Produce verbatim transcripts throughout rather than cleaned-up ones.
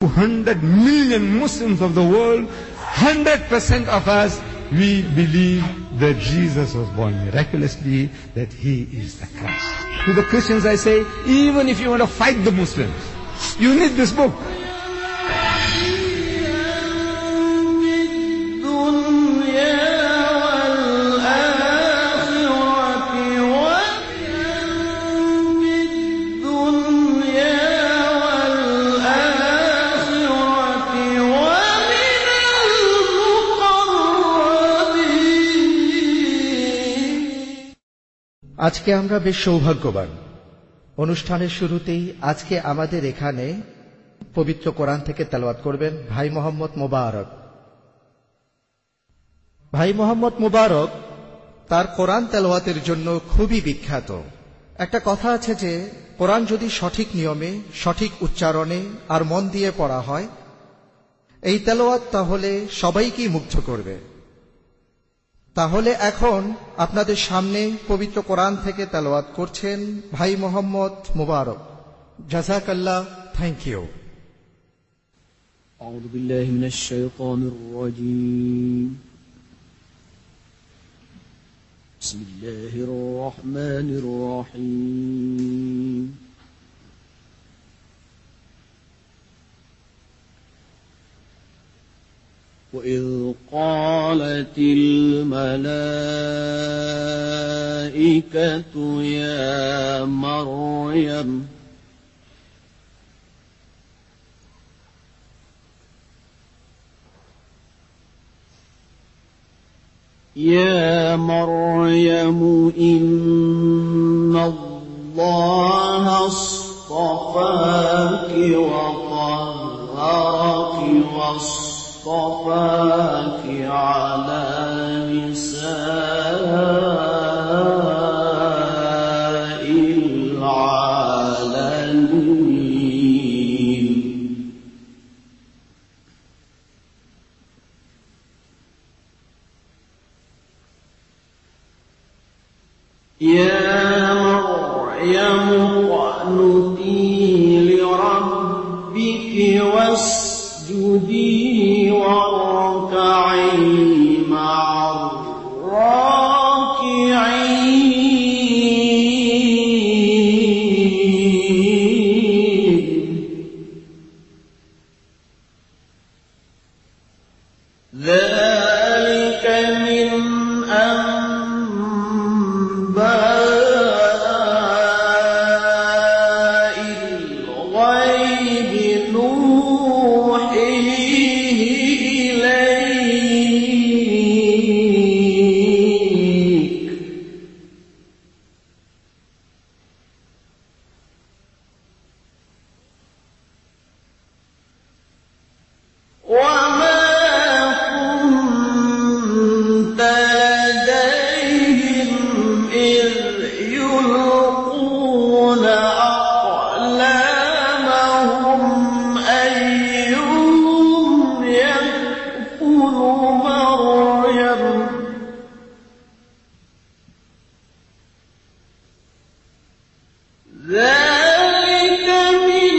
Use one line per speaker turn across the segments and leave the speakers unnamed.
two hundred million Muslims of the world, one hundred percent of us, we believe that Jesus was born miraculously, that He is the Christ. To the Christians I say, even if you want to fight the Muslims, you need this book.
আজকে আমরা বেশ সৌভাগ্যবান। অনুষ্ঠানের শুরুতেই আজকে আমাদের এখানে পবিত্র কোরআন থেকে তেলাওয়াত করবেন ভাই মোহাম্মদ মোবারক। ভাই মোহাম্মদ মোবারক তার কোরআন তেলাওয়াতের জন্য খুবই বিখ্যাত। একটা কথা আছে যে কোরআন যদি সঠিক নিয়মে, সঠিক উচ্চারণে আর মন দিয়ে পড়া হয়, এই তেলাওয়াত তাহলে সবাইকেই মুগ্ধ করবে। তাহলে এখন আপনাদের সামনে পবিত্র কোরআন থেকে তেলাওয়াত করছেন ভাই মোহাম্মদ মোবারক। জাযাকাল্লাহ, থ্যাংক ইউ।
আউযু বিল্লাহি মিনাশ শাইতানির রাজীম। বিসমিল্লাহির রহমানির রহিম। وَإِذْ قَالَتِ الْمَلَائِكَةُ يَا مَرْيَمُ يَا مَرْيَمُ إِنَّ اللَّهَ اصْطَفَاكِ وَطَهَّرَكِ واصطفاكِ على نساء العالمين. يا مريم اقنتي لربك واسجدي واركعي مع الراكعين. ذلك من أنباء الغيب نوحيه إليك. وما كنت لديهم إذ يلقون أقلامهم أيهم يكفل مريم. ذلك من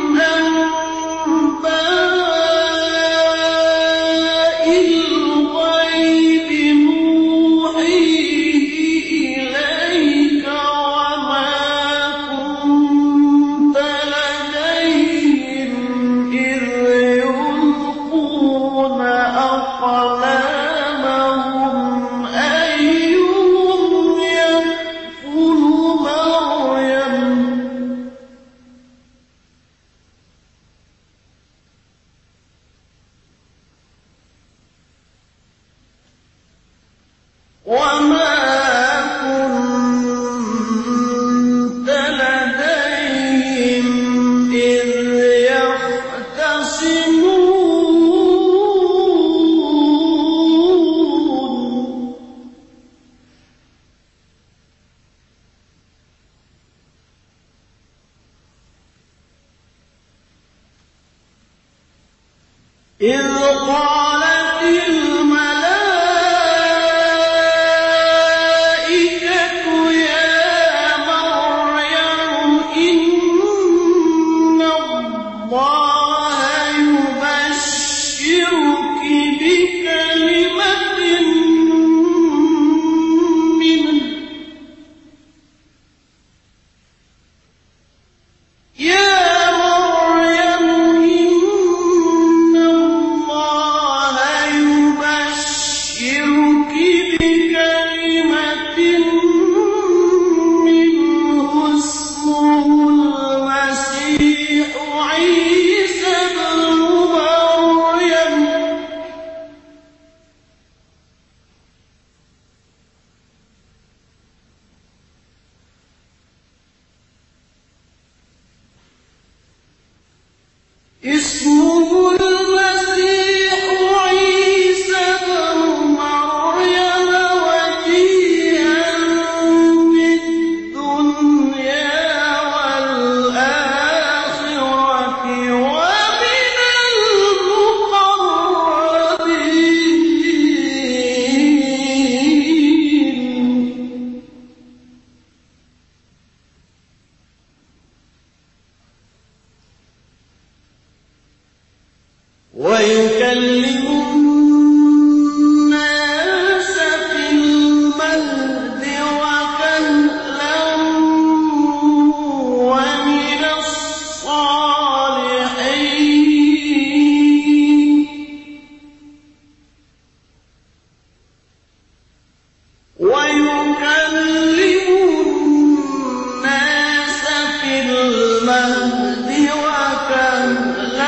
أنباء الغيب نوحيه إليك وما كنت لديهم إذ يلقون أقلامهم أيهم يكفل مريم. وما كنت لديهم إذ يختصمون. إذ قالت الملائكة يا مريم إن الله
اسمه المسيح عيسى بن مريم وجيها في الدنيا والآخرة ومن المقربين. ويكلم الناس في المهد وكهلا ومن الصالحين. ويكلم الناس في المهد وكهلا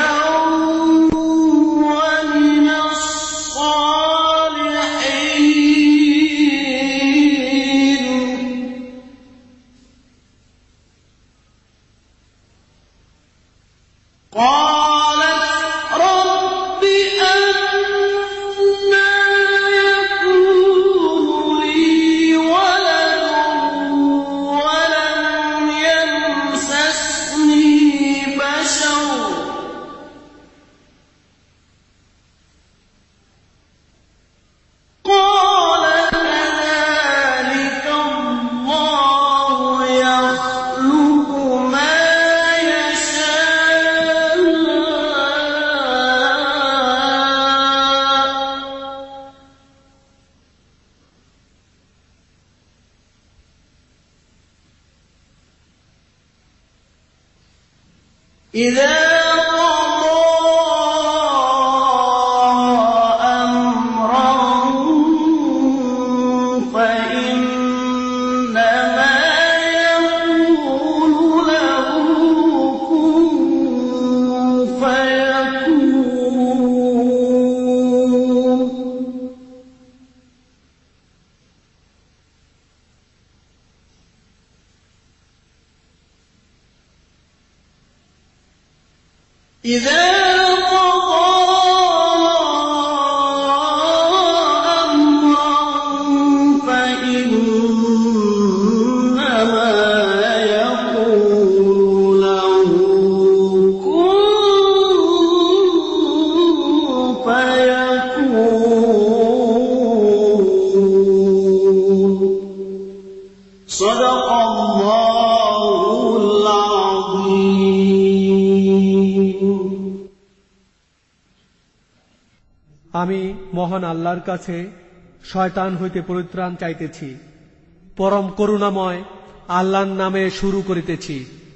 ومن الصالحين. قالت رب أنى يكون لي ولد ولم يمسسني بشر قال كذلك الله يخلق ما يشاء. إذا إذا قضى أمرا فإنما يقول له كن فيكون. صدق الله العظيم.
আমি মহান আল্লাহর কাছে শয়তান হইতে পরিত্রাণ চাইতেছি। পরম করুণাময় আল্লাহর নামে শুরু করিতেছি।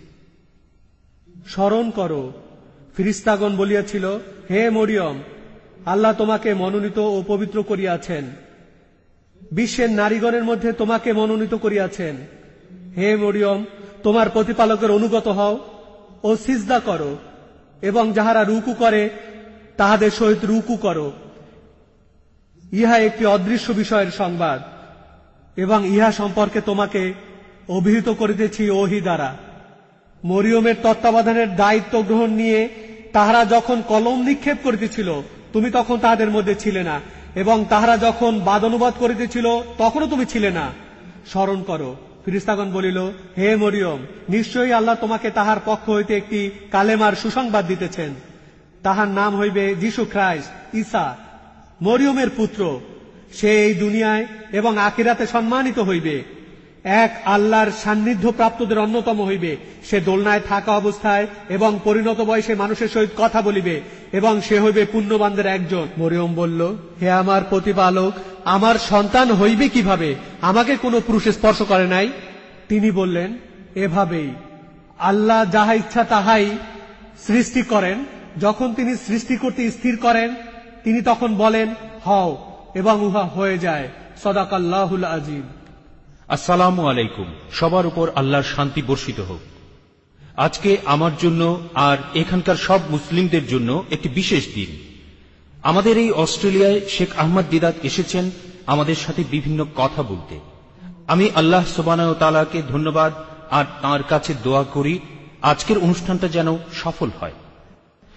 স্মরণ করো, ফিরিস্তাগণ বলিয়াছিল, হে মরিয়ম, আল্লাহ তোমাকে মনোনীত ও পবিত্র করিয়াছেন, বিশ্বের নারীগণের মধ্যে তোমাকে মনোনীত করিয়াছেন। হে মরিয়ম, তোমার প্রতিপালকের অনুগত হও ও সিজদা করো, এবং যাহারা রুকু করে তাহাদের সহিত রুকু করো। ইহা একটি অদৃশ্য বিষয়ের সংবাদ, এবং ইহা সম্পর্কে তোমাকে অভিহিত করিতেছি ওহী দ্বারা। মরিয়মের তত্ত্বাবধানের দায়িত্ব গ্রহণ নিয়ে তাহারা যখন কলম নিক্ষেপ করিতেছিল, তুমি তখন তাহাদের মধ্যে ছিলে না, এবং তাহারা যখন বাদ অনুবাদ করিতেছিল, তখনও তুমি ছিলে না। স্মরণ করো, ফিরিস্তাগণ বলিল, হে মরিয়ম, নিশ্চয়ই আল্লাহ তোমাকে তাহার পক্ষ হইতে একটি কালেমার সুসংবাদ দিতেছেন। তাহার নাম হইবে যীশু খ্রাইস্ট, ঈসা, মরিয়মের পুত্র। সে এই দুনিয়ায় এবং আখিরাতে সম্মানিত হইবে, এক আল্লাহর সান্নিধ্য প্রাপ্তদের অন্যতম হইবে। সে দোলনায় থাকা অবস্থায় এবং পরিণত বয়সে মানুষের সহিত কথা বলিবে, এবং সে হইবে পুণ্যবানদের একজন। মরিয়ম বলল, হে আমার প্রতিপালক, আমার সন্তান হইবে কিভাবে? আমাকে কোনো পুরুষে স্পর্শ করে নাই। তিনি বললেন, এভাবেই আল্লাহ যাহা ইচ্ছা তাহাই সৃষ্টি করেন। যখন তিনি সৃষ্টি করতে স্থির করেন, তিনি তখন বলেন, হও, এবং উহা হয়ে যায়। সাদাকাল্লাহুল আযীম।
আসসালামু আলাইকুম। সবার উপর আল্লাহর শান্তি বর্ষিত হোক। আজকে আমার জন্য আর এখানকার সব মুসলিমদের জন্য একটি বিশেষ দিন। আমাদের এই অস্ট্রেলিয়ায় শেখ আহমদ দিদাত এসেছেন আমাদের সাথে বিভিন্ন কথা বলতে। আমি আল্লাহ সুবহানাহু ওয়া তাআলাকে ধন্যবাদ আর তাঁর কাছে দোয়া করি আজকের অনুষ্ঠানটা যেন সফল হয়।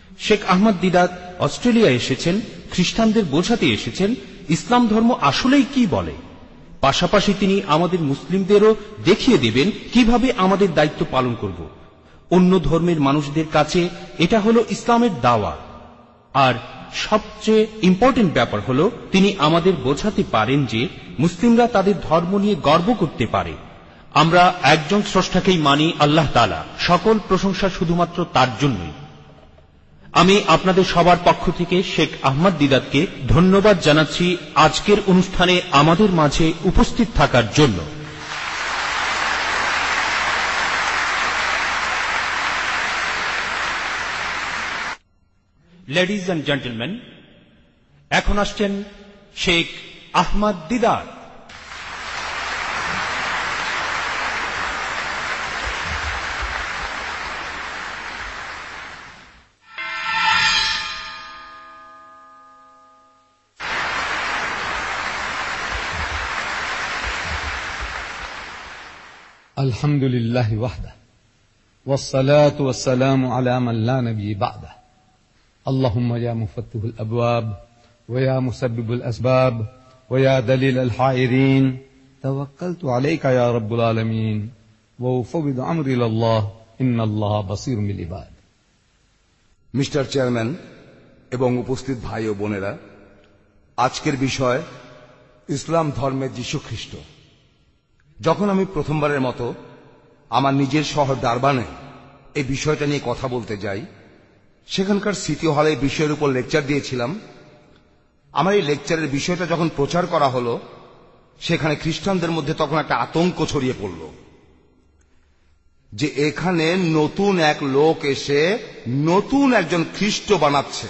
শেখ আহমদ দিদাত অস্ট্রেলিয়া এসেছেন, খ্রিস্টানদের বোঝাতে এসেছেন ইসলাম ধর্ম আসলেই কি বলে। পাশাপাশি তিনি আমাদের মুসলিমদেরও দেখিয়ে দেবেন কিভাবে আমাদের দায়িত্ব পালন করব। অন্য ধর্মের মানুষদের কাছে এটা হলো ইসলামের দাওয়া। আর সবচেয়ে ইম্পর্টেন্ট ব্যাপার হলো তিনি আমাদের বোঝাতে পারেন যে মুসলিমরা তাদের ধর্ম নিয়ে গর্ব করতে পারে। আমরা একজন স্রষ্টাকেই মানি, আল্লাহ তাআলা। সকল প্রশংসা শুধুমাত্র তার জন্যই। আমি আপনাদের সবার পক্ষ থেকে শেখ আহমদ দিদাতকে ধন্যবাদ জানাচ্ছি আজকের অনুষ্ঠানে আমাদের মাঝে উপস্থিত থাকার জন্য। লেডিজ অ্যান্ড জেন্টলম্যান, এখন আসছেন শেখ আহমদ দিদাত।
الحمد لله وحده والصلاة والسلام على من لا نبي بعده اللهم يا مفتح الأبواب ويا مسبب الأسباب ويا دليل الحائرين توكلت عليك يا رب العالمين وأفوض أمري إلى الله إن الله بصير بالعباد।
মিস্টার চেয়ারম্যান এবং উপস্থিত ভাই ও বোনেরা, আজকের বিষয় ইসলাম ধর্মের যীশু খ্রিস্ট। যখন আমি প্রথমবারের মতো আমার নিজের শহর ডারবানে এই বিষয়টা নিয়ে কথা বলতে যাই, সেখানকার সিটি হলে এই বিষয়ের উপর লেকচার দিয়েছিলাম। আমার এই লেকচারের বিষয়টা যখন প্রচার করা হলো, সেখানে খ্রিস্টানদের মধ্যে তখন একটা আতঙ্ক ছড়িয়ে পড়ল যে এখানে নতুন এক লোক এসে নতুন একজন খ্রিস্ট বানাচ্ছে।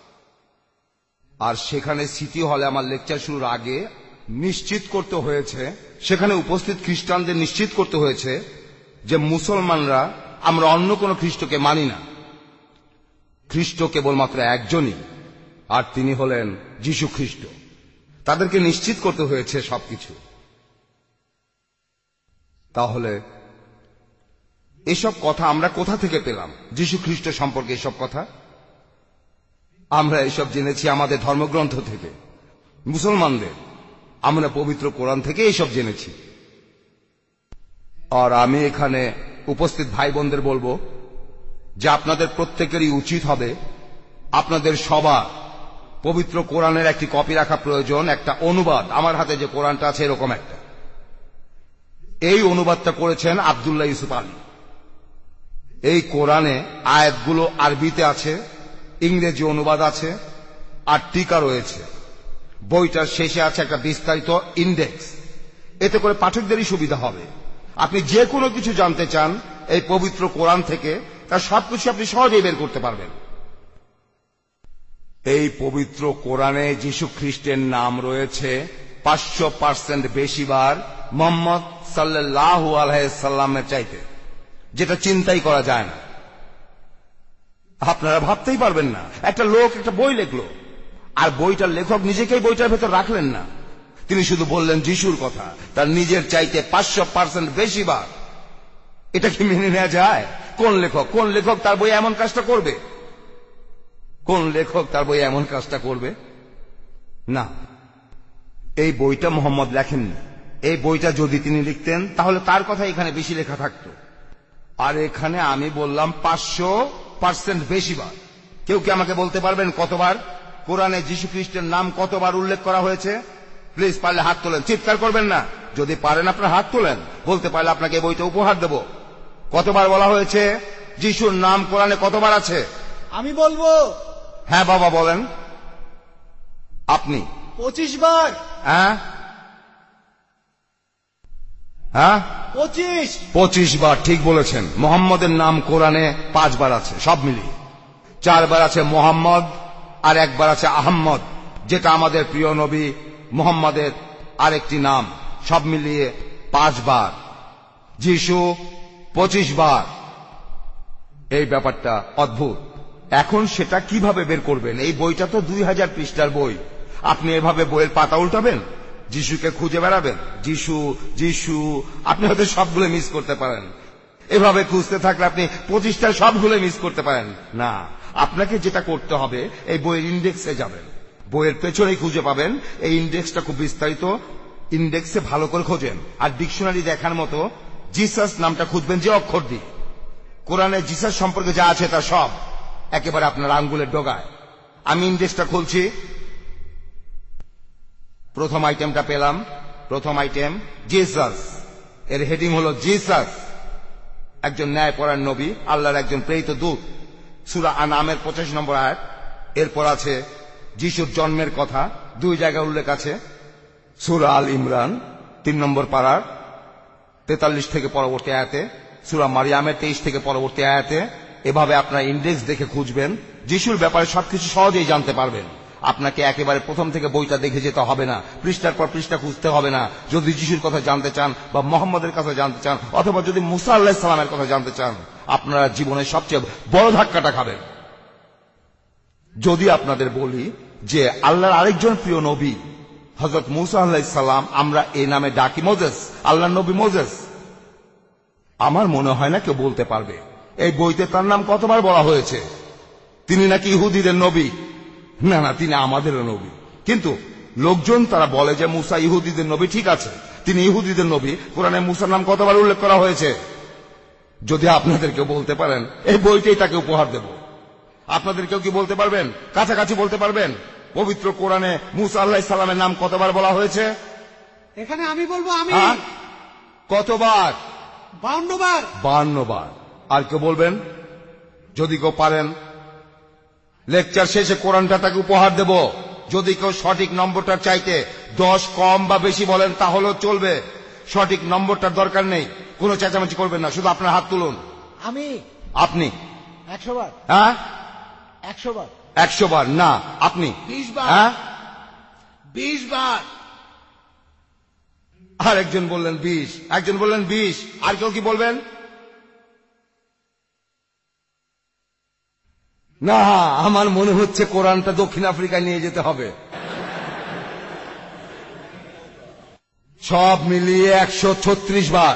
আর সেখানে সিটি হলে আমার লেকচার শুরুর আগে নিশ্চিত করতে হয়েছে, সেখানে উপস্থিত খ্রিস্টানদের নিশ্চিত করতে হয়েছে যে মুসলমানরা আমরা অন্য কোন খ্রিস্টকে মানি না। খ্রিস্ট কেবলমাত্র একজনই, আর তিনি হলেন যীশু খ্রিস্ট। তাদেরকে নিশ্চিত করতে হয়েছে সবকিছু। তাহলে এসব কথা আমরা কোথা থেকে পেলাম? যীশু খ্রিস্ট সম্পর্কে এসব কথা আমরা এসব জেনেছি আমাদের ধর্মগ্রন্থ থেকে, মুসলমানদের আমরা পবিত্র কোরআন থেকে এইসব জেনেছি। আর আমি এখানে উপস্থিত ভাই বোনদের বলবো যে আপনাদের প্রত্যেকেরই উচিত হবে আপনাদের সবার পবিত্র কোরআনের একটি কপি রাখা প্রয়োজন, একটা অনুবাদ। আমার হাতে যে কোরআনটা আছে এরকম একটা, এই অনুবাদটা করেছেন আব্দুল্লাহ ইউসুফ আলী। এই কোরআনে আয়াতগুলো আরবিতে আছে, ইংরেজি অনুবাদ আছে, আর টিকা রয়েছে। বইটার শেষে আছে একটা বিস্তারিত ইন্ডেক্স। এতে করে পাঠকদেরই সুবিধা হবে। আপনি যে কোনো কিছু জানতে চান এই পবিত্র কোরআন থেকে, তার সবকিছু আপনি সহজেই বের করতে পারবেন। এই পবিত্র কোরআনে যীশু খ্রিস্টের নাম রয়েছে পাঁচশো পার্সেন্ট বেশিবার মুহাম্মদ সাল্লাল্লাহু আলাইহি সাল্লামের চাইতে, যেটা চিন্তাই করা যায় না। আপনারা ভাবতেই পারবেন না, একটা লোক একটা বই লিখলো, আর বইটার লেখক নিজেকেই বইটার ভেতর রাখলেন না। তিনি শুধু বললেন যিশুর কথা, তার নিজের চাইতে পাঁচশো পার্সেন্ট বেশিবার। এটা কি মেনে নেওয়া যায়? কোন লেখক কোন লেখক তার বই এমন কাজটা করবে? কোন লেখক তার বই এমন কাজটা করবে? না, এই বইটা মোহাম্মদ লেখেননি। এই বইটা যদি তিনি লিখতেন তাহলে তার কথা এখানে বেশি লেখা থাকতো। আর এখানে আমি বললাম পাঁচশো পার্সেন্ট বেশিবার। কেউ কি আমাকে বলতে পারবেন কতবার কোরআনে যীশু খ্রিস্টের নাম কতবার উল্লেখ করা হয়েছে? প্লিজ পারলে হাত তোলেন, চিৎকার করবেন না। যদি পারেন আপনার হাত তোলেন, বলতে পারলে আপনাকে এই বইটা উপহার দেব। কতবার বলা হয়েছে যিশুর নাম কোরআনে? কতবার আছে?
আমি বলবো।
হ্যাঁ বাবা বলেন। আপনি?
পঁচিশ বার।
হ্যাঁ হ্যাঁ
পঁচিশ
পঁচিশ বার ঠিক বলেছেন। মোহাম্মদের নাম কোরআনে পাঁচবার আছে সব মিলিয়ে। চারবার আছে মোহাম্মদ আর একবার আছে আহম্মদ, যেটা আমাদের প্রিয় নবী মোহাম্মদের আরেকটি নাম। সব মিলিয়ে পাঁচবার। যিশু পঁচিশ বার। এই ব্যাপারটা অদ্ভুত। এখন সেটা কিভাবে বের করবেন? এই বইটা তো দুই হাজার পৃষ্ঠার বই। আপনি এভাবে বইয়ের পাতা উল্টাবেন, যিশুকে খুঁজে বেড়াবেন, যিশু যিশু, আপনি হয়তো সবগুলো মিস করতে পারেন। এভাবে খুঁজতে থাকলে আপনি পঁচিশটা সবগুলো মিস করতে পারেন। না, আপনাকে যেটা করতে হবে, এই বইয়ের ইন্ডেক্সে যাবেন, বইয়ের পেছনেই খুঁজে পাবেন এই ইন্ডেক্সটা, খুব বিস্তারিত ইন্ডেক্সে ভালো করে খোঁজেন। আর ডিকশনারি দেখার মতো জিসাস নামটা খুঁজবেন যে অক্ষর দিয়ে। কোরআনে জিসাস সম্পর্কে যা আছে তা সব একেবারে আপনার আঙ্গুলের ডগায়। আমি ইন্ডেক্সটা খুলছি, প্রথম আইটেমটা পেলাম। প্রথম আইটেম জিসাস, এর হেডিং হলো জিসাস, একজন ন্যায়পরায়ণ নবী, আল্লাহর একজন প্রেরিত দূত। সূরা আনআমের পঁচাশি নম্বর আয়াত। এরপর আছে যিশুর জন্মের কথা, দুই জায়গায় উল্লেখ আছে। সূরা আল ইমরান তিন নম্বর পারার তেতাল্লিশ থেকে পরবর্তী আয়াতে, সূরা মারিয়ামের তেইশ থেকে পরবর্তী আয়াতে। এভাবে আপনার ইন্ডেক্স দেখে খুঁজবেন, যিশুর ব্যাপারে সবকিছু সহজেই জানতে পারবেন। আপনাকে একেবারে প্রথম থেকে বইটা দেখে যেতে হবে না, পৃষ্ঠার পর পৃষ্ঠা খুঁজতে হবে না। যদি যিশুর কথা জানতে চান বা মোহাম্মদের কথা জানতে চান, অথবা যদি মুসা আলাইহিস সালামের কথা জানতে চান, আপনারা জীবনের সবচেয়ে বড় ধাক্কাটা খাবেন যদি আপনাদের বলি যে আল্লাহর আরেকজন প্রিয় নবী হযরত মুসা আলাইহিস সালাম, আমরা এই নামে ডাকি মোজেস, আল্লাহর নবী মোজেস। আমার মনে হয় না কেউ বলতে পারবে এই বইতে তার নাম কতবার বলা হয়েছে। তিনি নাকি ইহুদিদের নবী। না না, তিনি আমাদেরও নবী। কিন্তু লোকজন তারা বলে যে মুসা ইহুদিদের নবী। ঠিক আছে, তিনি ইহুদিদের নবী। কোরআনে মুসার নাম কতবার উল্লেখ করা হয়েছে? যদি আপনাদের কেউ বলতে পারেন, এই বইটাই তাকে উপহার দেব। আপনাদের কেউ কি বলতে পারবেন, কাছাকাছি বলতে পারবেন পবিত্র কোরআনে মুসা আলাইহিস সালামের নাম কতবার বলা হয়েছে?
এখানে আমি বলবো, আমি
কতবার?
বাউন্ন বার।
বাউন্ন বার। আর কেউ বলবেন? যদি কেউ পারেন, লেকচার শেষে কোরআনটা তাকে উপহার দেব। যদি কেউ সঠিক নম্বরটার চাইতে দশ কম বা বেশি বলেন তাহলেও চলবে, সঠিক নম্বরটার দরকার নেই। কোনো চেঁচামেচি করবেন না, শুধু আপনার হাত তুলুন।
আমি।
আপনি?
একশো বার।
হ্যাঁ,
একশো বার।
একশো বার না, আপনি?
বিশ বার।
হ্যাঁ,
বিশ বার।
আর একজন বললেন বিশ, একজন বললেন বিশ। আর কেউ কি বলবেন? না, আমার মনে হচ্ছে কোরআনটা দক্ষিণ আফ্রিকায় নিয়ে যেতে হবে। সব মিলিয়ে একশো ছত্রিশ বার,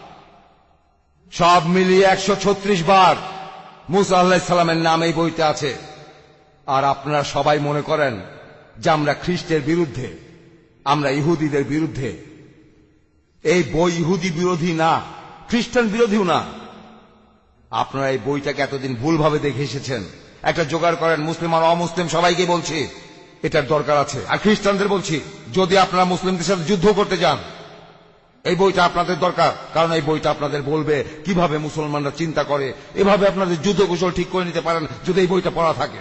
সব মিলিয়ে একশো ছত্রিশ বার মুসা আলাইহিস সালামের নাম এই বইতে আছে। আর আপনারা সবাই মনে করেন যে আমরা খ্রিস্টের বিরুদ্ধে, আমরা ইহুদিদের বিরুদ্ধে। এই বই ইহুদি বিরোধী না, খ্রিস্টান বিরোধীও না। আপনারা এই বইটাকে এতদিন ভুলভাবে দেখে এসেছেন। একটা জোগাড় করেন, মুসলিম আর অমুসলিম সবাইকে বলছি এটার দরকার আছে। আর খ্রিস্টানদের বলছি, যদি আপনারা মুসলিমদের সাথে যুদ্ধ করতে যান, এই বইটা আপনাদের দরকার। কারণ এই বইটা আপনাদের বলবে কিভাবে মুসলমানরা চিন্তা করে। এভাবে আপনাদের যুদ্ধ কৌশল ঠিক করে নিতে পারেন যদি এই বইটা পড়া থাকে।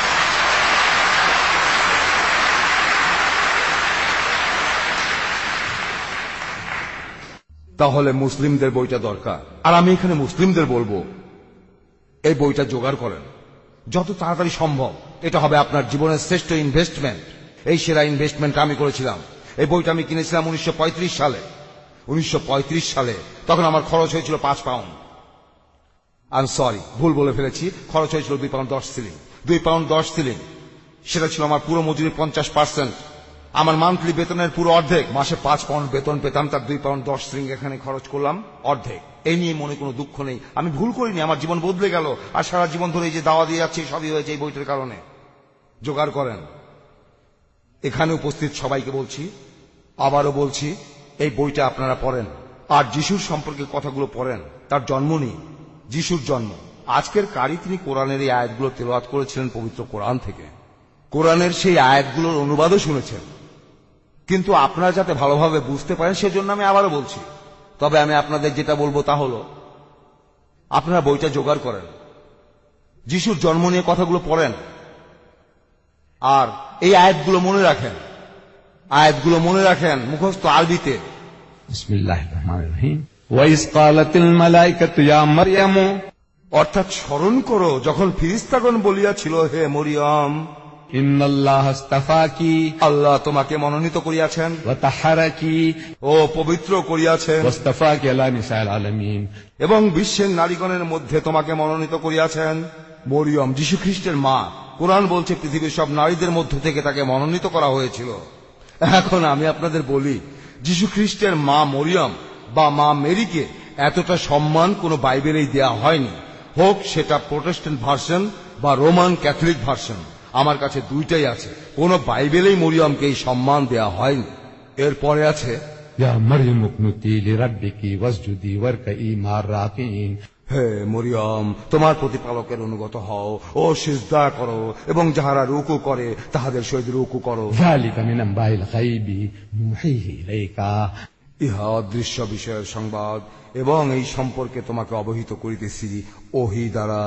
তাহলে মুসলিমদের বইটা দরকার। আর আমি এখানে মুসলিমদের বলবো, এই বইটা জোগাড় করেন যত তাড়াতাড়ি সম্ভব। এটা হবে আপনার জীবনের শ্রেষ্ঠ ইনভেস্টমেন্ট। এই সেরা ইনভেস্টমেন্ট আমি করেছিলাম। এই বইটা আমি কিনেছিলাম উনিশশো পঁয়ত্রিশ সালে। উনিশশো পঁয়ত্রিশ সালে তখন আমার খরচ হয়েছিল পাঁচ পাউন্ড। আই এম সরি, ভুল বলে ফেলেছি। খরচ হয়েছিল দুই পাউন্ড দশ সিলিং। দুই পাউন্ড দশ সিলিং সেটা ছিল আমার পুরো মজুরির পঞ্চাশ পার্সেন্ট। আমার মান্থলি বেতনের পুরো অর্ধেক। মাসে পাঁচ পাউন্ড বেতন পেতাম, তার দুই পাউন্ড দশ সিলিং এখানে খরচ করলাম, অর্ধেক। এই নিয়ে মনে কোনো দুঃখ নেই, আমি ভুল করিনি, আমার জীবন বদলে গেল। আর সারা জীবন ধরে এই যে দাওয়া দিয়ে যাচ্ছি সবই হয়েছে এই বইটার কারণে। জোগাড় করেন। এখানে উপস্থিত সবাইকে বলছি, আবারও বলছি, এই বইটা আপনারা পড়েন। আর যিশুর সম্পর্কে কথাগুলো পড়েন। তার জন্ম নিয়ে, যিশুর জন্ম। আজকের কারি তিনি কোরআনের এই আয়াতগুলো তেলাওয়াত করেছিলেন পবিত্র কোরআন থেকে। কোরআনের সেই আয়াতগুলোর অনুবাদও শুনেছেন। কিন্তু আপনারা যাতে ভালোভাবে বুঝতে পারেন সেজন্য আমি আবারও বলছি। তবে আমি আপনাদের যেটা বলবো তা হলো, আপনারা বইটা জোগাড় করেন, যিশুর জন্ম নিয়ে কথাগুলো পড়েন, আর এই আয়াতগুলো মনে রাখেন। আয়াতগুলো মনে রাখেন মুখস্থ আরবিতে।
বিসমিল্লাহির রহমানির রহিম। ওয়া ইয ক্বালাতিল মালায়েকাতু ইয়া মারইয়াম,
অর্থাৎ স্মরণ করো যখন ফেরেশতাগণ বলিয়াছিল, হে মরিয়ম,
ইন্নাল্লাহ আস্তাফাকি,
আল্লাহ তোমাকে মনোনীত করিয়াছেন,
ওয়া তাহারাকি,
ও পবিত্র করিয়াছেন,
ওয়াস্তাফাকি আলা নিসাইল আলামিন,
এবং বিশ্বের নারীগণের মধ্যে তোমাকে মনোনীত করিয়াছেন। মরিয়ম যীশু খ্রিস্টের মা। কোরআন বলছে পৃথিবীর সব নারীদের মধ্য থেকে তাকে মনোনীত করা হয়েছিল। এখন আমি আপনাদের বলি, যীশু খ্রিস্টের মা মরিয়ম বা মা মেরিকে এতটা সম্মান কোনো বাইবেলেই দেয়া হয়নি। হোক সেটা প্রোটেস্ট্যান্ট ভার্সন বা রোমান ক্যাথলিক ভার্সন, আমার কাছে দুইটাই আছে। কোন বাইবেলেই মরিয়মকে এই সম্মান দেয়া হয়নি। এরপরে আছে
ইয়া মারইয়াম উকনুতি লিরাব্বিকি ওয়াসজুদি ওয়ারকাই মা'আর রাকিঈন,
হে মরিয়ম, তোমার প্রতিপালকের অনুগত হও ও সিজদা করো, এবং যাহারা রুকু করে তাহাদের সহিত রুকু করো।
যালিকা মিন আনবাইল গায়বি নুহিহি ইলাইকা,
ইহা অদৃশ্য বিষয়ের সংবাদ, এবং এই সম্পর্কে তোমাকে অবহিত করিতেছি ওহী দ্বারা।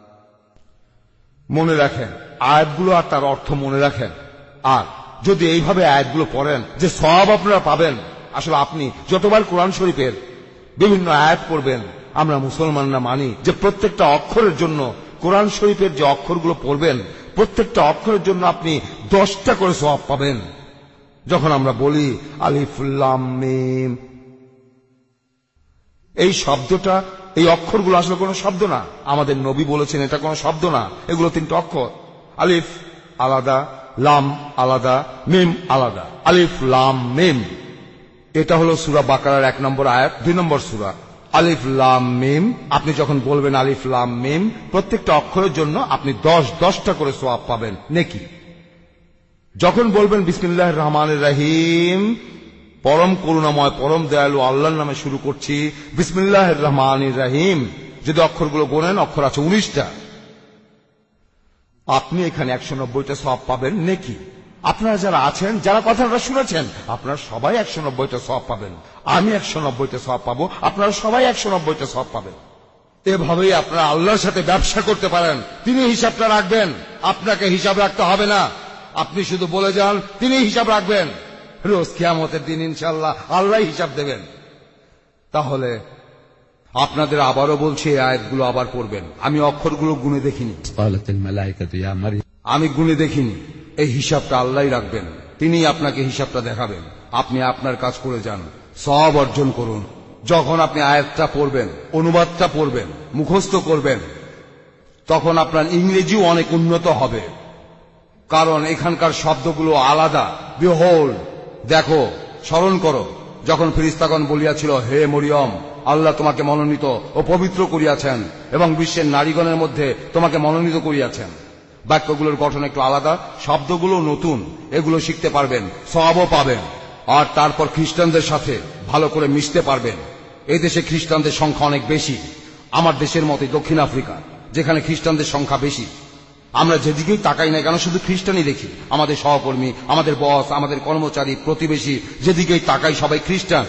মনে রাখেন আয়াতগুলো আর তার অর্থ মনে রাখেন। আর যদি এইভাবে আয়াতগুলো পড়েন যে সওয়াব আপনারা পাবেন, আসলে আপনি যতবার কোরআন শরীফের বিভিন্ন আয়াত পড়বেন, আমরা মুসলমানরা মানি যে প্রত্যেকটা অক্ষরের জন্য কোরআন শরীফের যে অক্ষরগুলো পড়বেন, প্রত্যেকটা অক্ষরের জন্য আপনি দশটা করে সওয়াব পাবেন। যখন আমরা বলি আলিফ লাম মিম, এই শব্দটা, এই অক্ষরগুলো আসলে কোনো শব্দ না। আমাদের নবী বলেছেন এটা কোনো শব্দ না, এগুলো তিনটা অক্ষর। আলিফ আলাদা, লাম আলাদা, মিম আলাদা। আলিফ লাম মিম, এটা হলো সূরা বাকারার এক নম্বর আয়াত, দুই নম্বর সূরা। আলিফ লাম মিম, আপনি যখন বলবেন আলিফ লাম মিম, প্রত্যেকটা অক্ষরের জন্য আপনি দশ দশটা করে সওয়াব পাবেন, নেকি। যখন বলবেন বিসমিল্লাহির রহমানির রহিম, পরম করুণাময় পরম দয়ালু আল্লাহর নামে শুরু করছি, বিসমিল্লাহির রহমানির রহিম, যদি অক্ষরগুলো গোনেন অক্ষর আছে উনিশটা, আপনি এখানে একশো নব্বইটা সওয়াব পাবেন, নেকি। আপনারা যারা আছেন, যারা কথাটা শুনেছেন, আপনারা সবাই একশো নব্বইটা সওয়াব পাবেন। আমি একশো নব্বইটা সওয়াব পাবো, আপনারা সবাই একশো নব্বইটা সওয়াব পাবেন। এভাবেই আপনারা আল্লাহর সাথে ব্যবসা করতে পারেন। তিনি হিসাবটা রাখবেন, আপনাকে হিসাব রাখতে হবে না। আপনি শুধু বলে যান, তিনি হিসাব রাখবেন। রোজ কিয়ামতের দিন ইনশাআল্লাহ আল্লাহ হিসাব দেবেন। তাহলে আপনাদের আবারও বলছি, এই আয়াতগুলো আবার পড়বেন। আমি অক্ষরগুলো গুনে দেখিনি,
ক্বালাতিল মালায়েকাতু ইয়া মারইয়াম,
আমি গুনে দেখিনি। এই হিসাবটা আল্লাহই রাখবেন, তিনি আপনাকে হিসাবটা দেখাবেন। আপনি আপনার কাজ করে যান, সওয়াব অর্জন করুন। যখন আপনি আয়াতটা পড়বেন, অনুবাদটা পড়বেন, মুখস্থ করবেন, তখন আপনার ইংরেজিও অনেক উন্নত হবে, কারণ এখানকার শব্দগুলো আলাদা। বিহোল্ড, দেখো, স্মরণ করো, যখন ফেরেশতাগণ বলিয়াছিল, হে মরিয়ম, আল্লাহ তোমাকে মনোনীত ও পবিত্র করিয়াছেন এবং বিশ্বের নারীগণের মধ্যে তোমাকে মনোনীত করিয়াছেন। বাক্যগুলোর গঠন একটু আলাদা, শব্দগুলো নতুন, এগুলো শিখতে পারবেন, সওয়াবও পাবেন। আর তারপর খ্রিস্টানদের সাথে ভালো করে মিশতে পারবেন। এই দেশে খ্রিস্টানদের সংখ্যা অনেক বেশি, আমার দেশের মতো দক্ষিণ আফ্রিকা, যেখানে খ্রিস্টানদের সংখ্যা বেশি। আমরা যেদিকেই তাকাই না কেন শুধু খ্রিস্টানই দেখি। আমাদের সহকর্মী, আমাদের বস, আমাদের কর্মচারী, প্রতিবেশী, যেদিকেই তাকাই সবাই খ্রিস্টান।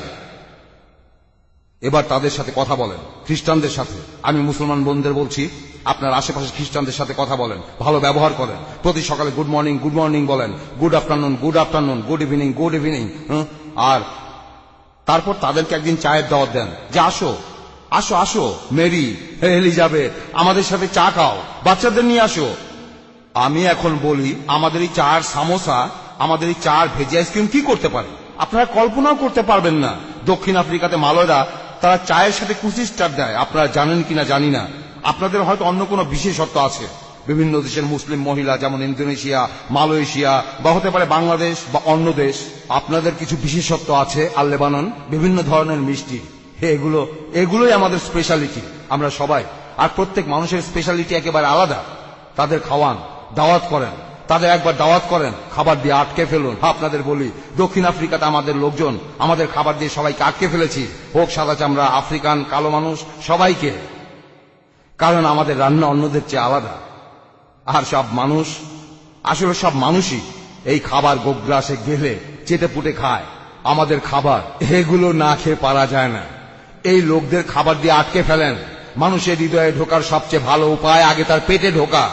এবার তাদের সাথে কথা বলেন, খ্রিস্টানদের সাথে। আমি মুসলমান বন্ধুদের বলছি, আপনার আশেপাশে খ্রিস্টানদের সাথে কথা বলেন, ভালো ব্যবহার করেন। প্রতি সকালে গুড মর্নিং গুড মর্নিং বলেন, good afternoon good afternoon, good evening good evening. আর তারপর তাদেরকে একদিন চায়ের দাওয়াত দেন, যে আসো আসো আসো মেরি, হে এলিজাবেথ, আমাদের সাথে চা খাও, বাচ্চাদের নিয়ে আসো। আমি এখন বলি, আমাদের এই চার সামোসা, আমাদের এই চার ভেজি আইসক্রিম কি করতে পারে আপনারা কল্পনাও করতে পারবেন না। দক্ষিণ আফ্রিকাতে মালয়রা তারা চায়ের সাথে কুচি স্টার দেয়, আপনারা জানেন কিনা জানি না। আপনাদের হয়তো অন্য কোনো বিশেষত্ব আছে। বিভিন্ন দেশের মুসলিম মহিলা, যেমন ইন্দোনেশিয়া, মালয়েশিয়া, বা হতে পারে বাংলাদেশ বা অন্য দেশ, আপনাদের কিছু বিশেষত্ব আছে। আর লেবানন, বিভিন্ন ধরনের মিষ্টি, এগুলো এগুলোই আমাদের স্পেশালিটি, আমরা সবাই। আর প্রত্যেক মানুষের স্পেশালিটি একেবারে আলাদা। তাদের খাওয়ান, দাওয়াত করেন, তাদের একবার দাওয়াত করেন, খাবার দিয়ে আটকে ফেলুন। আপনাদের বলি, দক্ষিণ আফ্রিকাতে আমাদের লোকজন আমাদের খাবার দিয়ে সবাইকে আটকে ফেলেছি, হোক সাদা চামড়া, আফ্রিকান, কালো মানুষ, সবাইকে। কারণ আমাদের রান্না অন্যদের চেয়ে আলাদা। আর সব মানুষ, আসলে সব মানুষই এই খাবার গোগ্রাসে গেলে চেটে পুটে খায়। আমাদের খাবার এগুলো না খেয়ে পারা যায় না। এই লোকদের খাবার দিয়ে আটকে ফেলেন। মানুষের হৃদয়ে ঢোকার সবচেয়ে ভালো উপায় আগে তার পেটে ঢোকা,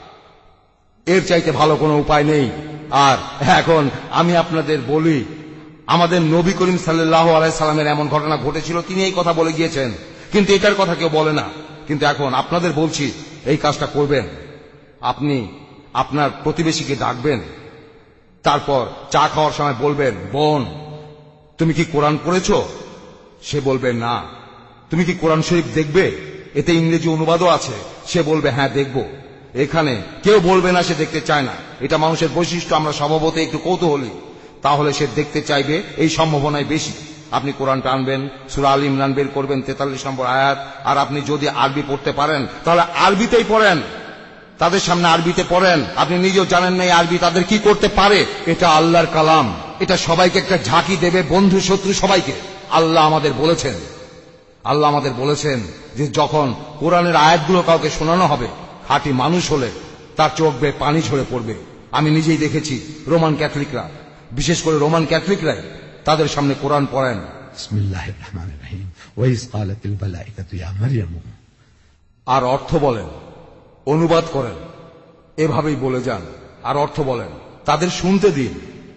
এর চাইতে ভালো কোনো উপায় নেই। আর এখন আমি আপনাদের বলি, আমাদের নবী করিম সাল্লাল্লাহু আলাইহি সাল্লামের এমন ঘটনা ঘটেছিল, তিনি এই কথা বলে গিয়েছেন, কিন্তু এটার কথা কেউ বলে না। কিন্তু এখন আপনাদের বলছি, এই কাজটা করবেন। আপনি আপনার প্রতিবেশীকে ডাকবেন, তারপর চা খাওয়ার সময় বলবেন, বোন তুমি কি কোরআন পড়েছো? সে বলবে না। তুমি কি কোরআন শরীফ দেখবে? এতে ইংরেজি অনুবাদও আছে। সে বলবে হ্যাঁ দেখব। এখানে কেউ বলবে না সে দেখতে চায় না, এটা মানুষের বৈশিষ্ট্য। আমরা স্বভাবতই একটু কৌতূহলী, তাহলে সে দেখতে চাইবে, এই সম্ভাবনাই বেশি। আপনি কোরআনটা আনবেন, সূরা আল ইমরান বের করবেন, তেতাল্লিশ নম্বর আয়াত। আর আপনি যদি আরবি পড়তে পারেন তাহলে আরবিতেই পড়েন, তাদের সামনে আরবিতে পড়েন, আপনি নিজেও জানেন না এই আরবি তাদের কি করতে পারে। এটা আল্লাহর কালাম, এটা সবাইকে একটা ঝাঁকি দেবে, বন্ধু শত্রু সবাইকে। আল্লাহ আমাদের বলেছেন আল্লাহ আমাদের বলেছেন যে যখন কোরআনের আয়াতগুলো কাউকে শোনানো হবে, খাঁটি মানুষ হলে তার চোখ বেয়ে পানি ঝরে পড়বে। আমি নিজেই দেখেছি রোমান ক্যাথলিকরা, বিশেষ করে রোমান ক্যাথলিকরাই তাদের সামনে কোরআন পড়েন।
বিসমিল্লাহির রহমানির রহিম ওয়া ইয ক্বালাতিল মালায়েকাতু ইয়া মারইয়াম,
আর অর্থ বলেন, অনুবাদ করেন, এভাবেই বলে যান আর অর্থ বলেন, তাদের শুনতে দিন।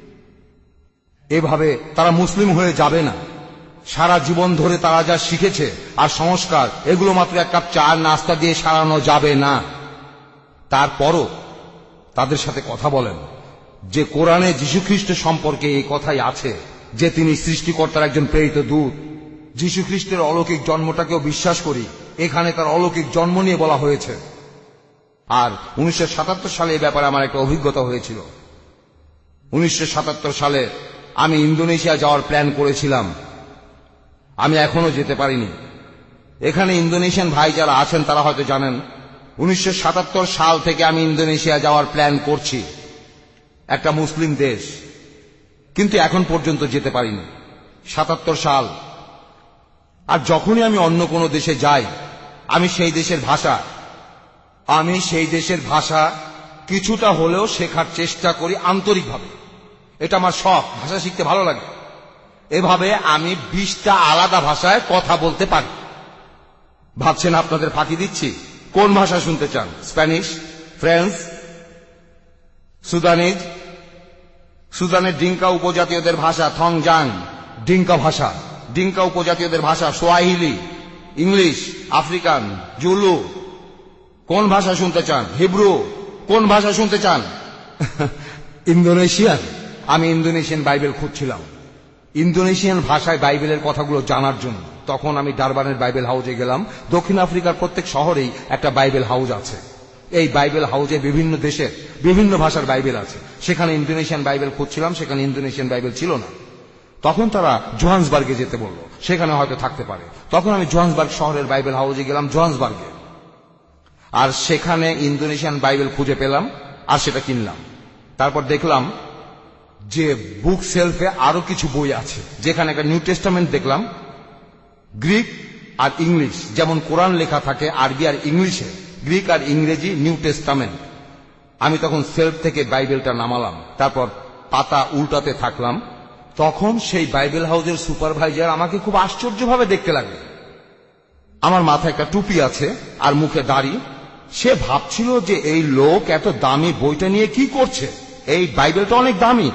এভাবে তারা মুসলিম হয়ে যাবে না। সারা জীবন ধরে তারা যা শিখেছে আর সংস্কার, এগুলো মাত্র এক কাপ চা নাস্তা দিয়ে সারানো যাবে না। তারপরও তাদের সাথে কথা বলেন যে কোরআনে যীশুখ্রিস্ট সম্পর্কে এই কথাই আছে যে তিনি সৃষ্টিকর্তার একজন প্রেরিত দূত। যীশুখ্রিস্টের অলৌকিক জন্মটাকেও বিশ্বাস করি, এখানে তার অলৌকিক জন্ম নিয়ে বলা হয়েছে। আর উনিশশো সাতাত্তর সালে এই ব্যাপারে আমার একটা অভিজ্ঞতা হয়েছিল। উনিশশো সাতাত্তর সালে আমি ইন্দোনেশিয়া যাওয়ার প্ল্যান করেছিলাম, আমি এখনো যেতে পারিনি। এখানে ইন্দোনেশিয়ান ভাই যারা আছেন তারা হয়তো জানেন, উনিশশো সাতাত্তর সাল থেকে আমি ইন্দোনেশিয়া যাওয়ার প্ল্যান করছি, একটা মুসলিম দেশ, কিন্তু এখন পর্যন্ত যেতে পারিনি। সাতাত্তর সাল। আর যখনই আমি অন্য কোনো দেশে যাই, আমি সেই দেশের ভাষা আমি সেই দেশের ভাষা কিছুটা হলেও শেখার চেষ্টা করি আন্তরিকভাবে। এটা আমার শখ, ভাষা শিখতে ভালো লাগে। এভাবে আমি বিশটা আলাদা ভাষায় কথা বলতে পারি। ভাবছেন আপনাদের ফাঁকি দিচ্ছি? কোন ভাষা শুনতে চান? স্প্যানিশ, ফ্রেঞ্চ, সুদানিজ, সুদানের ডিঙ্কা উপজাতীয়দের ভাষা থংজাং, ডিঙ্কা ভাষা, ডিঙ্কা উপজাতীয়দের ভাষা সোয়াহিলি, ইংলিশ, আফ্রিকান, জুলু। কোন ভাষা শুনতে চান? হিব্রু। কোন ভাষা শুনতে চান? ইন্দোনেশিয়ান। আমি ইন্দোনেশিয়ান বাইবেল খুঁজছিলাম, ইন্দোনেশিয়ান ভাষায় বাইবেলের কথাগুলো জানার জন্য। তখন আমি ডারবানের বাইবেল হাউসে গেলাম। দক্ষিণ আফ্রিকার প্রত্যেক শহরেই একটা বাইবেল হাউস আছে। এই বাইবেল হাউসে বিভিন্ন দেশের বিভিন্ন ভাষার বাইবেল আছে। সেখানে ইন্দোনেশিয়ান বাইবেল খুঁজছিলাম, সেখানে ইন্দোনেশিয়ান বাইবেল ছিল না। তখন তারা জোহান্সবার্গে যেতে বলল, সেখানে হয়তো থাকতে পারে। তখন আমি জোহান্সবার্গ শহরের বাইবেল হাউসে গেলাম, জোহান্সবার্গে, আর সেখানে ইন্দোনেশিয়ান বাইবেল খুঁজে পেলাম আর সেটা কিনলাম। তারপর দেখলাম যে বুক সেলফে আরো কিছু বই আছে, যেখানে একটা নিউ টেস্টামেন্ট দেখলাম, গ্রিক আর ইংলিশ, যেমন কোরআন লেখা থাকে আরবি আর ইংলিশে, গ্রিক আর ইংরেজি নিউ টেস্টামেন্ট। আমি তখন সেলফ থেকে বাইবেলটা নামালাম, তারপর পাতা উল্টাতে থাকলাম। তখন সেই বাইবেল হাউসের সুপারভাইজার আমাকে খুব আশ্চর্যভাবে দেখতে লাগলো। আমার মাথায় একটা টুপি আছে আর মুখে দাড়ি। সে ভাবছিল যে এই লোক এত দামি বইটা নিয়ে কি করছে, এই বাইবেলটা অনেক দামি।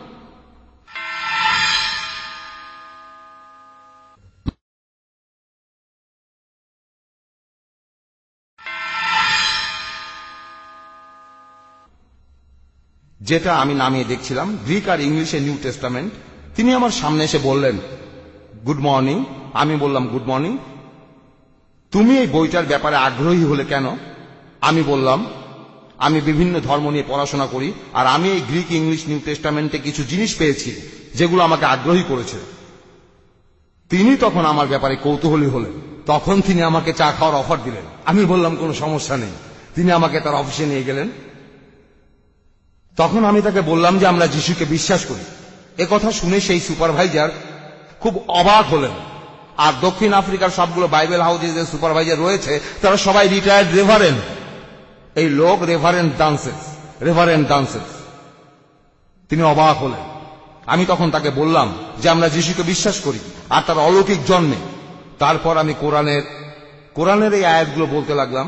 যেটা আমি নামিয়ে দেখছিলাম, গ্রিক আর ইংলিশে নিউ টেস্টামেন্ট। তিনি আমার সামনে এসে বললেন, গুড মর্নিং। আমি বললাম, গুড মর্নিং। তুমি এই বইটার ব্যাপারে আগ্রহী হলে কেন? আমি বললাম, আমি বিভিন্ন ধর্ম নিয়ে পড়াশোনা করি, আর আমি এই গ্রিক ইংলিশ নিউ টেস্টামেন্টে কিছু জিনিস পেয়েছি যেগুলো আমাকে আগ্রহী করেছে। তিনি তখন আমার ব্যাপারে কৌতূহলী হলেন। তখন তিনি আমাকে চা খাওয়ার অফার দিলেন। আমি বললাম, কোনো সমস্যা নেই। তিনি আমাকে তার অফিসে নিয়ে গেলেন। তখন আমি তাকে বললাম যে আমরা যিশুকে বিশ্বাস করি। একথা শুনে সেই সুপারভাইজার খুব অবাক হলেন। আর দক্ষিণ আফ্রিকার সবগুলো বাইবেল হাউসে যে সুপারভাইজার রয়েছে তারা সবাই রিটায়ার্ড রেভারেন্ড। এই লোক রেভারেন্ড ডান্সেস, রেভারেন্ড ডান্সেস। তিনি অবাক হলেন। আমি তখন তাকে বললাম যে আমরা যিশুকে বিশ্বাস করি আর তার অলৌকিক জন্মে। তারপর আমি কোরআনের কোরআনের এই আয়াতগুলো বলতে লাগলাম।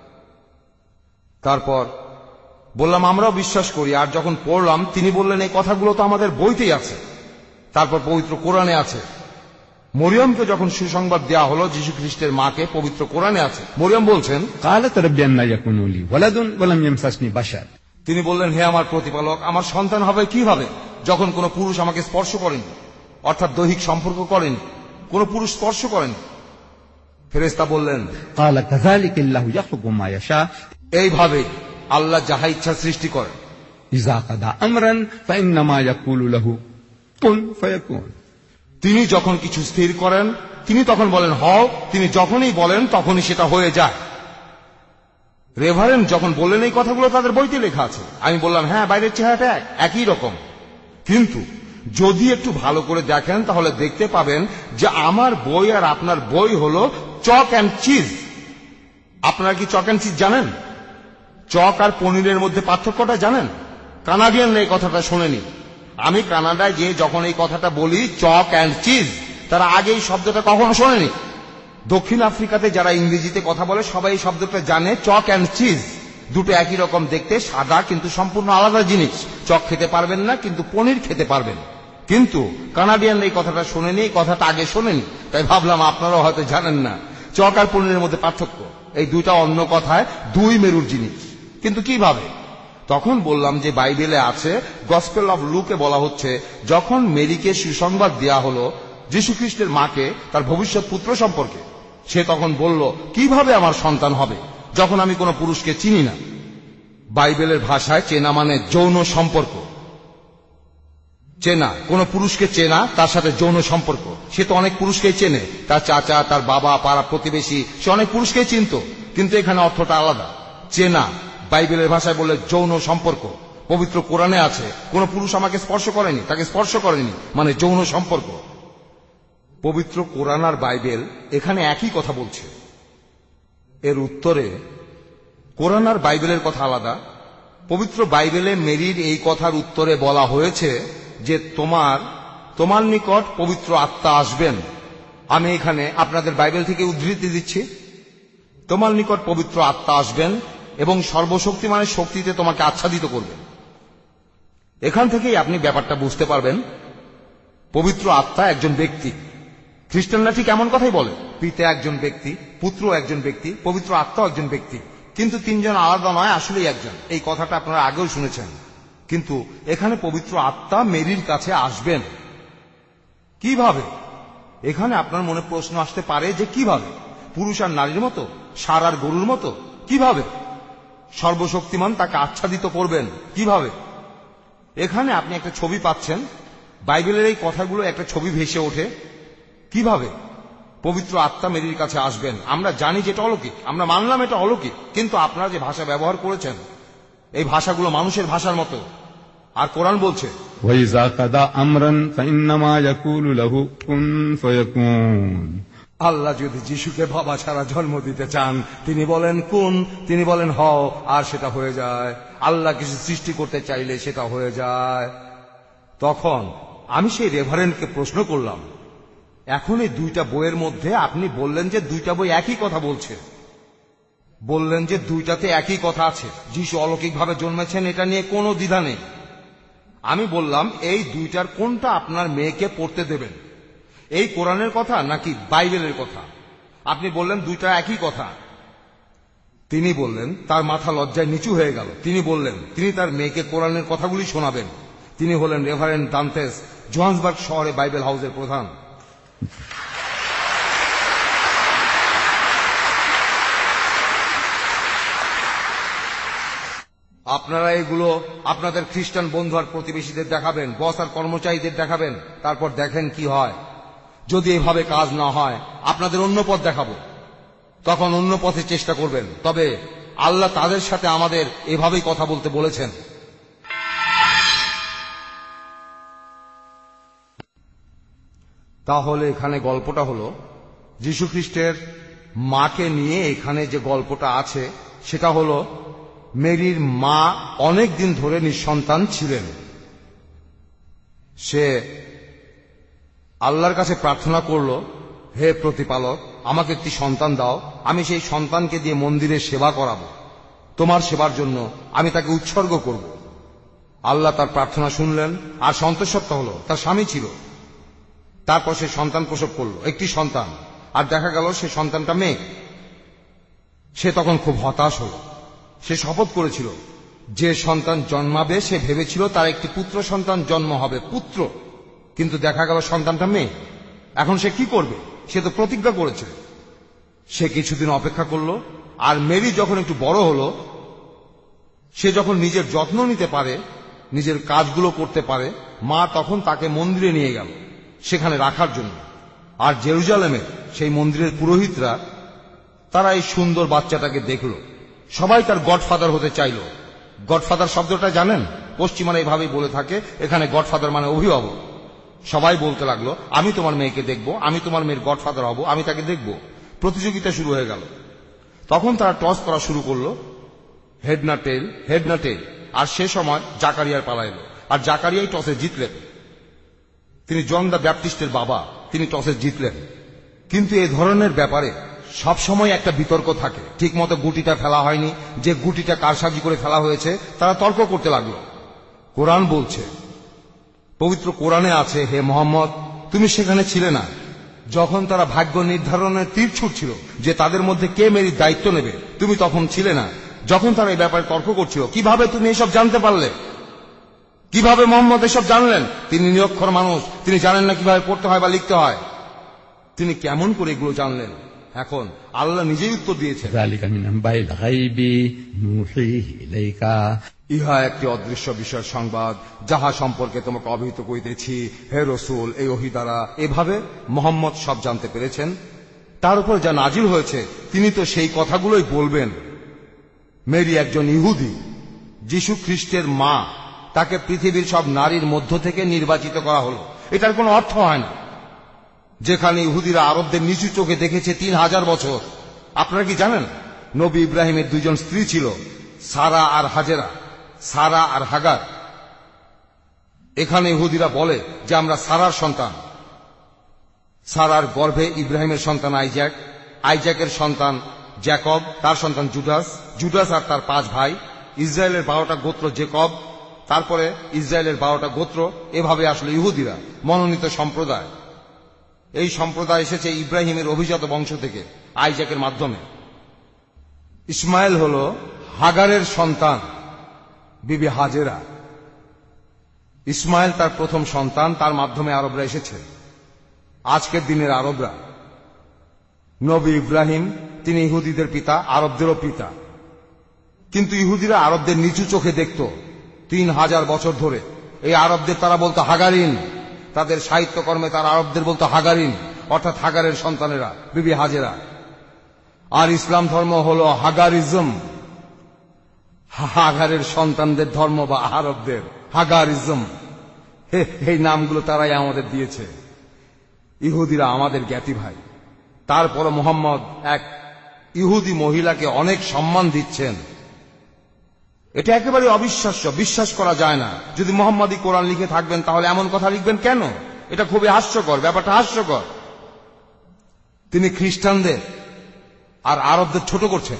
তারপর বললাম আমরাও বিশ্বাস করি। আর যখন পড়লাম তিনি বললেন এই কথাগুলো তো আমাদের বইতেই আছে, তারপর পবিত্র কোরআনে আছে। মরিয়মকে যখন সুসংবাদ দেওয়া হলো যীশু খ্রিস্টের মাকে, পবিত্র কোরআনে আছে। মরিয়ম বলছেন,
قالت رب أنى يكون لي ولد ولم يمسسني بشر।
তিনি বললেন, হে আমার প্রতিপালক, আমার সন্তান হবে কিভাবে যখন কোনো পুরুষ আমাকে স্পর্শ করেনি, অর্থাৎ দৈহিক সম্পর্ক করেনি, কোনো পুরুষ স্পর্শ করেনি। ফেরেশতা বললেন,
قال كذلك الله يخلق ما يشاء
এইভাবে আল্লাহ যাহা ইচ্ছা সৃষ্টি করেন।
إذا قضى أمرا فإنما يقول له كن فيكون।
তিনি যখন কিছু স্থির করেন তিনি তখন বলেন হও, তিনি যখনই বলেন তখনই সেটা হয়ে যায়। রেভারেন্ড যখন বললেন এই কথাগুলো তাদের বইতে লেখা আছে, আমি বললাম হ্যাঁ, বাইরের চেহারাটা এক একই রকম, কিন্তু যদি একটু ভালো করে দেখেন তাহলে দেখতে পাবেন যে আমার বই আর আপনার বই হলো চক অ্যান্ড চিজ। আপনারা কি চক অ্যান্ড চিজ জানেন? চক আর পনিরের মধ্যে পার্থক্যটা জানেন? কানাডিয়ানরা এই কথাটা শোনেনি। আমি কানাডায় গিয়ে যখন এই কথাটা বলি চক অ্যান্ড চিজ, তারা আগে এই শব্দটা কখনো শোনেনি। দক্ষিণ আফ্রিকাতে যারা ইংরেজিতে কথা বলে সবাই এই শব্দটা জানে, চক অ্যান্ড চিজ দুটো একই রকম দেখতে, সাদা, কিন্তু সম্পূর্ণ আলাদা জিনিস। চক খেতে পারবেন না, কিন্তু পনির খেতে পারবেন। কিন্তু কানাডিয়ানরা এই কথাটা শোনেনি, এই কথাটা আগে শোনেনি, তাই ভাবলাম আপনারাও হয়তো জানেন না। চক আর পনিরের মধ্যে পার্থক্য, এই দুইটা অন্য কথায় দুই মেরুর জিনিস। কিন্তু কিভাবে? তখন বললাম যে বাইবেলে আছে, গসপেল অফ লুকে বলা হচ্ছে, যখন মেরিকে সুসংবাদ দেয়া হলো যীশু খ্রিস্টের মাকে তার ভবিষ্যৎ পুত্র সম্পর্কে, সে তখন বলল কিভাবে আমার সন্তান হবে যখন আমি কোনো পুরুষকে চিনি না। বাইবেলের ভাষায় চেনা মানে যৌন সম্পর্ক। চেনা, কোন পুরুষকে চেনা, তার সাথে যৌন সম্পর্ক। সে তো অনেক পুরুষকেই চেনে, তার চাচা, তার বাবা, পাড়া প্রতিবেশী, সে অনেক পুরুষকেই চিনত, কিন্তু এখানে অর্থটা আলাদা। চেনা বাইবেলের ভাষায় বলে যৌন সম্পর্ক। পবিত্র কোরআনে আছে, কোন পুরুষ আমাকে স্পর্শ করেনি, তাকে স্পর্শ করেনি, মানে যৌন সম্পর্ক। পবিত্র কোরআন আর বাইবেল এখানে একই কথা বলছে। এর উত্তরে কোরআন আর বাইবেলের কথা আলাদা। পবিত্র বাইবেলে মেরির এই কথার উত্তরে বলা হয়েছে যে তোমার তোমার নিকট পবিত্র আত্মা আসবেন। আমি এখানে আপনাদের বাইবেল থেকে উদ্ধৃতি দিচ্ছি, তোমার নিকট পবিত্র আত্মা আসবেন এবং সর্বশক্তিমানের শক্তিতে তোমাকে আচ্ছাদিত করবেন। এখান থেকেই আপনি ব্যাপারটা বুঝতে পারবেন, পবিত্র আত্মা একজন ব্যক্তি। খ্রিস্টানরা ঠিক এমন কথাই বলে, পিতা একজন ব্যক্তি, পুত্র একজন ব্যক্তি, পবিত্র আত্মা একজন ব্যক্তি, কিন্তু তিনজন আলাদা নয়, আসলেই একজন। এই কথাটা আপনারা আগেও শুনেছেন। কিন্তু এখানে পবিত্র আত্মা মেরির কাছে আসবেন কিভাবে? এখানে আপনার মনে প্রশ্ন আসতে পারে যে কিভাবে? পুরুষ আর নারীর মতো, ষাঁড় আর গরুর মতো? কিভাবে? সর্বশক্তিমান তাকে আচ্ছাদিত করবেন কিভাবে? এখানে আপনি একটা ছবি পাচ্ছেন, বাইবেলের এই কথাগুলো একটা ছবি ভেসে ওঠে। কিভাবে পবিত্র আত্মা মেরির কাছে আসবেন? আমরা জানি যে এটা অলৌকিক, আমরা মানলাম এটা অলৌকিক, কিন্তু আপনারা যে ভাষা ব্যবহার করেছেন এই ভাষাগুলো মানুষের ভাষার মতো। আর কোরআন বলছে,
وَإِذَا قَضَى أَمْرًا فَإِنَّمَا يَقُولُ لَهُ كُن فَيَكُونُ।
আল্লাহ যদি যিশুকে বাবা ছাড়া জন্ম দিতে চান, তিনি বলেন কুন, তিনি বলেন হও, আর সেটা হয়ে যায়। আল্লাহ কিছু সৃষ্টি করতে চাইলে সেটা হয়ে যায়। তখন আমি সেই রেভারেন্ডকে প্রশ্ন করলাম, এখন এই দুইটা বইয়ের মধ্যে আপনি বললেন যে দুইটা বই একই কথা বলছে, বললেন যে দুইটাতে একই কথা আছে, যিশু অলৌকিকভাবে জন্মেছেন, এটা নিয়ে কোনো দ্বিধা নেই। আমি বললাম এই দুইটার কোনটা আপনার মেয়েকে পড়তে দেবেন, এই কোরআনের কথা নাকি বাইবেলের কথা? আপনি বললেন দুইটা একই কথা। তিনি বললেন, তার মাথা লজ্জায় নিচু হয়ে গেল। তিনি বললেন তিনি তার মেয়েকে কোরআনের কথাগুলি শোনাবেন। তিনি হলেন রেভারেন্ড দান্তেস, জোহান্সবার্গ শহরে বাইবেল হাউসের প্রধান। আপনারা এগুলো আপনাদের খ্রিস্টান বন্ধু আর প্রতিবেশীদের দেখাবেন, বস আর কর্মচারীদের দেখাবেন, তারপর দেখেন কি হয়। যদি এভাবে কাজ না হয় আপনাদের অন্য পথ দেখাবো, তখন অন্য পথে চেষ্টা করবেন। তবে আল্লাহ তাদের সাথে আমাদের এভাবেই কথা বলতে বলেছেন। তাহলে এখানে গল্পটা হলো যীশু খ্রিস্টের মাকে নিয়ে। এখানে যে গল্পটা আছে সেটা হলো মেরির মা অনেক দিন ধরে নিঃসন্তান ছিলেন। সে আল্লাহর কাছে প্রার্থনা করল, হে প্রতিপালক, আমাকে একটি সন্তান দাও, আমি সেই সন্তানকে দিয়ে মন্দিরে সেবা করাবো, তোমার সেবার জন্য আমি তাকে উৎসর্গ করব। আল্লাহ তার প্রার্থনা শুনলেন আর সন্তোষত্ব হলো। তার স্বামী ছিল, তারপর সে সন্তান প্রসব করলো, একটি সন্তান, আর দেখা গেল সে সন্তানটা মেয়ে। সে তখন খুব হতাশ হল। সে শপথ করেছিল যে সন্তান জন্মাবে সে ভেবেছিল তার একটি পুত্র সন্তান জন্ম হবে, পুত্র, কিন্তু দেখা গেল সন্তানটা মেয়ে। এখন সে কি করবে? সে তো প্রতিজ্ঞা করেছে। সে কিছুদিন অপেক্ষা করল, আর মেরি যখন একটু বড় হলো, সে যখন নিজের যত্ন নিতে পারে, নিজের কাজগুলো করতে পারে, মা তখন তাকে মন্দিরে নিয়ে গেল সেখানে রাখার জন্য। আর জেরুজালেমের সেই মন্দিরের পুরোহিতরা তারা এই সুন্দর বাচ্চাটাকে দেখল। সবাই তার গডফাদার হতে চাইল। গডফাদার শব্দটা জানেন? পশ্চিমারা এভাবেই বলে থাকে, এখানে গডফাদার মানে অভিভাবক। সবাই বলতে লাগলো, আমি তোমার মেয়েকে দেখব, আমি তোমার মেয়ের গডফাদার হব, আমি তাকে দেখব। প্রতিযোগিতা শুরু হয়ে গেল। তখন তারা টস করা শুরু করলো, হেড না টেল, হেড না টেল। আর সে সময় জাকারিয়ার পালা এলো, আর জাকারিয়াই টসে জিতলেন। তিনি জন দ্য ব্যাপটিস্টের বাবা, তিনি টসে জিতলেন। কিন্তু এই ধরনের ব্যাপারে সবসময় একটা বিতর্ক থাকে। ঠিক মতো গুটিটা ফেলা হয়নি, যে গুটিটা কারসাজি করে ফেলা হয়েছে, তারা তর্ক করতে লাগলো। কোরআন বলছে, পবিত্র কোরআনে আছে, হে মোহাম্মদ, তুমি সেখানে ছিলে না যখন তারা ভাগ্য নির্ধারণের তীর ছুটছিল যে তাদের মধ্যে কে মেরির দায়িত্ব নেবে। তুমি তখন ছিলে না যখন তারা এই ব্যাপারে তর্ক করছিল। কিভাবে তুমি এসব জানতে পারলে? কিভাবে মোহাম্মদ এসব জানলেন? তিনি নিরক্ষর মানুষ, তিনি জানেন না কিভাবে পড়তে হয় বা লিখতে হয়। তিনি কেমন করে এগুলো জানলেন? এখন আল্লাহ নিজেই উত্তর দিয়েছেন, ইহা একটি অদৃশ্য বিষয়ের সংবাদ, যাহা সম্পর্কে তোমাকে অবহিত করিতেছি হে রসুল এই ওহী দ্বারা। এভাবে মোহাম্মদ সব জানতে পেরেছেন। তার উপর যা নাজিল হয়েছে তিনি তো সেই কথাগুলোই বলবেন। মেরি একজন ইহুদি, যিশু খ্রিস্টের মা, তাকে পৃথিবীর সব নারীর মধ্য থেকে নির্বাচিত করা হলো। এটার কোনো অর্থ হয় না। যেখানে ইহুদিরা আরবদের নিচু চোখে দেখেছে তিন হাজার বছর। আপনারা কি জানেন, নবী ইব্রাহিমের দুইজন স্ত্রী ছিল, সারা আর হাজেরা, সারা আর হাগার। এখানে ইহুদিরা বলে যে আমরা সারার সন্তান। সারার গর্ভে ইব্রাহিমের সন্তান আইজাক, আইজাকের সন্তান জ্যাকব, তার সন্তান জুডাস, জুডাস আর তার পাঁচ ভাই, ইসরায়েলের বারোটা গোত্র জেকব, তারপরে ইসরায়েলের বারোটা গোত্র। এভাবে আসলে ইহুদিরা মনোনীত সম্প্রদায়। এই সম্প্রদায় এসেছে ইব্রাহিমের অভিজাত বংশ থেকে, আইজাকের মাধ্যমে। ইসমাইল হল হাগারের সন্তান, বিবি হাজেরা। ইসমাইল তার প্রথম সন্তান, তার মাধ্যমে আরবরা এসেছে। আজকের দিনের আরবরা, নবী ইব্রাহিম তিনি ইহুদিদের পিতা, আরবদেরও পিতা। কিন্তু ইহুদিরা আরবদের নিচু চোখে দেখত তিন হাজার বছর ধরে। এই আরবদের তারা বলতো হাগারিন। তাদের সাহিত্যকর্মে তারা আরবদের বলতো হাগারিন, অর্থাৎ হাগারের সন্তানেরা, বিবি হাজেরা। আর ইসলাম ধর্ম হল হাগারিজম, হাগারের সন্তানদের ধর্ম বা আরবদের হাগারিজম। এই নামগুলো তারাই আমাদের দিয়েছে। ইহুদিরা আমাদের জ্ঞাতি ভাই। তারপর মোহাম্মদ এক ইহুদি মহিলাকে অনেক সম্মান দিচ্ছেন। এটা একেবারে অবিশ্বাস্য, বিশ্বাস করা যায় না। যদি মোহাম্মদই কোরআন লিখে থাকবেন তাহলে এমন কথা লিখবেন কেন? এটা খুবই হাস্যকর, ব্যাপারটা হাস্যকর। তিনি খ্রিস্টানদের আর আরবদের ছোট করছেন।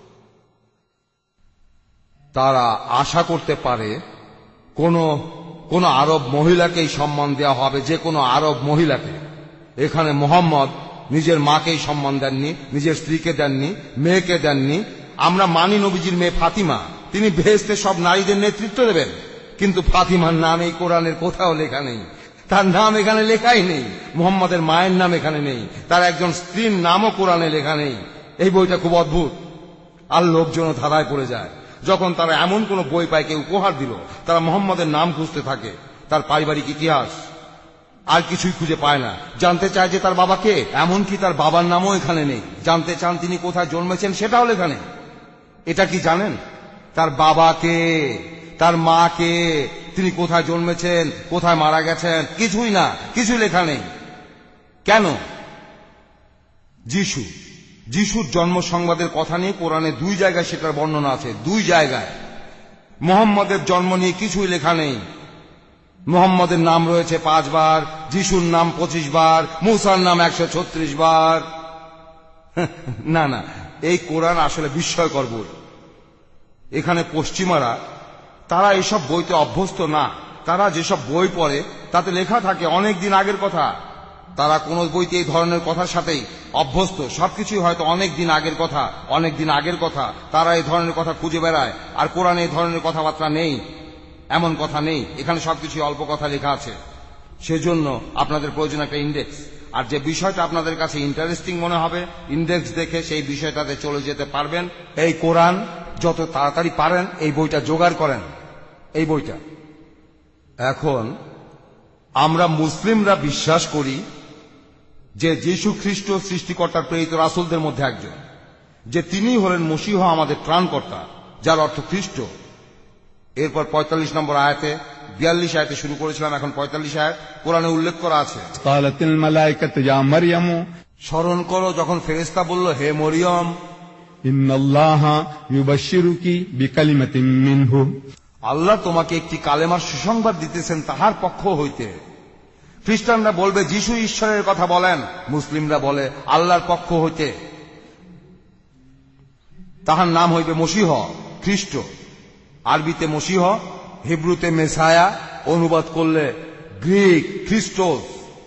তারা আশা করতে পারে কোন কোন আরব মহিলাকেই সম্মান দেওয়া হবে, যে কোনো আরব মহিলাকে। এখানে মোহাম্মদ নিজের মাকেই সম্মান দেননি, নিজের স্ত্রীকে দেননি, মেয়েকে দেননি। আমরা মানি নবীজির মেয়ে ফাতিমা, তিনি বেহেশতে সব নারীদের নেতৃত্ব দেবেন। কিন্তু ফাতিমার নাম এই কোরআনের কোথাও লেখা নেই। তার নাম এখানে লেখাই নেই। মুহাম্মাদের মায়ের নাম এখানে নেই। তার একজন স্ত্রীর নামও কোরআনে লেখা নেই। এই বইটা খুব অদ্ভুত। আর লোকজনও ধাঁধায় পড়ে যায়। যখন তারা এমন কোন বই পায়, কেউ উপহার দিল, তারা মোহাম্মদের নাম খুঁজতে থাকে, তার পারিবারিক ইতিহাস, আর কিছুই খুঁজে পায় না। জানতে চায় যে তার বাবা কে, এমনকি তার বাবার নামও এখানে নেই। জানতে চান তিনি কোথায় জন্মেছেন, সেটাও লেখা নেই। এটা কি জানেন? তার বাবা কে, তার মা কে, তিনি কোথায় জন্মেছেন, কোথায় মারা গেছেন, কিছুই না, কিছুই লেখা নেই। কেন? যিশু যিশুর জন্ম সংবাদের কথা নিয়ে কোরআনে দুই জায়গায় সেটার বর্ণনা আছে, দুই জায়গায়। মুহাম্মদের জন্ম নিয়ে কিছুই লেখা নেই। মুহাম্মদের নাম রয়েছে পাঁচবার, যিশুর নাম পঁচিশ বার, মুসার নাম একশো ছত্রিশ বার। না না, এই কোরআন আসলে বিস্ময়কর বই। এখানে পশ্চিমারা, তারা এসব বইতে অভ্যস্ত না। তারা যেসব বই পড়ে তাতে লেখা থাকে অনেক দিন আগের কথা। তারা কোন বইতে এই ধরনের কথার সাথেই অভ্যস্ত। সবকিছুই হয়তো অনেক দিন আগের কথা, অনেক দিন আগের কথা। তারা এই ধরনের কথা খুঁজে বেড়ায়। আর কোরআনে এই ধরনের কথাবার্তা নেই, এমন কথা নেই। এখানে সবকিছু অল্প কথা লেখা আছে। সেজন্য আপনাদের প্রয়োজন একটা ইন্ডেক্স। আর যে বিষয়টা আপনাদের কাছে ইন্টারেস্টিং মনে হবে, ইন্ডেক্স দেখে সেই বিষয়টাতে চলে যেতে পারবেন। এই কোরআন যত তাড়াতাড়ি পারেন এই বইটা জোগাড় করেন, এই বইটা। এখন আমরা মুসলিমরা বিশ্বাস করি যে যীশু খ্রিস্ট সৃষ্টিকর্তার প্রেরিত রাসূলদের মধ্যে একজন। যে তিনি হলেন মসীহ আমাদের ত্রাণকর্তা, যার অর্থ খ্রিস্ট। এরপর পঁয়তাল্লিশ নম্বর আয়াতে, বিয়াল্লিশ আয়াতে শুরু করেছিলাম, এখন পঁয়তাল্লিশ আয়াত কোরআনে উল্লেখ করা আছে।
কালাতিল মালাইকাতু ইয়া মারইয়াম
স্মরণ করো যখন ফেরেশতা বলল, হে মরিয়ম,
ইন্নাল্লাহা ইউবাশশিরুকি বিকালিমাতিন মিনহু,
আল্লাহ তোমাকে একটি কালেমার সুসংবাদ দিতেছেন তাহার পক্ষ হইতে। খ্রিস্টানরা বলবে যিশু ঈশ্বরের কথা বলেন, মুসলিমরা বলে আল্লাহর পক্ষ হইতে। তাহার নাম হইবে মসীহ, খ্রিস্ট। আরবিতে মসীহ, হিব্রুতে মেসায়া, অনুবাদ করলে গ্রিক খ্রিস্টোস।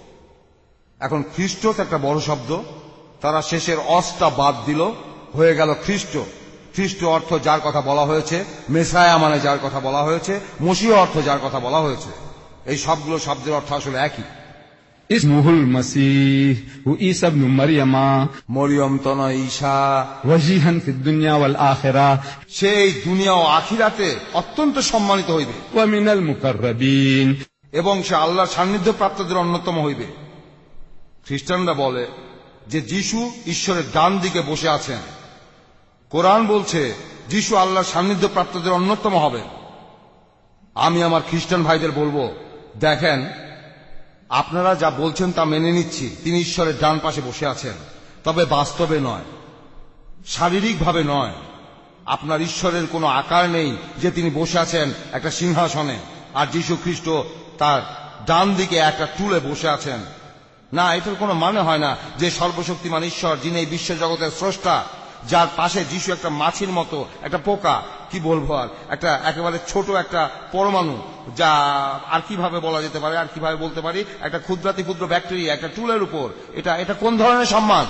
এখন খ্রিস্টোস একটা বড় শব্দ, তারা শেষের অসটা বাদ দিল, হয়ে গেল খ্রিস্ট। খ্রিস্ট অর্থ যার কথা বলা হয়েছে, মেসায়া মানে যার কথা বলা হয়েছে, মসীহ অর্থ যার কথা বলা হয়েছে। এই সবগুলো শব্দের অর্থ আসলে একই।
ইসমুহুল মাসীহ ও ঈসা ইবনে মারইয়ামা,
মরিয়ম তনয় ঈসা,
ওয়াজিহান ফিদ দুনিয়া ওয়াল আখিরাহ,
সেই দুনিয়া ও আখিরাতে অত্যন্ত সম্মানিত হইবে।
ওয়া মিনাল মুকাররাবিন,
এবং সে আল্লাহর সান্নিধ্য প্রাপ্তদের অন্যতম হইবে। খ্রিস্টানরা বলে যে যিশু ঈশ্বরের ডান দিকে বসে আছেন। কোরআন বলছে যিশু আল্লাহর সান্নিধ্য প্রাপ্তদের অন্যতম হবেন। আমি আমার খ্রিস্টান ভাইদের বলবো, দেখেন, আপনারা যা বলছেন তা মেনে নিচ্ছি, তিনি ঈশ্বরের ডান পাশে বসে আছেন, তবে বাস্তবে নয়, শারীরিকভাবে নয়। আপনার ঈশ্বরের কোনো আকার নেই যে তিনি বসে আছেন একটা সিংহাসনে আর যীশু খ্রিস্ট তার ডান দিকে একটা টুলে বসে আছেন। না, এটার কোনো মানে হয় না যে সর্বশক্তিমান ঈশ্বর, যিনি এই বিশ্ব জগতের স্রষ্টা, যার পাশে যিশু একটা মাছির মতো, একটা পোকা, কি বলবো আর, একটা একেবারে ছোট একটা পরমাণু, যা আর কিভাবে বলা যেতে পারে, আর কিভাবে বলতে পারি, একটা ক্ষুদ্রাতি ক্ষুদ্র ব্যাকটেরিয়া একটা টুলের উপর। এটা এটা কোন ধরনের সম্মান?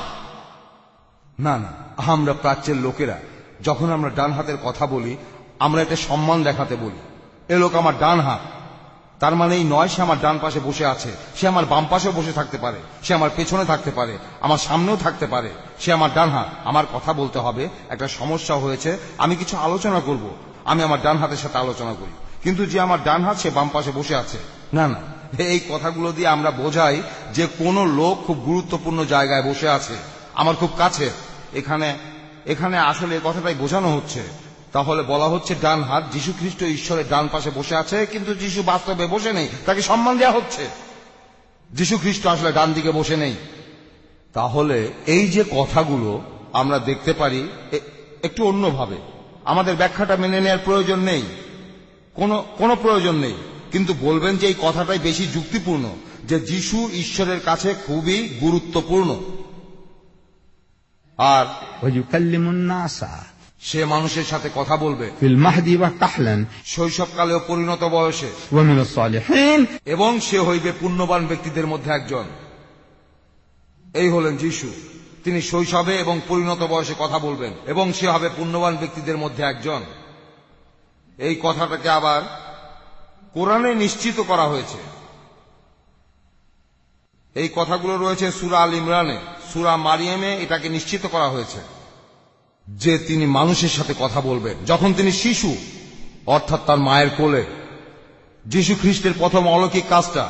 না না, আমরা প্রাচ্যের লোকেরা যখন আমরা ডান হাতের কথা বলি, আমরা এটা সম্মান দেখাতে বলি। এ লোক আমার ডান হাত, তার মানে এই নয় সে আমার ডান পাশে বসে আছে, সে আমার বাম পাশেও বসে থাকতে পারে, সে আমার পেছনে থাকতে পারে, আমার সামনেও থাকতে পারে, সে আমার ডান হাত। আমার কথা বলতে হবে, একটা সমস্যা হয়েছে, আমি কিছু আলোচনা করব, আমি আমার ডান হাতের সাথে আলোচনা করি, কিন্তু যে আমার ডান হাত সে বাম পাশে বসে আছে। না না, এই কথাগুলো দিয়ে আমরা বোঝাই যে কোনো লোক খুব গুরুত্বপূর্ণ জায়গায় বসে আছে, আমার খুব কাছে। এখানে এখানে আসলে এই কথাটাই বোঝানো হচ্ছে। তাহলে বলা হচ্ছে ডান হাত, যীশু খ্রিস্ট ঈশ্বরের ডান পাশে বসে আছে, কিন্তু যীশু বাস্তবে বসে নেই, তাকে সম্মান দেওয়া হচ্ছে। যীশু খ্রিস্ট আসলে ডান দিকে বসে নেই। তাহলে এই যে কথাগুলো আমরা দেখতে পারি একটু অন্যভাবে, আমাদের ব্যাখ্যাটা মেনে নেওয়ার প্রয়োজন নেই, কোনো কোনো প্রয়োজন নেই, কিন্তু বলবেন যে এই কথাটাই বেশি যুক্তিপূর্ণ, যে যীশু ঈশ্বরের কাছে খুবই গুরুত্বপূর্ণ। আর
ওয়ায়ুকাল্লিমুন নাসা,
সে মানুষের সাথে কথা বলবে
ফিল মাহদি ওয়া কাহলান,
শৈশবকালে ও পরিণত বয়সে,
ওয়া মিনাস সালিহিন,
এবং সে হইবে পুণ্যবান ব্যক্তিদের মধ্যে একজন। এই হলেন যীশু, তিনি শৈশবে এবং পরিণত বয়সে কথা বলবেন, এবং সে হবে পুণ্যবান ব্যক্তিদের মধ্যে একজন। এই কথাটাকে আবার কোরআনে নিশ্চিত করা হয়েছে। এই কথাগুলো রয়েছে সূরা আল ইমরানে, সূরা মারিয়ামে এটাকে নিশ্চিত করা হয়েছে যে তিনি মানুষের সাথে কথা বলবেন যখন তিনি শিশু, অর্থাৎ তার মায়ের কোলে। যীশু খ্রিস্টের প্রথম অলৌকিক কাজটা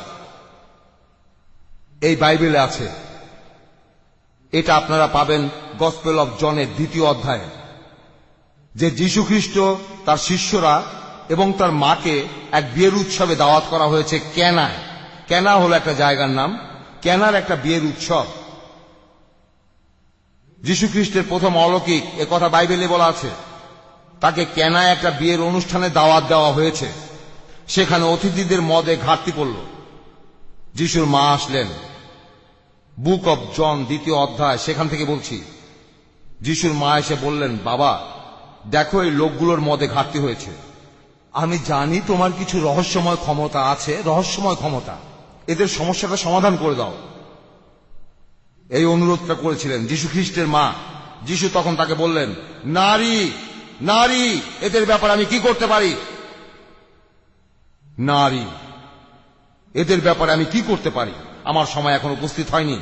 এই বাইবেলে আছে। এটা আপনারা পাবেন গসপেল অফ জনের দ্বিতীয় অধ্যায়ে, যে যীশু খ্রিস্ট, তার শিষ্যরা এবং তার মাকে এক বিয়ের উৎসবে দাওয়াত করা হয়েছে ক্যানায়। ক্যানা হলো একটা জায়গার নাম, ক্যানার একটা বিয়ের উৎসব। যীশু খ্রিস্টের প্রথম অলৌকিক এ কথা বাইবেলে বলা আছে। তাকে ক্যানায় একটা বিয়ের অনুষ্ঠানে দাওয়াত দেওয়া হয়েছে, সেখানে অতিথিদের মদে ঘাটতি পড়ল। যিশুর মা আসলেন, বুক অব জন দ্বিতীয় অধ্যায়, সেখান থেকে বলছি। যিশুর মা এসে বললেন, বাবা দেখো এই লোকগুলোর মদে ঘাটতি হয়েছে, আমি জানি তোমার কিছু রহস্যময় ক্ষমতা আছে, রহস্যময় ক্ষমতা, এদের সমস্যাটা সমাধান করে দাও। এই অনুরোধটা করেছিলেন যীশু খ্রিস্টের মা। যিশু তখন তাকে বললেন, নারী নারী এদের ব্যাপারে আমি কি করতে পারি? নারী এদের ব্যাপারে আমি কি করতে পারি? আমার সময় এখন উপস্থিত হয়নি।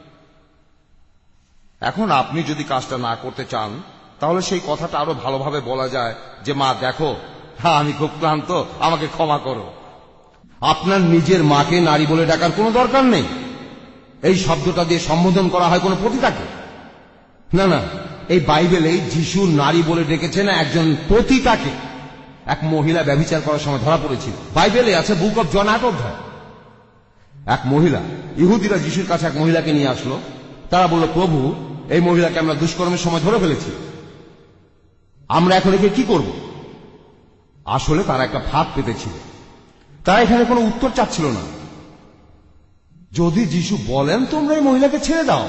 এখন আপনি যদি কাজটা না করতে চান, তাহলে সেই কথাটা আরো ভালোভাবে বলা যায় যে, মা দেখো, হ্যাঁ আমি খুব ক্লান্ত, আমাকে ক্ষমা করো। আপনার নিজের মাকে নারী বলে ডাকার কোনো দরকার নেই। এই শব্দটা দিয়ে সম্বোধন করা হয় কোনো পতিতাকে? না না, এই বাইবেলে যিশু নারী বলে ডেকেছেন একজন পতিতাকে। এক মহিলা ব্যভিচার করার সময় ধরা পড়েছিল। বাইবেলে আছে, বুক অফ জন আট অধ্যায়। এক মহিলা, ইহুদিরা যিশুর কাছে এক মহিলাকে নিয়ে আসলো। তারা বলল, প্রভু, এই মহিলাকে আমরা দুষ্কর্মের সময় ধরে ফেলেছি, আমরা এখন একে কি করব? আসলে তারা একটা ফাঁদ পেতেছিল। তারা এখানে কোনো উত্তর চাচ্ছিল না। যদি যিশু বলেন তোমরা এই মহিলাকে ছেড়ে দাও,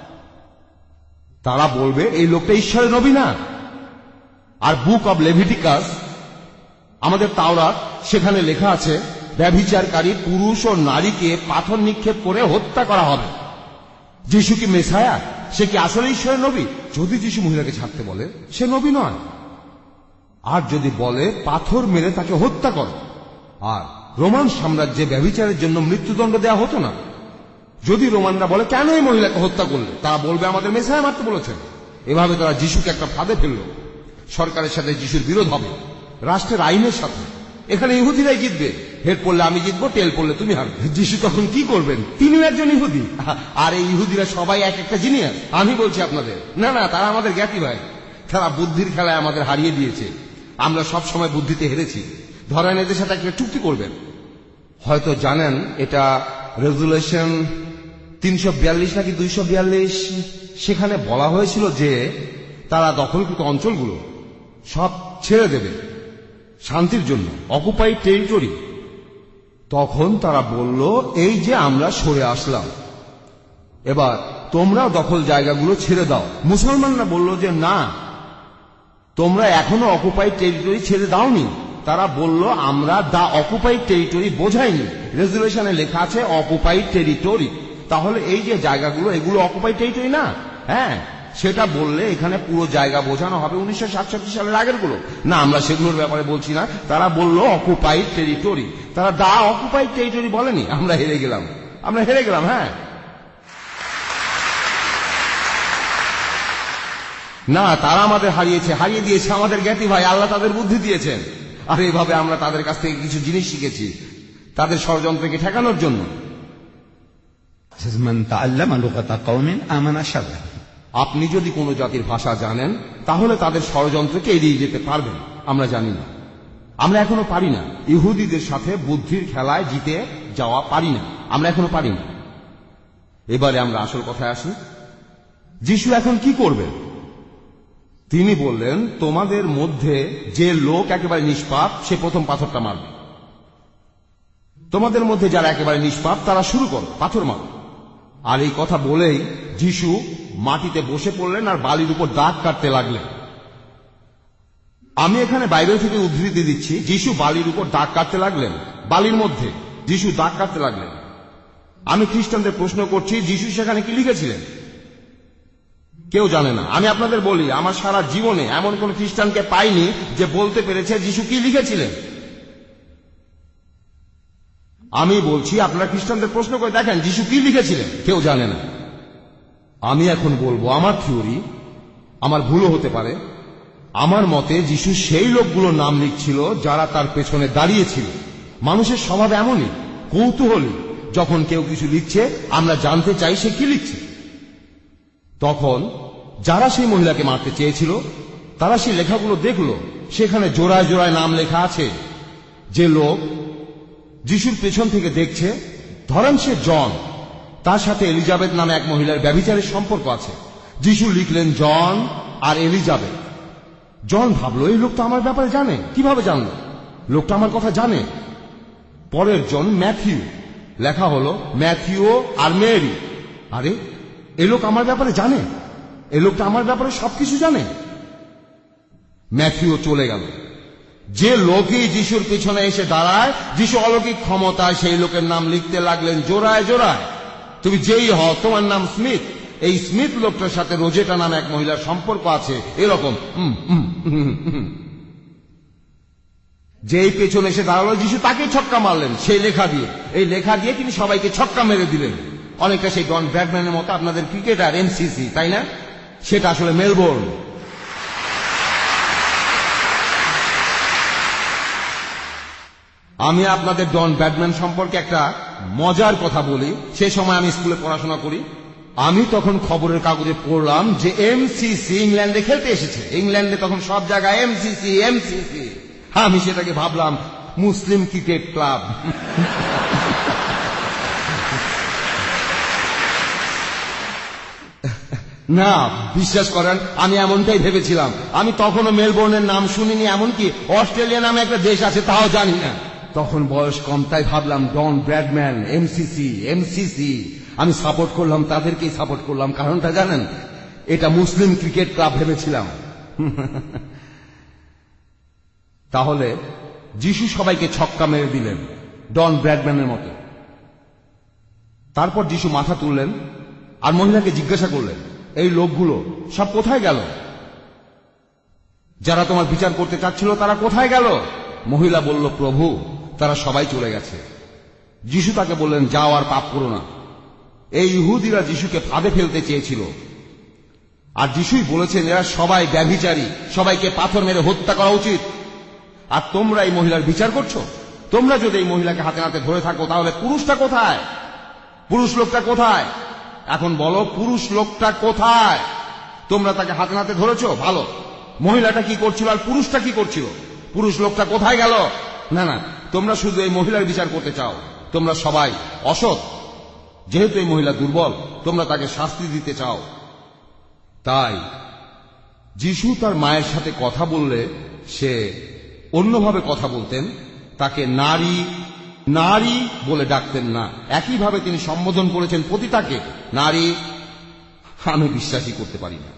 তারা বলবে এই লোকটা ঈশ্বরের নবী না। আর বুক অব লেভিটিকাস, আমাদের তাওরাত, সেখানে লেখা আছে ব্যভিচারকারী পুরুষ ও নারীকে পাথর নিক্ষেপ করে হত্যা করা হবে। যিশু কি মেসায়া? সে কি আসলে ঈশ্বরের নবী? যদি যিশু মহিলাকে ছাড়তে বলে, সে নবী নয়। আর যদি বলে পাথর মেরে তাকে হত্যা করো, আর রোমান সাম্রাজ্যে ব্যভিচারের জন্য মৃত্যুদণ্ড দেয়া হতো না। যদি রোমানরা বলে কেন এই মহিলাকে হত্যা করলে, তারা বলবে আমাদের মেসায়া মারতে বলেছেন। এভাবে তারা যিশুকে একটা ফাঁদে ফেলল। সরকারের সাথে যিশুর বিরোধ হবে, রাষ্ট্রের আইনের সাথে। এখানে ইহুদিরাই জিতবে। হেড পড়লে আমি জিতবো, টেল পড়লে তুমি হারবে। যিশু তখন কি করবেন? তিনিও একজন ইহুদি। আর এই ইহুদিরা সবাই এক একটা জিনিয়াস। আমি বলছি আপনাদের, না না, তারা আমাদের জ্ঞাতি ভাই। তারা বুদ্ধির খেলায় আমাদের হারিয়ে দিয়েছে। আমরা সব সময় বুদ্ধিতে হেরেছি। ধরেন এদের সাথে একটা চুক্তি করবেন। হয়তো জানেন এটা রেজুলেশন তিনশো বিয়াল্লিশ নাকি দুইশো বিয়াল্লিশ, সেখানে বলা হয়েছিল যে তারা দখলকৃত অঞ্চলগুলো সব ছেড়ে দেবে শান্তির জন্য, অকুপাইড টেরিটরি। তখন তারা বলল, এই যে আমরা সরে আসলাম, এবার তোমরা দখল জায়গাগুলো ছেড়ে দাও। মুসলমানরা বলল যে না, তোমরা এখনো অকুপাইড টেরিটরি ছেড়ে দাওনি। তারা বলল, আমরা দা অকুপাইড টেরিটরি বোঝাইনি। রেজুলেশনে লেখা আছে অকুপাইড টেরিটরি। তাহলে এই যে জায়গাগুলো, এগুলো অকুপাইড টেরিটরি না? হ্যাঁ, সেটা বললে এখানে পুরো জায়গা বোঝানো হবে উনিশশো সাতষট্টি সালের আগের গুলো না। আমরা সেগুলোর ব্যাপারে বলছি না। তারা বলল অকুপাইড টেরিটরি। তারা দা অকুপাইড টেরিটরি বলেনি। আমরা হেরে গেলাম, আমরা হেরে গেলাম। হ্যাঁ, না, তারা আমাদের হারিয়েছে, হারিয়ে দিয়েছে আমাদের জ্ঞাতি ভাই। আল্লাহ তাদের বুদ্ধি দিয়েছেন। আর এইভাবে আমরা তাদের কাছ থেকে কিছু জিনিস শিখেছি, তাদের ষড়যন্ত্রকে ঠেকানোর জন্য। আপনি যদি কোনো জাতির ভাষা জানেন, তাহলে তাদের ষড়যন্ত্রকে এড়িয়ে যেতে পারবেন। আমরা জানি না, আমরা এখনো পারি না। ইহুদিদের সাথে বুদ্ধির খেলায় জিতে যাওয়া পারি না, আমরা এখনো পারি না। এবারে আমরা আসল কথায় আসি। যিশু এখন কি করবেন? তিনি বললেন, তোমাদের মধ্যে যে লোক একেবারে নিষ্পাপ, সে প্রথম পাথরটা মারবে। তোমাদের মধ্যে যারা একেবারে নিষ্পাপ, তারা শুরু করো, পাথর মারো। আর এই কথা বলেই যিশু মাটিতে বসে পড়লেন আর বালির উপর দাগ কাটতে লাগলেন। আমি এখানে বাইবেল থেকে উদ্ধৃতি দিচ্ছি। যিশু বালির উপর দাগ কাটতে লাগলেন, বালির মধ্যে যিশু দাগ কাটতে লাগলেন। আমি খ্রিস্টানদের প্রশ্ন করছি, যিশু সেখানে কি লিখেছিলেন? কেউ জানে না। আমি আপনাদের বলি, আমার সারা জীবনে এমন কোন খ্রিস্টানকে পাইনি যে বলতে পেরেছে যিশু কি লিখেছিলেন। আমি বলছি, আপনারা খ্রিস্টানদের প্রশ্ন করে দেখেন যিশু কি লিখেছিলেন, কেউ জানে না। আমি এখন বলবো আমার থিওরি, আমার ভুলও হতে পারে। আমার মতে যিশু সেই লোকগুলোর নাম লিখছিল যারা তার পেছনে দাঁড়িয়েছিল। মানুষের স্বভাব এমনই, কৌতূহলী। যখন কেউ কিছু লিখছে, আমরা জানতে চাই সে কি লিখছে। তখন যারা সেই মহিলাকে মারতে চেয়েছিল, তারা সেই লেখাগুলো দেখলো। সেখানে জোড়ায় জোড়ায় নাম লেখা আছে। যে লোক যিশুর পেছন থেকে দেখছে, ধরেন সে জন, তার সাথে এলিজাবেথ নামে এক মহিলার ব্যভিচারের সম্পর্ক আছে। যিশু লিখলেন জন আর এলিজাবেথ। জন ভাবলো, এই লোকটা আমার ব্যাপারে জানে। কিভাবে জানলো? লোকটা আমার কথা জানে। পরের জন ম্যাথিউ, লেখা হলো ম্যাথিউ আর মেরি। আরে, এই লোক আমার ব্যাপারে জানে, এই লোকটা আমার ব্যাপারে সবকিছু জানে। ম্যাথিউ চলে গেল। যে লোকই যিশুর পিছনে এসে দাঁড়ায়, যিশু অলৌকিক ক্ষমতায় সেই লোকের নাম লিখতে লাগলেন জোড়ায় জোড়ায়। তুমি যেই হও, তোমার নাম স্মিথ। এই স্মিথ লোকটার সাথে রোজেটা নামে এক মহিলার সম্পর্ক আছে, এরকম। যেই পেছনে এসে দাঁড়ালো, যিশু তাকে ছক্কা মারলেন সেই লেখা দিয়ে। এই লেখা দিয়ে তিনি সবাইকে ছক্কা মেরে দিলেন। অনেকটা সেই ডন ব্র্যাডম্যানের মতো আপনাদের ক্রিকেটার এমসিসি, তাই না? সেটা আসলে মেলবোর্ন। আমি আপনাদের ডন ব্র্যাডম্যান সম্পর্কে একটা মজার কথা বলি। সেই সময় আমি স্কুলে পড়াশোনা করি। আমি তখন খবরের কাগজে পড়লাম যে এমসিসি ইংল্যান্ডে খেলতে এসেছে। ইংল্যান্ডে তখন সব জায়গায় এমসিসি এমসিসি। আমি সেটাকে ভাবলাম মুসলিম ক্রিকেট ক্লাব। না, বিশ্বাস করেন আমি এমনটাই ভেবেছিলাম। আমি তখনও মেলবোর্নের নাম শুনিনি, এমনকি অস্ট্রেলিয়া নামে একটা দেশ আছে তাও জানি না। তখন বয়স কম, তাই ভাবলাম ডন ব্র্যাডম্যান, এমসিসি এমসিসি। আমি সাপোর্ট করলাম, তাদেরকেই সাপোর্ট করলাম। কারণটা জানেন, এটা মুসলিম ক্রিকেট ক্লাব ভেবেছিলাম। তাহলে যিশু সবাইকে ছক্কা মেরে দিলেন ডন ব্র্যাডম্যানের মতো। তারপর যিশু মাথা তুললেন আর মহিলাকে জিজ্ঞাসা করলেন, এই লোকগুলো সব কোথায় গেল? যারা তোমার বিচার করতে চাচ্ছিল তারা কোথায় গেল? মহিলা বলল, প্রভু, তারা সবাই চলে গেছে। যিশু তাকে বললেন, যাও আর পাপ করো না। এই ইহুদিরা যিশুকে ফাঁদে ফেলতে চেয়েছিল, আর যিশুই বলেছেন এরা সবাই ব্যভিচারী, সবাইকে পাথর মেরে হত্যা করা উচিত। আর তোমরা এই মহিলার বিচার করছো? তোমরা যদি এই মহিলাকে হাতে নাতে ধরে থাকো, তাহলে পুরুষটা কোথায়? পুরুষ লোকটা কোথায়? এখন বলো, পুরুষ লোকটা কোথায়? তোমরা তাকে হাতে নাতে ধরেছো, ভালো। মহিলাটা কি করছিল আর পুরুষটা কি করছিল? পুরুষ লোকটা কোথায় গেল? না না, তোমরা শুধু এই মহিলার বিচার করতে চাও। তোমরা সবাই অসৎ। যেহেতু এই মহিলা দুর্বল, তোমরা তাকে শাস্তি দিতে চাও। তাই যিশু তার মায়ের সাথে কথা বললে সে অন্যভাবে কথা বলতেন। তাকে নারী নারী বলে ডাকতেন না। একইভাবে তিনি সম্বোধন করেছেন পতিতাকে নারী। আমি বিশ্বাসই করতে পারি না।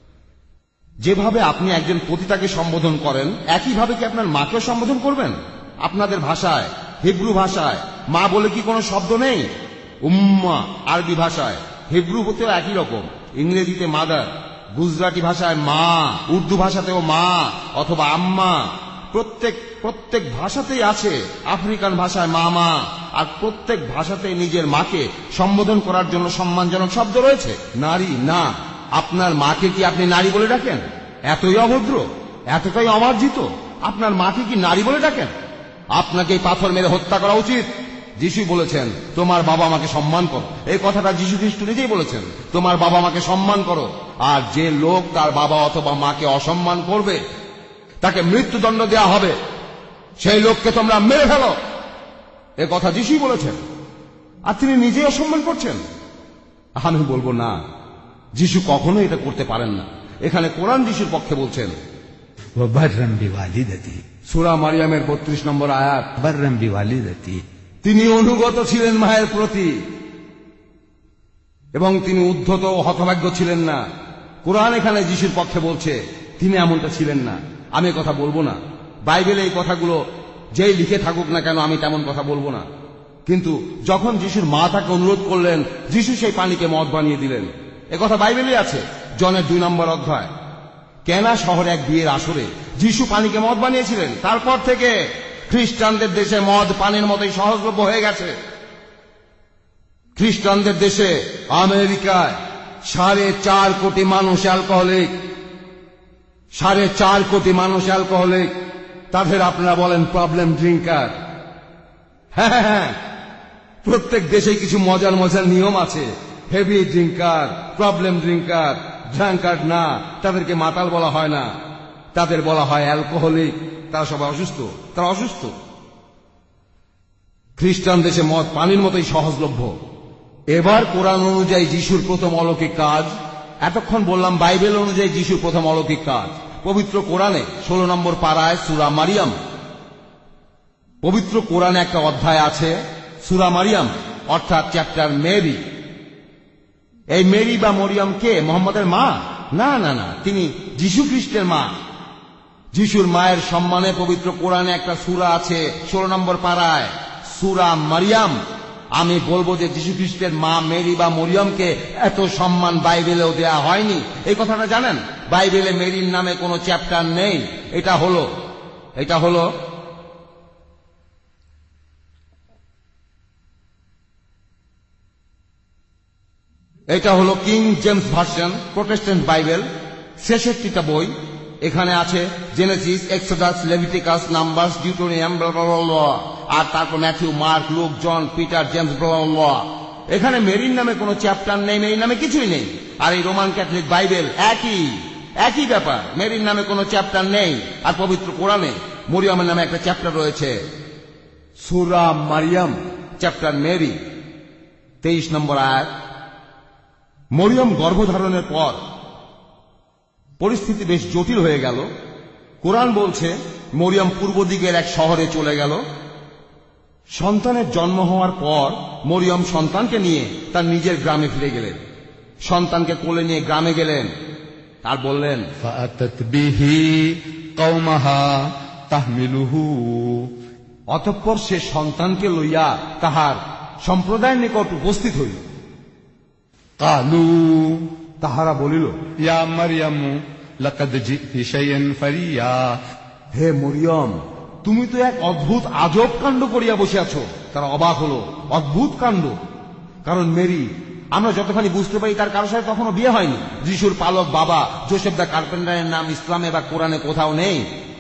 যেভাবে আপনি একজন পতিতাকে সম্বোধন করেন, একইভাবে কি আপনার মাকেও সম্বোধন করবেন? আপনাদের ভাষায়, হিব্রু ভাষায় মা বলে কি কোনো শব্দ নেই? উম্মা আরবি ভাষায়, হিব্রু হতেও একই রকম। ইংরেজিতে মাদার, গুজরাটি ভাষায় মা, উর্দু ভাষাতেও মা অথবা আম্মা। প্রত্যেক প্রত্যেক ভাষাতেই আছে। আফ্রিকান ভাষায় মামা। আর প্রত্যেক ভাষাতেই নিজের মাকে সম্বোধন করার জন্য সম্মানজনক শব্দ রয়েছে। নারী না। আপনার মাকে কি আপনি নারী বলে ডাকেন? এতই অভদ্র, এতটাই অমার্জিত, আপনার মাকে কি নারী বলে ডাকেন? আপনাকে পাথর মেরে হত্যা করা উচিত। যিশু বলেছেন, তোমার বাবা মাকে সম্মান করো। এই কথাটা যিশু খ্রিস্ট নিজেই বলেছেন, তোমার বাবা মাকে সম্মান করো। আর যে লোক তার বাবা অথবা মাকে অসম্মান করবে, তাকে মৃত্যুদণ্ড দেওয়া হবে। সেই লোককে তোমরা মেরে ফেলো। এ কথা যিশুই বলেছেন, আর তিনি নিজেই অসম্মান করছেন। আমি বলবো না, যিশু কখনো এটা করতে পারেন না। এখানে কোরআন যিশুর পক্ষে বলছেন। সূরা মারিয়ামের বত্রিশ নম্বর আয়াত,
বাররাম বিওয়ালিদাতি,
তিনি অনুগত ছিলেন মায়ের প্রতি এবং তিনি উদ্ধত ও হতভাগ্য ছিলেন না। কোরআন এখানে যিশুর পক্ষে বলছে তিনি এমনটা ছিলেন না। আমি কথা বলবো না। বাইবেলে এই কথাগুলো যেই লিখে থাকুক না কেন, আমি তেমন কথা বলবো না। কিন্তু যখন যিশুর মা তাকে অনুরোধ করলেন, যিশু সেই পানিকে মদ বানিয়ে দিলেন। এ কথা বাইবেলে আছে, জনের দুই নম্বর অধ্যায়। কেনা শহরে এক বিয়ের আসরে যিশু পানিকে মদ বানিয়েছিলেন। তারপর থেকে খ্রিস্টানদের দেশে মদ পানির মতোই সহজলভ্য হয়ে গেছে। খ্রিস্টানদের দেশে আমেরিকায় সাড়ে চার কোটি মানুষ অ্যালকোহলিক। সাড়ে চার কোটি মানুষ অ্যালকোহলিক। তাদের আপনারা বলেন প্রবলেম ড্রিঙ্কার। হ্যাঁ হ্যাঁ, প্রত্যেক দেশে কিছু মজার মজার নিয়ম আছে। Heavy drinker, problem drinker, drunker না, তাদেরকে মাতাল বলা হয় না, তাদের বলা হয় অ্যালকোহলিক। তারা সবাই অসুস্থ, তারা অসুস্থ। খ্রিস্টান দেশে মদ পানির মতোই সহজলভ্য। এবার কোরআন অনুযায়ী যিশুর প্রথম অলৌকিক কাজ। এতক্ষণ বললাম বাইবেল অনুযায়ী যিশুর প্রথম অলৌকিক কাজ। পবিত্র কোরআনে ষোলো নম্বর পারায় সূরা মারিয়াম। পবিত্র কোরআনে একটা অধ্যায় আছে সূরা মারিয়াম, অর্থাৎ চ্যাপ্টার মেরি। এই মেরি বা মরিয়ম কে? মোহাম্মদের মা? না না না, তিনি যিশু খ্রিস্টের মা। যিশুর মায়ের সম্মানে পবিত্র কোরআনে একটা সূরা আছে ষোলো নম্বর পারায়, সূরা মারিয়াম। আমি বলবো যে যিশু খ্রিস্টের মা মেরি বা মরিয়মকে এত সম্মান বাইবেলেও দেয়া হয়নি। এই কথাটা জানেন? বাইবেলে মেরির নামে কোনো চ্যাপ্টার নেই। এটা হলো এটা হলো এটা হলো King James Version, Protestant Bible, ছেষট্টিটা বই। এখানে আছে Genesis, Exodus, Leviticus, Numbers, Deuteronomy, আর তারপর Matthew, Mark, Luke, John, Peter, James, এখানে মেরির নামে কোনো চ্যাপ্টার নেই, মেরির নামে কিছুই নেই। আর এই রোমান ক্যাথলিক বাইবেল একই একই ব্যাপার, মেরির নামে কোনো চ্যাপ্টার নেই। আর পবিত্র কোরআনে মরিয়মের নামে একটা চ্যাপ্টার রয়েছে, সূরা মারিয়াম, চ্যাপ্টার মেরি, তেইশ নম্বর আয়াত। মরিয়ম গর্ভধারণের পর পরিস্থিতি বেশ জটিল হয়ে গেল। কোরআন বলছে মরিয়ম পূর্ব দিকের এক শহরে চলে গেল। সন্তানের জন্ম হওয়ার পর মরিয়ম সন্তানকে নিয়ে তার নিজের গ্রামে ফিরে গেলেন। সন্তানকে কোলে নিয়ে গ্রামে গেলেন আর বললেন,
فأتت به قومها تحمله।
অতঃপর সে সন্তানকে লইয়া তাহার সম্প্রদায়ের নিকট উপস্থিত হইল।
قالوا
তাহারা বলিল,
يا مريم لقد جئت شيئا فريا।
হে মরিয়ম, তুমি তো এক অদ্ভুত আজব কাণ্ড করিয়া বসে আছো। তারা অবাক হলো, অদ্ভুত কাণ্ড। কারণ মেরি, আমরা যতখানি বুঝতে পারি, তার কারোর সাথে তখনও বিয়ে হয়নি। যিশুর পালক বাবা জোসেফ দা কার্পেন্টারের নাম ইসলামে বা কোরআনে কোথাও নেই,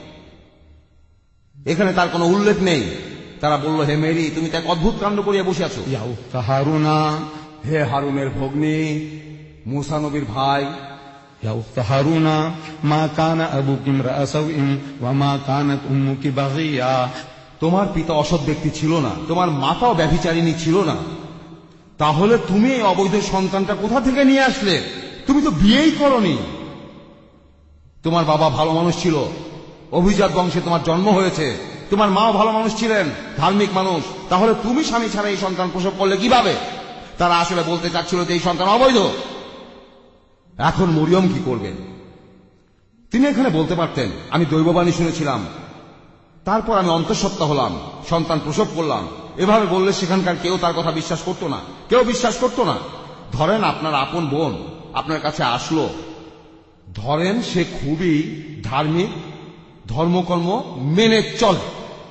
এখানে তার কোনো উল্লেখ নেই। তারা বলল, হে মেরি, তুমি তো এক অদ্ভুত কাণ্ড করিয়া বসে আছো।
يا أخت هارون
হে হারুনের ভগ্নী, মুসা নবীর ভাই,
يا أخت هارون ما كان أبوك امرأ سوء وما كانت أمك بغيا।
তোমার পিতা অসৎ ব্যক্তি ছিল না, তোমার মাতাও ব্যভিচারিণী ছিল না। তাহলে তুমি এই অবৈধ সন্তানটা কোথা থেকে নিয়ে আসলে? তুমি তো বিয়েই করনি। তোমার বাবা ভালো মানুষ ছিল, অভিজাত বংশে তোমার জন্ম হয়েছে। তোমার মাও ভালো মানুষ ছিলেন, ধার্মিক মানুষ। তাহলে তুমি স্বামী ছাড়া এই সন্তান প্রসব করলে কিভাবে? তারা আসলে বলতে চাচ্ছিল যে এই সন্তান অবৈধ। এখন মরিয়ম কি করবেন? তিনি এখানে বলতে পারতেন, আমি দৈববাণী শুনেছিলাম, তারপর আমি অন্তঃসত্ত্বা হলাম, সন্তান প্রসব করলাম। এভাবে বললে সেখানকার কেউ তার কথা বিশ্বাস করত না, কেউ বিশ্বাস করত না। ধরেন আপনার আপন বোন আপনার কাছে আসলো, ধরেন সে খুবই ধার্মিক, ধর্মকর্ম মেনে চলে,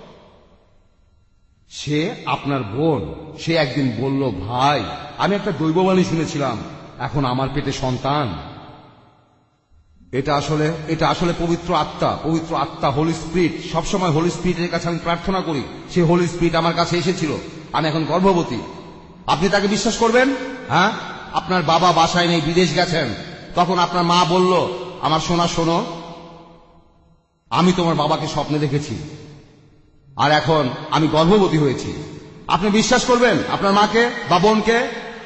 সে আপনার বোন। সে একদিন বলল, ভাই, আমি একটা দৈববাণী শুনেছিলাম, এখন আমার পেটে সন্তান। এটা আসলে এটা আসলে পবিত্র আত্মা, পবিত্র আত্মা, হোলি স্পিরিট। সবসময় হোলি স্পিরিটের কাছে আমি প্রার্থনা করি, সে হোলি স্পিরিট আমার কাছে এসেছিল, আমি এখন গর্ভবতী। আপনি তাকে বিশ্বাস করবেন? হ্যাঁ, আপনার বাবা বাসায় নেই, বিদেশ গেছেন। তখন আপনার মা বলল, আমার সোনা শোনো, আমি তোমার বাবাকে স্বপ্নে দেখেছি, আর এখন আমি গর্ভবতী হয়েছি। আপনি বিশ্বাস করবেন আপনার মাকে বা বোনকে?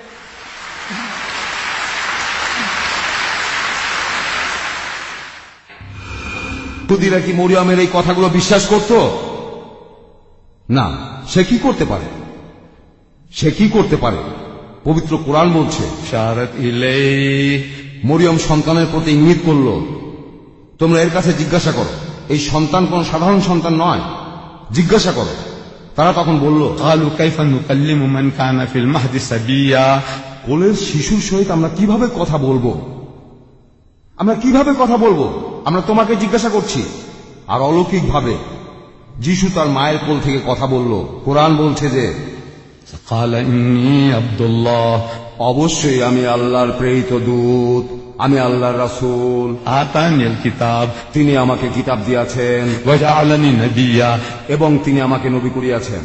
ইহুদীরা কি মরিয়মের এই কথাগুলো বিশ্বাস করত? না। সে কি করতে পারে? সে কি করতে পারে? পবিত্র কোরআন বলছে,
শারাত ইলাইহি,
মরিয়ম সন্তানের প্রতি ইঙ্গিত করল, তোমরা এর কাছে জিজ্ঞাসা করো, এই সন্তান কোন সাধারণ সন্তান নয়, জিজ্ঞাসা করো। তারা তখন বলল,
قالوا كيف نكلم من كان في المهد صبيا।
কোলের শিশুর সহিত আমরা কিভাবে কথা বলবো? আমরা কিভাবে কথা বলবো? আমরা তোমাকে জিজ্ঞাসা করছি। আর অলৌকিক ভাবে যিশু তার মায়ের কোল থেকে কথা বলল। কোরআন বলছে যে,
قال إني عبد الله।
অবশ্যই আমি আল্লাহর প্রেরিত দূত, আমি আল্লাহর রাসূল।
آتاني الكتاب
তিনি আমাকে কিতাব দিয়াছেন
وجعلني نبيا।
এবং তিনি আমাকে নবী করিয়াছেন।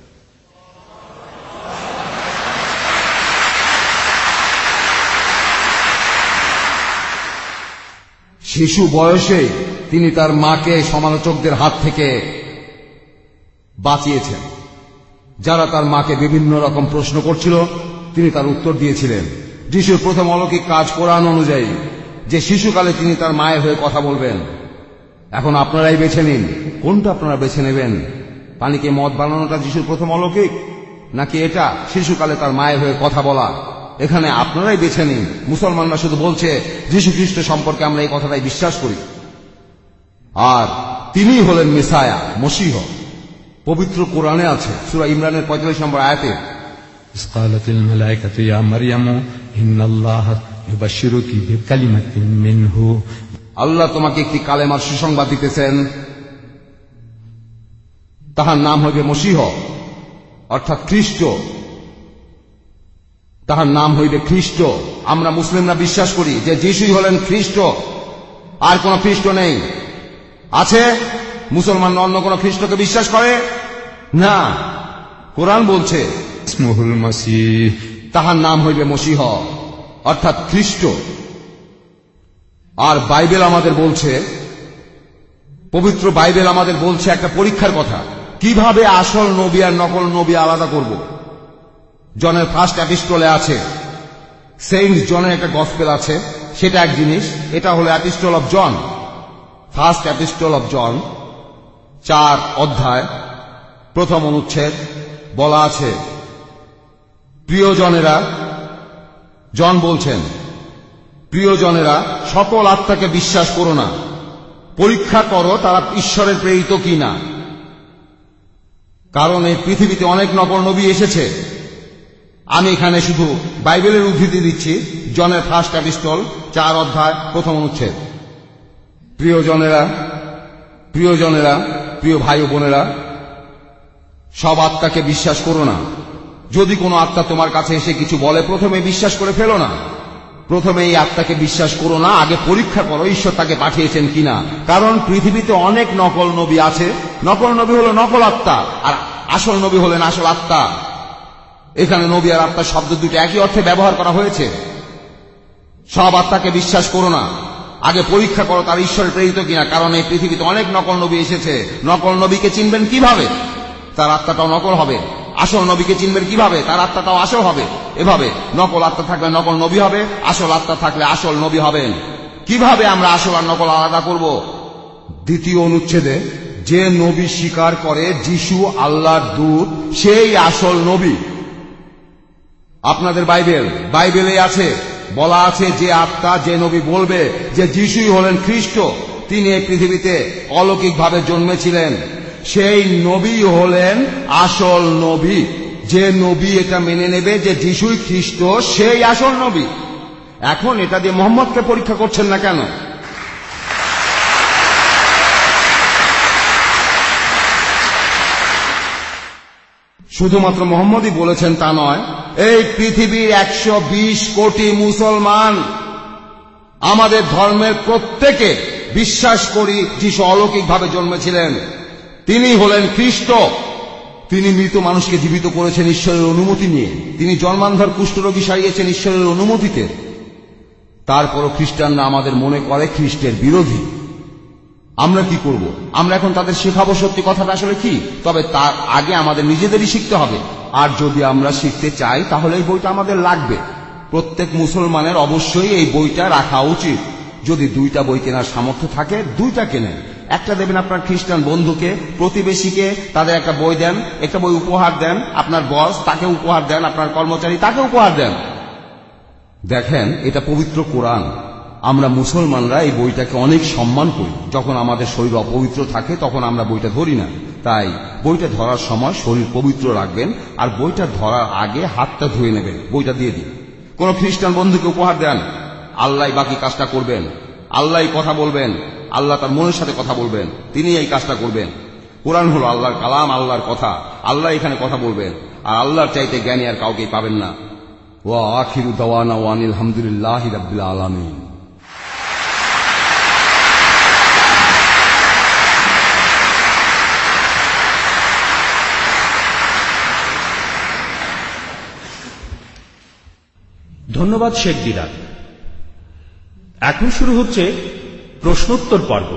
শিশু বয়সে তিনি তার মাকে সমালোচকদের হাত থেকে বাঁচিয়েছেন। যারা তার মাকে বিভিন্ন রকম প্রশ্ন করছিল, তিনি তার উত্তর দিয়েছিলেন। যিশুর প্রথম অলৌকিক কাজ কোরআন অনুযায়ী, যে শিশুকালে তিনি তার মায়ের হয়ে কথা বলবেন। এখন আপনারাই বেছে নিন, কোনটা আপনারা বেছে নেবেন? পানিকে মদ বানানোটা যিশুর প্রথম অলৌকিক, নাকি এটা শিশুকালে তার মায়ের হয়ে কথা বলা? এখানে আপনারাই বেছে নিন। মুসলমানরা শুধু বলছে যীশু খ্রিস্ট সম্পর্কে আমরা এই কথাটাই বিশ্বাস করি, আর তিনি হলেন মেসায়া, মসীহ। পবিত্র কোরআনে আছে, সূরা ইমরানের পঁয়তাল্লিশ নম্বর আয়াতে,
إذ قالت الملائكة يا مريم إن الله يبشرك بكلمة منه।
আল্লাহ তোমাকে একটি কালেমার সুসংবাদ দিতেছেন, তাহার নাম হইবে মসীহ, অর্থাৎ খ্রিস্ট। তাহার নাম হইবে খ্রিস্ট। আমরা মুসলিমরা বিশ্বাস করি যে যিশুই হলেন খ্রিস্ট, আর কোন খ্রিস্ট নেই। আছে? মুসলমানরা অন্য কোন খ্রিস্টকে বিশ্বাস করে না। কোরআন বলছে
ইসমুহুল মাসীহ,
তাহার নাম হইবে মসীহ, অর্থাৎ খ্রিস্ট। আর বাইবেল আমাদের বলছে, পবিত্র বাইবেল আমাদের বলছে একটা পরীক্ষার কথা, কিভাবে আসল নবী আর নকল নবী আলাদা করব। জনের ফার্স্ট এপিস্টলে আছে, সেইন্ট জনের একটা গসপেল আছে, সেটা এক জিনিস। এটা হলো epistle of John, first epistle of John, চার অধ্যায় প্রথম অনুচ্ছেদ। বলা আছে, প্রিয়জনেরা, জন বলছেন, প্রিয়জনেরা, সকল আত্মাকে বিশ্বাস করো না, পরীক্ষা করো তারা ঈশ্বরের প্রেরিত কি না, কারণ এই পৃথিবীতে অনেক নকল নবী এসেছে। আমি এখানে শুধু বাইবেলের উদ্ধৃতি দিচ্ছি, জনের ফার্স্ট এপিস্টল চার অধ্যায় প্রথম অনুচ্ছেদ। প্রিয়জনেরা, প্রিয়জনেরা, প্রিয় ভাই ও বোনেরা, সব আত্মাকে বিশ্বাস করো না। যদি কোনো আত্মা তোমার কাছে এসে কিছু বলে, প্রথমে বিশ্বাস করে ফেলো না। প্রথমে এই আত্মাকে বিশ্বাস করো না, আগে পরীক্ষা করো ঈশ্বর তাকে পাঠিয়েছেন কিনা। কারণ পৃথিবীতে অনেক নকল নবী আছে। নকল নবী হলো নকল আত্মা, আর আসল নবী হলেন আসল আত্মা। এখানে নবী আর আত্মা শব্দ দুটো একই অর্থে ব্যবহার করা হয়েছে। সব আত্মাকে বিশ্বাস করো না, আগে পরীক্ষা করো তার ঈশ্বরের প্রেরিত কিনা, কারণ এই পৃথিবীতে অনেক নকল নবী এসেছে। নকল নবীকে চিনবেন কিভাবে? তার আত্মাটাও নকল হবে। আসল নবীকে চিনবেন কিভাবে? তার আত্মাটাও আসল হবে। এভাবে নকল আত্মা থাকলে নকল নবী হবে, আসল আত্মা থাকলে আসল নবী হবেন। কিভাবে আমরা আসল আর নকল আলাদা করব? দ্বিতীয় অনুচ্ছেদে, যে নবী স্বীকার করে যিশু আল্লাহর দূত, সেই আসল নবী। আপনাদের বাইবেল, বাইবেলে আছে, বলা আছে, যে আত্মা, যে নবী বলবে যে যিশুই হলেন খ্রিস্ট, তিনি এই পৃথিবীতে অলৌকিকভাবে জন্মেছিলেন, সেই নবী হলেন আসল নবী। যে নবী এটা মেনে নেবে যে যিশুই খ্রিস্ট, সেই আসল নবী। এখন এটা দিয়ে মোহাম্মদকে পরীক্ষা করছেন না কেন? শুধুমাত্র মোহাম্মদই বলেছেন তা নয়, এই পৃথিবীর একশো বিশ কোটি মুসলমান, আমাদের ধর্মের প্রত্যেকে বিশ্বাস করি যিশু অলৌকিকভাবে জন্মেছিলেন, তিনি হলেন খ্রিস্ট। তিনি মৃত মানুষকে জীবিত করেছেন ঈশ্বরের অনুমতি নিয়ে। তিনি জন্মান্ধর কুষ্ঠরোগী সারিয়েছেন ঈশ্বরের অনুমতিতে। তারপরও খ্রিস্টানরা আমাদের মনে করে খ্রিস্টের বিরোধী। আমরা কি করব? আমরা এখন তাদের শেখাবো সত্যি কথাটা আসলে কি। তবে তার আগে আমাদের নিজেদেরই শিখতে হবে। আর যদি আমরা শিখতে চাই তাহলে এই বইটা আমাদের লাগবে। প্রত্যেক মুসলমানের অবশ্যই এই বইটা রাখা উচিত। যদি দুইটা বই কেনার সামর্থ্য থাকে, দুইটা কেনেন। একটা দেবেন আপনার খ্রিস্টান বন্ধুকে, প্রতিবেশীকে, তাদের একটা বই দেন, একটা বই উপহার দেন, আপনার বস তাকে উপহার দেন, আপনার কর্মচারী তাকে উপহার দেন। দেখেন, এটা পবিত্র কোরআন। আমরা মুসলমানরা এই বইটাকে অনেক সম্মান করি। যখন আমাদের শরীর অপবিত্র থাকে তখন আমরা বইটা ধরি না। তাই বইটা ধরার সময় শরীর পবিত্র রাখবেন, আর বইটা ধরার আগে হাতটা ধুয়ে নেবেন। বইটা দিয়ে দিন। কোন খ্রিস্টান বন্ধুকে উপহার দেন, আল্লাহ বাকি কাজটা করবেন। আল্লাহ কথা বলবেন, আল্লাহ তার মনের সাথে কথা বলবেন, তিনি এই কাজটা করবেন। কোরআন হলো আল্লাহর কালাম, আল্লাহর কথা। আল্লাহ এখানে কথা বলবেন, আর আল্লাহর চাইতে জ্ঞানী আর কাউকেই পাবেন না। ওয়া আখিরু দাওয়ানা ওয়া আনিল হামদুলিল্লাহি রাব্বিল আলামিন।
ধন্যবাদ শেখ দিদার। এখন শুরু হচ্ছে প্রশ্নোত্তর পর্ব।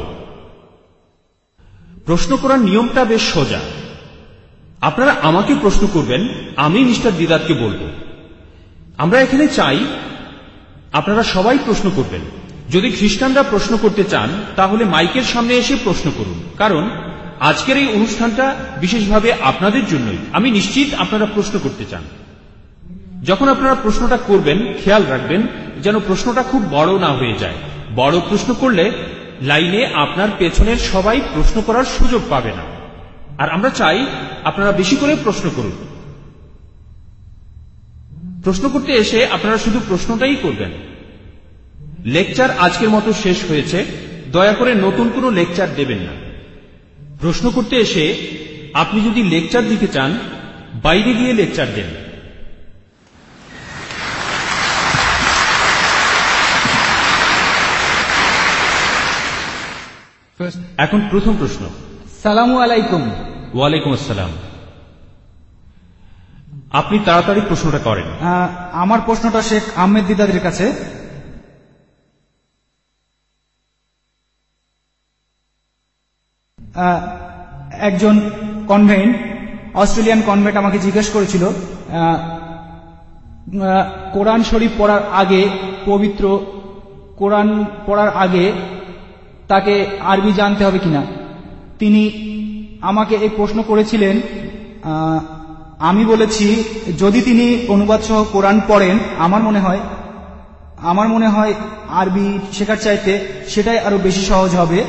প্রশ্ন করার নিয়মটা বেশ সোজা। আপনারা আমাকে প্রশ্ন করবেন, আমি মিস্টার দিদারকে বলবো। আমরা এখানে চাই আপনারা সবাই প্রশ্ন করবেন। যদি খ্রিস্টানরা প্রশ্ন করতে চান তাহলে মাইকের সামনে এসে প্রশ্ন করুন, কারণ আজকের এই অনুষ্ঠানটা বিশেষভাবে আপনাদের জন্যই। আমি নিশ্চিত আপনারা প্রশ্ন করতে চান। যখন আপনারা প্রশ্নটা করবেন খেয়াল রাখবেন যেন প্রশ্নটা খুব বড় না হয়ে যায়। বড় প্রশ্ন করলে লাইনে আপনার পেছনের সবাই প্রশ্ন করার সুযোগ পাবে না। আর আমরা চাই আপনারা বেশি করে প্রশ্ন করুন। প্রশ্ন করতে এসে আপনারা শুধু প্রশ্নটাই করবেন। লেকচার আজকের মতো শেষ হয়েছে, দয়া করে নতুন কোনো লেকচার দেবেন না। প্রশ্ন করতে এসে আপনি যদি লেকচার দিতে চান বাইরে গিয়ে লেকচার দেন। এখন প্রথম প্রশ্ন।
সালামু আলাইকুম।
ওয়ালাইকুম আসসালাম। আপনি তাড়াতাড়ি প্রশ্নটা করেন।
আহ, আমার প্রশ্নটা শেখ আহমেদ দিদাদের কাছে। আহ, একজন কনভেন্ট, অস্ট্রেলিয়ান কনভেন্ট আমাকে জিজ্ঞেস করেছিল আহ, আহ, কোরআন শরীফ পড়ার আগে, পবিত্র কোরআন পড়ার আগে তাকে আরবি জানতে হবে কিনা। তিনি আমাকে এই প্রশ্ন করেছিলেন। আহ, আমি বলেছি যদি তিনি অনুবাদ সহ কোরআন পড়েন, আমার মনে হয় আমার মনে হয় আরবি শেখার চাইতে সেটাই আরো বেশি সহজ হবে।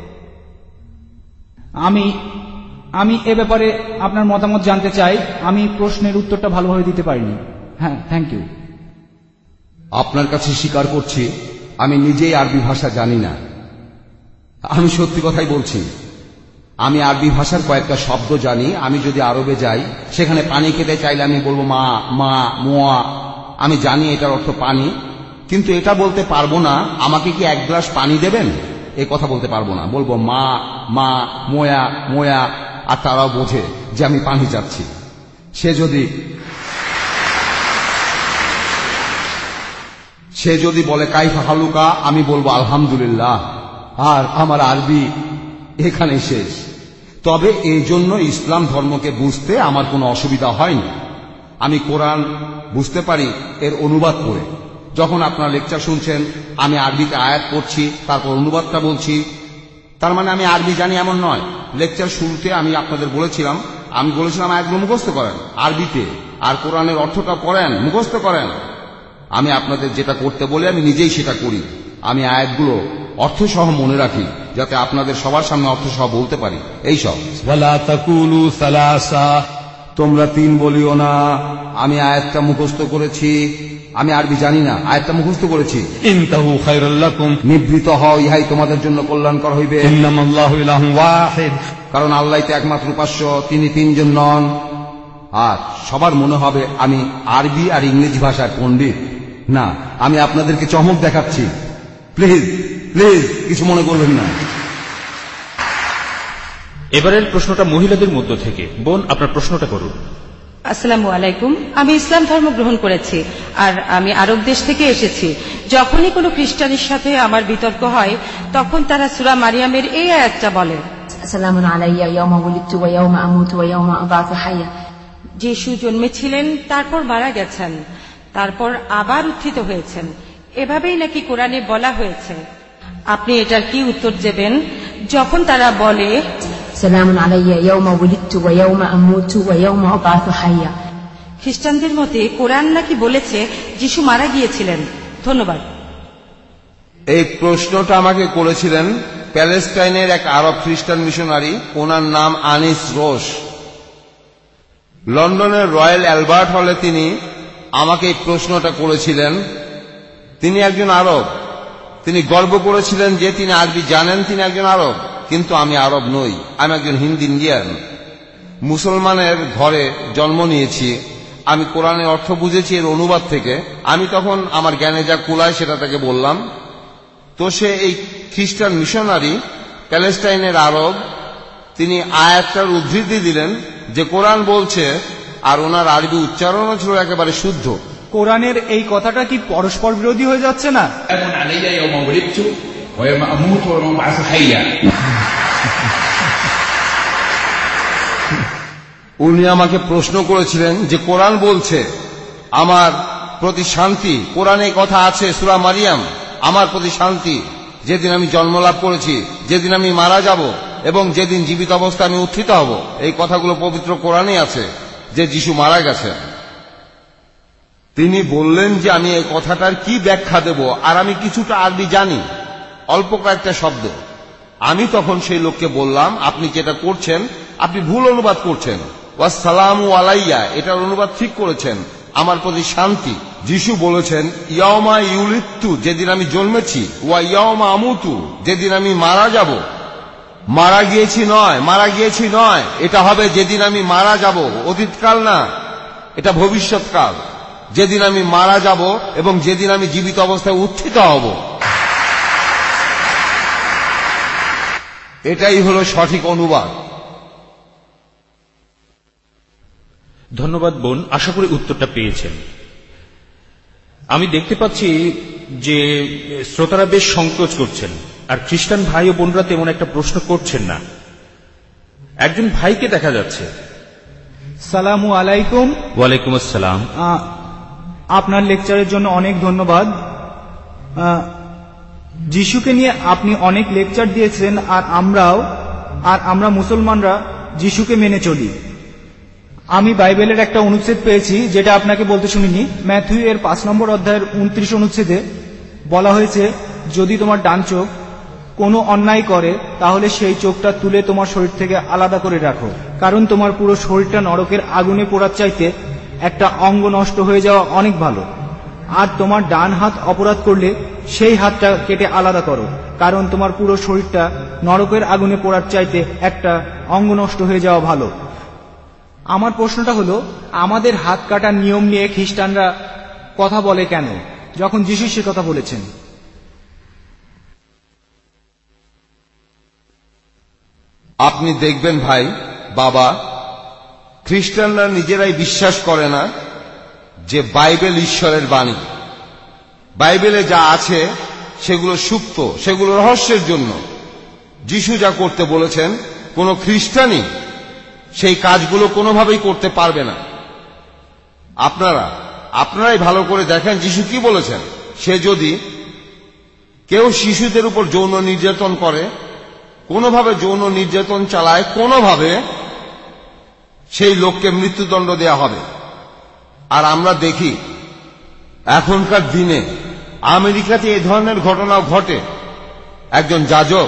আমি আমি এ ব্যাপারে আপনার মতামত জানতে চাই। আমি প্রশ্নের উত্তরটা ভালোভাবে দিতে পারিনি। হ্যাঁ, থ্যাংক ইউ।
আপনার কাছে স্বীকার করছি আমি নিজেই আরবি ভাষা জানি না। আমি সত্যি কথাই বলছি। আমি আরবি ভাষার কয়েকটা শব্দ জানি। আমি যদি আরবে যাই, সেখানে পানি খেতে চাইলে আমি বলবো মা, মা, মোয়া। আমি জানি এটার অর্থ পানি, কিন্তু এটা বলতে পারবো না আমাকে কি এক গ্লাস পানি দেবেন, এ কথা বলতে পারবো না। বলবো মা, মা, মোয়া, মোয়া, আর তারাও বোঝে যে আমি পানি চাচ্ছি। সে যদি সে যদি বলে কাইফা হালুকা, আমি বলবো আলহামদুলিল্লাহ, আর আমার আরবি এখানে শেষ। তবে এই জন্য ইসলাম ধর্মকে বুঝতে আমার কোনো অসুবিধা হয়নি। আমি কোরআন বুঝতে পারি এর অনুবাদ করে। যখন আপনারা লেকচার শুনছেন, আমি আরবিতে আয়াত পড়ছি, তারপর অনুবাদটা বলছি। তার মানে আমি আরবি জানি এমন নয়। লেকচার শুরুতে আমি আপনাদের বলেছিলাম আমি বলেছিলাম আয়াতগুলো মুখস্থ করেন আরবিতে, আর কোরআনের অর্থটা পড়েন, মুখস্থ করেন। আমি আপনাদের যেটা করতে বলি আমি নিজেই সেটা করি। আমি আয়াতগুলো অর্থসহ মনে রাখি, যাতে আপনাদের সবার সামনে অর্থসহ বলতে পারি। এই সব ওয়ালা তাকুলু সালাসা, তোমরা তিন বলিও না। আমি আয়াতটা মুখস্থ করেছি। আমি আরবি জানি না, আয়াতটা মুখস্থ করেছি।
ইনতাহু খায়রুল লাকুম,
নিবৃত হও, ইহাই তোমাদের জন্য কল্যাণকর হইবে।
ইন্নামাল্লাহু ইলাহুন ওয়াহিদ,
কারণ আল্লাহই তো একমাত্র উপাস্য, তিনি তিনজন নন। আর সবার মনে হবে আমি আরবি আর ইংরেজি ভাষার পণ্ডিত। না, আমি আপনাদেরকে চমক দেখাচ্ছি। প্লিজ প্লিজ কিছু মনে করবেন না।
এবারের প্রশ্নটা মহিলাদের মধ্য থেকে। বোন, আপনার প্রশ্নটা করুন।
আসসালামু আলাইকুম। আমি ইসলাম ধর্ম গ্রহণ করেছি, আর আমি আরব দেশ থেকে এসেছি। যখনই কোনো খ্রিস্টানের সাথে আমার বিতর্ক হয়, তখন তারা সূরা মারিয়ামের এই আয়াতটা বলে,
সালামুন আলাইয়া ইয়াওমা ওয়ালিদতু ওয়া ইয়াওমা আমুতু ওয়া ইয়াওমা আবআসু হাইয়া।
যিশু জন্মেছিলেন, তারপর মারা গেছেন, তারপর আবার উত্থিত হয়েছেন, এভাবেই নাকি কোরআনে বলা হয়েছে। আপনি এটার কি উত্তর দেবেন যখন তারা বলে
সালামুন আলাইয়া ইয়াওমা ওয়ালিদতু ওয়া ইয়াওমা আমুতু ওয়া ইয়াওমা আবআসু হাইয়া?
খ্রিস্টানদের মতে কোরআন নাকি বলেছে যিশু মারা গিয়েছিলেন। ধন্যবাদ।
এই প্রশ্নটা আমাকে করেছিলেন প্যালেস্টাইনের এক আরব খ্রিস্টান মিশনারি। ওনার নাম আনিস রোশ। লন্ডনের রয়্যাল অ্যালবার্ট হলে তিনি আমাকে এই প্রশ্নটা করেছিলেন। তিনি একজন আরব। তিনি গর্ব করেছিলেন যে তিনি আরবি জানেন, তিনি একজন আরব। কিন্তু আমি আরব নই, আমি একজন হিন্দি ইন্ডিয়ান। মুসলমানের ঘরে জন্ম নিয়েছি। আমি কোরআনের অর্থ বুঝেছি এর অনুবাদ থেকে। আমি তখন আমার জ্ঞানে যা কুলায় সেটা তাকে বললাম। তো সে এই খ্রিস্টান মিশনারি, প্যালেস্টাইনের আরব, তিনি আয়াতটার উদ্ধৃতি দিলেন যে কোরআন বলছে, আর ওনার আরবি উচ্চারণও ছিল একেবারে শুদ্ধ।
কোরআনের এই কথাটা কি পরস্পর বিরোধী হয়ে যাচ্ছে না?
উনি আমাকে প্রশ্ন করেছিলেন যে কোরআন বলছে আমার প্রতি শান্তি, কোরআনে কথা আছে সূরা মারিয়াম, আমার প্রতি শান্তি, যেদিন আমি জন্মলাভ করেছি, যেদিন আমি মারা যাব এবং যেদিন জীবিত অবস্থায় আমি উত্থিত হব। এই কথাগুলো পবিত্র কোরআনে আছে যে যিশু মারা গেছেন। তিনি বললেন যে আমি এই কথাটার কি ব্যাখ্যা দেব, আর আমি কিছুটা আরবি জানি, অল্প কয়েকটা শব্দ। আমি তখন সেই লোককে বললাম, আপনি যেটা করছেন আপনি ভুল অনুবাদ করছেন। ওয়াসসালামু আলাইয়া এটার অনুবাদ ঠিক করেছেন, আমার প্রতি শান্তি। যিশু বলেছেন ইয়াওমা ইউলিদতু, যেদিন আমি জন্মেছি, ওয়া ইয়াওমা আমুতু, যেদিন আমি মারা যাব। মারা গিয়েছি নয়, মারা গিয়েছি নয়, এটা হবে যেদিন আমি মারা যাব। অতীতকাল না, এটা ভবিষ্যৎকাল। যেদিন আমি মারা যাব এবং যেদিন আমি জীবিত অবস্থায় উত্থিত হব। এটাই হলো সঠিক অনুবাদ।
ধন্যবাদ বোন, আশা করি উত্তরটা পেয়েছেন। আমি দেখতে পাচ্ছি যে শ্রোতারা বেশ সংকোচ করছেন, আর খ্রিস্টান ভাই ও বোনরা তেমন একটা প্রশ্ন করছেন না। একজন ভাইকে দেখা যাচ্ছে।
সালামু আলাইকুম।
ওয়ালাইকুম আসসালাম।
আপনার লেকচারের জন্য অনেক ধন্যবাদ। যিশুকে নিয়ে আপনি অনেক লেকচার দিয়েছেন, আর আমরাও আর আমরা মুসলমানরা যিশুকে মেনে চলি। আমি বাইবেলের একটা অনুচ্ছেদ পেয়েছি যেটা আপনাকে বলতে শুনিনি। ম্যাথিউ এর পাঁচ নম্বর অধ্যায়ের উনত্রিশ অনুচ্ছেদে বলা হয়েছে, যদি তোমার ডান চোখ কোনো অন্যায় করে তাহলে সেই চোখটা তুলে তোমার শরীর থেকে আলাদা করে রাখো, কারণ তোমার পুরো শরীরটা নরকের আগুনে পোড়ার চাইতে একটা অঙ্গ নষ্ট হয়ে যাওয়া অনেক ভালো। আর তোমার ডান হাত অপরাধ করলে সেই হাতটা কেটে আলাদা করো, কারণ তোমার পুরো শরীরটা নরকের আগুনে পোড়ার চাইতে একটা অঙ্গ নষ্ট হয়ে যাওয়া ভালো। আমার প্রশ্নটা হলো, আমাদের হাত কাটার নিয়ম নিয়ে খ্রিস্টানরা কথা বলে কেন, যখন যিশু সে কথা বলেছেন?
আপনি দেখবেন ভাই বাবা, খ্রিস্টানরা নিজেরাই বিশ্বাস করে না যে বাইবেল ঈশ্বরের বাণী। বাইবেলে যা আছে সেগুলো সুপ্ত, সেগুলো রহস্যের জন্য। যিশু যা করতে বলেছেন কোনো খ্রিস্টানই সেই কাজগুলো কোনোভাবেই করতে পারবে না। আপনারা আপনারাই ভালো করে দেখেন যিশু কি বলেছেন। সে যদি কেউ শিশুদের উপর যৌন নির্যাতন করে, কোনোভাবে যৌন নির্যাতন চালায়, কোনোভাবে সেই লোককে মৃত্যুদণ্ড দেয়া হবে। আর আমরা দেখি এখনকার দিনে আমেরিকাতে এই ধরনের ঘটনাও ঘটে। একজন যাজক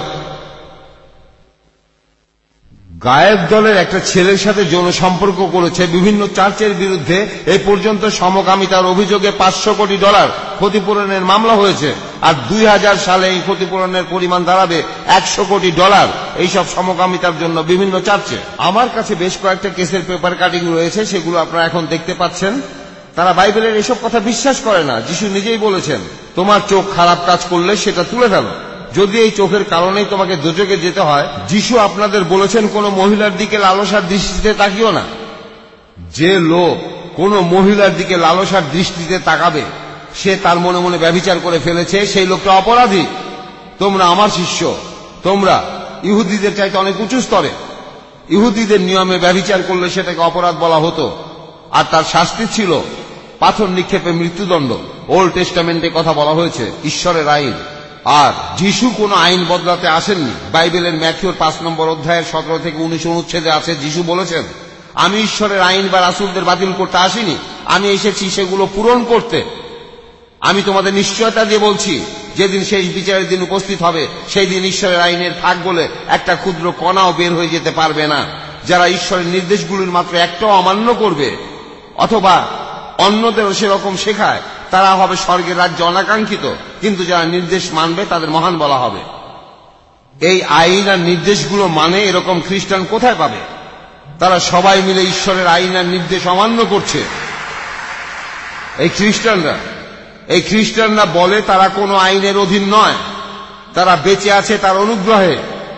গায়েব দলের একটা ছেলের সাথে যৌন সম্পর্ক করেছে। বিভিন্ন চার্চের বিরুদ্ধে এই পর্যন্ত সমকামিতার অভিযোগে পাঁচশো কোটি ডলার ক্ষতিপূরণের মামলা হয়েছে। আর দুই হাজার সালে এই ক্ষতিপূরণের পরিমাণ দাঁড়াবে একশো কোটি ডলার এইসব সমকামিতার জন্য বিভিন্ন চার্চে। আমার কাছে বেশ কয়েকটা কেসের পেপার কাটিং রয়েছে, সেগুলো আপনারা এখন দেখতে পাচ্ছেন। তারা বাইবেলের এসব কথা বিশ্বাস করে না। যিশু নিজেই বলেছেন, তোমার চোখ খারাপ কাজ করলে সেটা তুলে ফেলো, যদি এই চোখের কারণেই তোমাকে দোজখে যেতে হয়। যিশু আপনাদের বলেছেন কোন মহিলার দিকে লালসার দৃষ্টিতে তাকিও না। যে লোক কোন মহিলার দিকে লালসার দৃষ্টিতে তাকাবে সে তার মনে মনে ব্যভিচার করে ফেলেছে, সেই লোকটা অপরাধী। তোমরা আমার শিষ্য, তোমরা ইহুদিদের চাইতে অনেক উঁচু স্তরে। ইহুদিদের নিয়মে ব্যভিচার করলে সেটাকে অপরাধ বলা হতো, আর তার শাস্তি ছিল পাথর নিক্ষেপে মৃত্যুদণ্ড। ওল্ড টেস্টামেন্টে কথা বলা হয়েছে, ঈশ্বরের আইন। আর যিশু কোন আইন বদলাতে আসেননি। বাইবেলের ম্যাথিউর পাঁচ নম্বর অধ্যায়ের সতেরো থেকে উনিশ অনুচ্ছেদে আছে, যিশু বলেছেন, আমি ঈশ্বরের আইন বা রাসূলদের বাতিল করতে আসিনি, আমি এসেছি সেগুলো পূরণ করতে। আমি তোমাদের নিশ্চয়তা দিয়ে বলছি, যেদিন শেষ বিচারের দিন উপস্থিত হবে সেই দিন ঈশ্বরের আইনের ফাঁক বলে একটা ক্ষুদ্র কণাও বের হয়ে যেতে পারবে না। যারা ঈশ্বরের নির্দেশগুলির মাত্র একটাও অমান্য করবে অথবা অন্যদেরও সেরকম শেখায়, তারা হবে স্বর্গের রাজ্যে অনাকাঙ্ক্ষিত। কিন্তু যারা নির্দেশ মানবে তাদের মহান বলা হবে। এই আইন আর নির্দেশগুলো মানে এরকম খ্রিস্টান কোথায় পাবে? তারা সবাই মিলে ঈশ্বরের আইন আর নির্দেশ অমান্য করছে। এই খ্রিস্টানরা এই খ্রিস্টানরা বলে তারা কোনো আইনের অধীন নয়, তারা বেঁচে আছে তার অনুগ্রহে,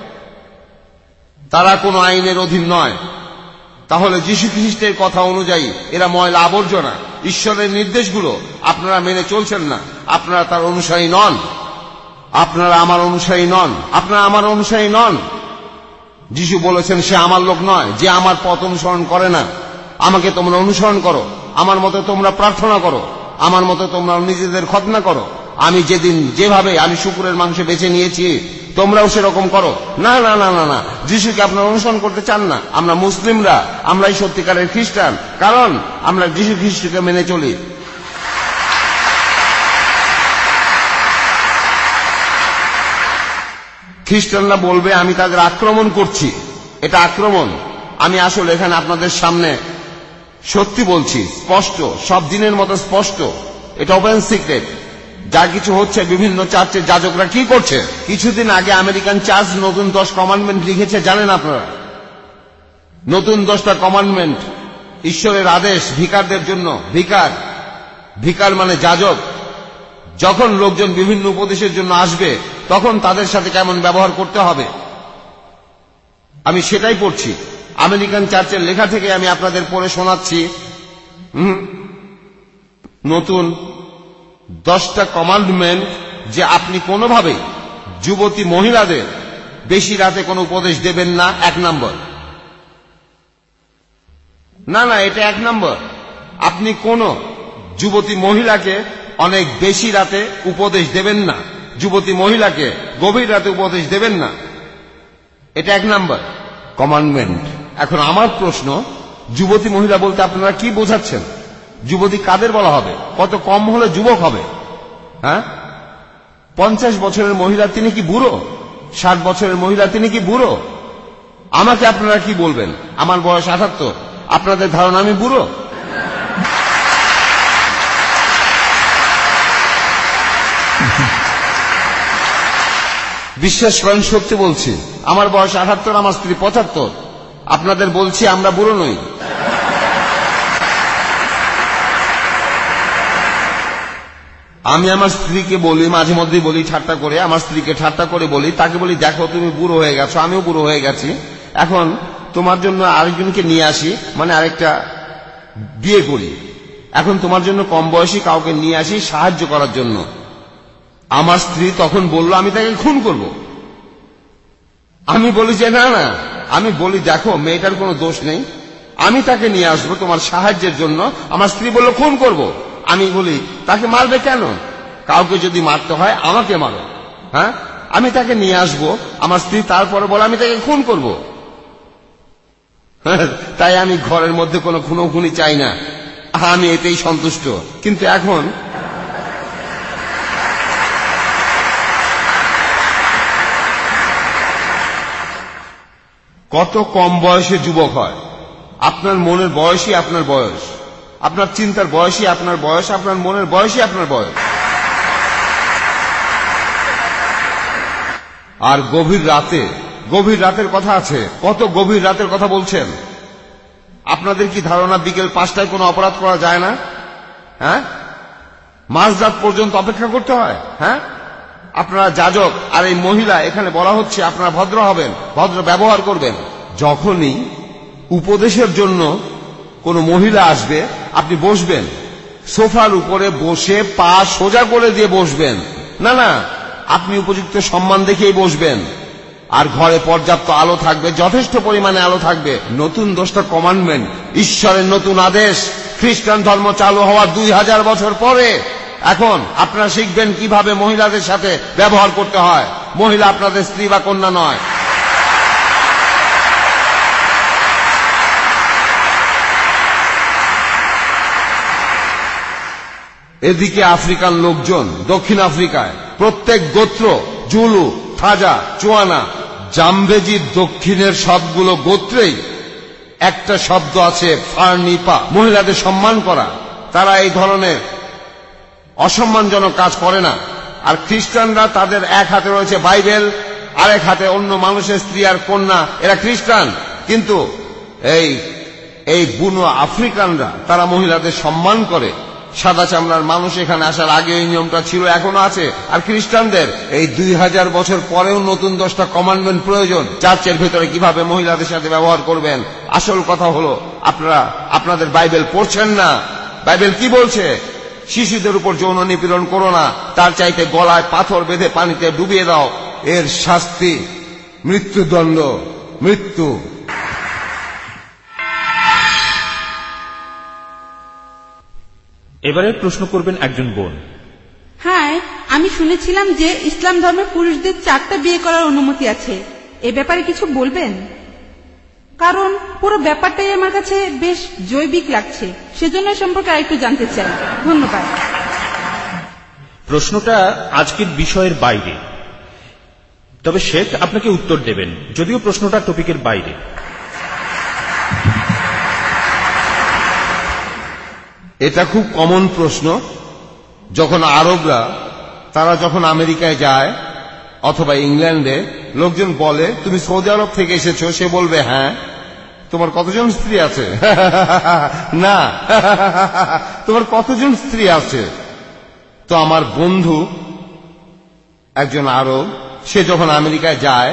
তারা কোনো আইনের অধীন নয়। তাহলে যীশু খ্রিস্টের কথা অনুযায়ী এরা ময়লা আবর্জনা। ঈশ্বরের নির্দেশগুলো আপনারা মেনে চলছেন না, আপনারা তার অনুসারী নন। আপনারা আমার অনুসারী নন, আপনারা আমার অনুসারী নন। যিশু বলেছেন, সে আমার লোক নয় যে আমার পথ অনুসরণ করে না। আমাকে তোমরা অনুসরণ করো, আমার মতো তোমরা প্রার্থনা করো, আমার মতো তোমরা নিজেদের খতনা করো। আমি যেদিন যেভাবে আমি শুকুরের মাংস বেছে নিয়েছি তোমরাও সেরকম করো। না না না না না যিশুকে আপনারা অনুসরণ করতে চান না। আমরা মুসলিমরা, আমরাই সত্যিকারের খ্রিস্টান, কারণ আমরা যিশু খ্রিস্টকে মেনে চলি। খ্রিস্টানরা বলবে আমি তাদের আক্রমণ করছি, এটা আক্রমণ। আমি আসলে এখানে আপনাদের সামনে সত্যি বলছি, স্পষ্ট, সব দিনের মতো স্পষ্ট। এটা ওপেন সিক্রেট। যা কিছু হচ্ছে, বিভিন্ন চার্চের যাজকরা কি করছে। কিছুদিন আগে আমেরিকান চার্চ নতুন দশ কমান্ডমেন্ট লিখেছে, জানেন আপনারা? নতুন দশটা কমান্ডমেন্ট, ঈশ্বরের আদেশ ভিকারদের জন্য। ভিকার ভিকার মানে যাজক। যখন লোকজন বিভিন্ন উপদেশের জন্য আসবে তখন তাদের সাথে কেমন ব্যবহার করতে হবে, আমি সেটাই পড়ছি। আমেরিকান চার্চের লেখা থেকে আমি আপনাদের পড়ে শোনাচ্ছি। নতুন দশটা কমান্ডমেন্ট যে আপনি কোনোভাবেই যুবতী মহিলাদের বেশি রাতে কোনো উপদেশ দেবেন না, এক নম্বর। না না এটা এক নম্বর। আপনি কোন যুবতী মহিলাকে অনেক বেশি রাতে উপদেশ দেবেন না, যুবতী মহিলাকে গভীর রাতে উপদেশ দেবেন না, এটা এক নম্বর কমান্ডমেন্ট। এখন আমার প্রশ্ন, যুবতী মহিলা বলতে আপনারা কি বোঝাচ্ছেন? যুবতী কাদের বলা হবে? কত কম হলে যুবক হবে? হ্যাঁ, পঞ্চাশ বছরের মহিলা তিনি কি বুড়ো? ষাট বছরের মহিলা তিনি কি বুড়ো? আমাকে আপনারা কি বলবেন? আমার বয়স আটাত্তর, আপনাদের ধারণা আমি বুড়ো? বিশ্বাস করেন, সত্যি বলছি, আমার বয়স আটাত্তর, আমার স্ত্রী পঁচাত্তর। আপনাদের বলছি আমরা বুড়ো নই। আমি আমার স্ত্রীকে বলি, মাঝে মধ্যে বলি ঠাট্টা করে, আমার স্ত্রীকে ঠাট্টা করে বলি, তাকে বলি দেখো তুমি বুড়ো হয়ে গেছো, আমিও বুড়ো হয়ে গেছি, এখন তোমার জন্য আরেকজনকে নিয়ে আসি, মানে আরেকটা বিয়ে করি, এখন তোমার জন্য কম বয়সী কাউকে নিয়ে আসি সাহায্য করার জন্য। আমার স্ত্রী তখন বলল আমি তাকে খুন করব। আমি বলি যে না না, আমি বলি দেখো মেয়েটার কোনো দোষ নেই, আমি তাকে নিয়ে আসবো তোমার সাহায্যের জন্য। আমার স্ত্রী বলল খুন করব। আমি বলি তাকে মারবে কেন? কাউকে যদি মারতে হয় আমাকে মারো। হ্যাঁ, আমি তাকে নিয়ে আসবো। আমার স্ত্রী তারপরে বলে আমি তাকে খুন করব। তাই আমি ঘরের মধ্যে কোনো খুনোখুনি চাই না, আমি এতেই সন্তুষ্ট। কিন্তু এখন কত কম বয়সে যুবক হয়। আপনার মনের বয়সই আপনার বয়স, আপনার চিন্তার বয়সই আপনার বয়স, আপনার মনের বয়সই আপনার বয়স। আর গভীর রাতে, গভীর রাতের কথা আছে, কত গভীর রাতের কথা বলছেন? আপনাদের কি ধারণা বিকেল পাঁচটায় কোনো অপরাধ করা যায় না? হ্যাঁ, মাঝরাত পর্যন্ত অপেক্ষা করতে হয়? হ্যাঁ, আপনারা যাজক আর এই মহিলা, এখানে বলা হচ্ছে আপনারা ভদ্র হবেন, ভদ্র ব্যবহার করবেন। যখনই উপদেশের জন্য কোনো মহিলা আসবে আপনি বসবেন, সোফার উপরে বসে পা সোজা করে দিয়ে বসবেন না, না আপনি উপযুক্ত সম্মান দেখেই বসবেন। আর ঘরে পর্যাপ্ত আলো থাকবে, যথেষ্ট পরিমাণে আলো থাকবে। নতুন দশটা কমান্ডমেন্ট, ঈশ্বরের নতুন আদেশ, খ্রিস্টান ধর্ম চালু হওয়ার দুই হাজার বছর পরে এখন আপনারা শিখবেন কিভাবে মহিলাদের সাথে ব্যবহার করতে হয়। মহিলা আপনাদের স্ত্রী বা কন্যা নয়। এদিকে আফ্রিকান লোকজন, দক্ষিণ আফ্রিকায় প্রত্যেক গোত্র, জুলু, থাজা, চুয়ানা, জামবেজির দক্ষিণের সবগুলো গোত্রেই একটা শব্দ আছে, ফার্নিপা, মহিলাদের সম্মান করা। তারা এই ধরনের অসম্মানজনক কাজ করে না। আর খ্রিস্টানরা, তাদের এক হাতে রয়েছে বাইবেল, আরেক হাতে অন্য মানুষের স্ত্রী আর কন্যা, এরা খ্রিস্টান। কিন্তু এই এই বুনো আফ্রিকানরা তারা মহিলাদের সম্মান করে। সাদা চামড়ার মানুষ এখানে আসার আগে এই নিয়মটা ছিল, এখনো আছে। আর খ্রিস্টানদের এই দুই হাজার বছর পরেও নতুন দশটা কমান্ডমেন্ট প্রয়োজন, চার্চের ভেতরে কিভাবে মহিলাদের সাথে ব্যবহার করবেন। আসল কথা হলো আপনারা আপনাদের বাইবেল পড়ছেন না। বাইবেল কি বলছে? শিশুদের উপর যৌন নিপীড়ন করো না, তার চাইতে গলায় পাথর বেঁধে পানিতে ডুবিয়ে দাও, এর শাস্তি মৃত্যুদণ্ড, মৃত্যু।
এবারে প্রশ্ন করবেন একজন বোন।
হ্যাঁ, আমি শুনেছিলাম যে ইসলাম ধর্মে পুরুষদের চারটা বিয়ে করার অনুমতি আছে, এ ব্যাপারে কিছু বলবেন? কারণ পুরো ব্যাপারটাই আমার কাছে বেশ জৈবিক লাগছে, সেজন্য সম্পর্কে আরেকটু জানতে চাই। ধন্যবাদ।
প্রশ্নটা আজকের বিষয়ের বাইরে, তবে শেখ আপনাকে উত্তর দেবেন, যদিও প্রশ্নটা টপিকের বাইরে।
এটা খুব কমন প্রশ্ন। যখন আরবরা, তারা যখন আমেরিকায় যায় অথবা ইংল্যান্ডে, লোকজন বলে তুমি সৌদি আরব থেকে এসেছো, সে বলবে হ্যাঁ। তোমার কতজন স্ত্রী আছে? না। তোমার কতজন স্ত্রী আছে? তো আমার বন্ধু একজন আরব, সে যখন আমেরিকায় যায়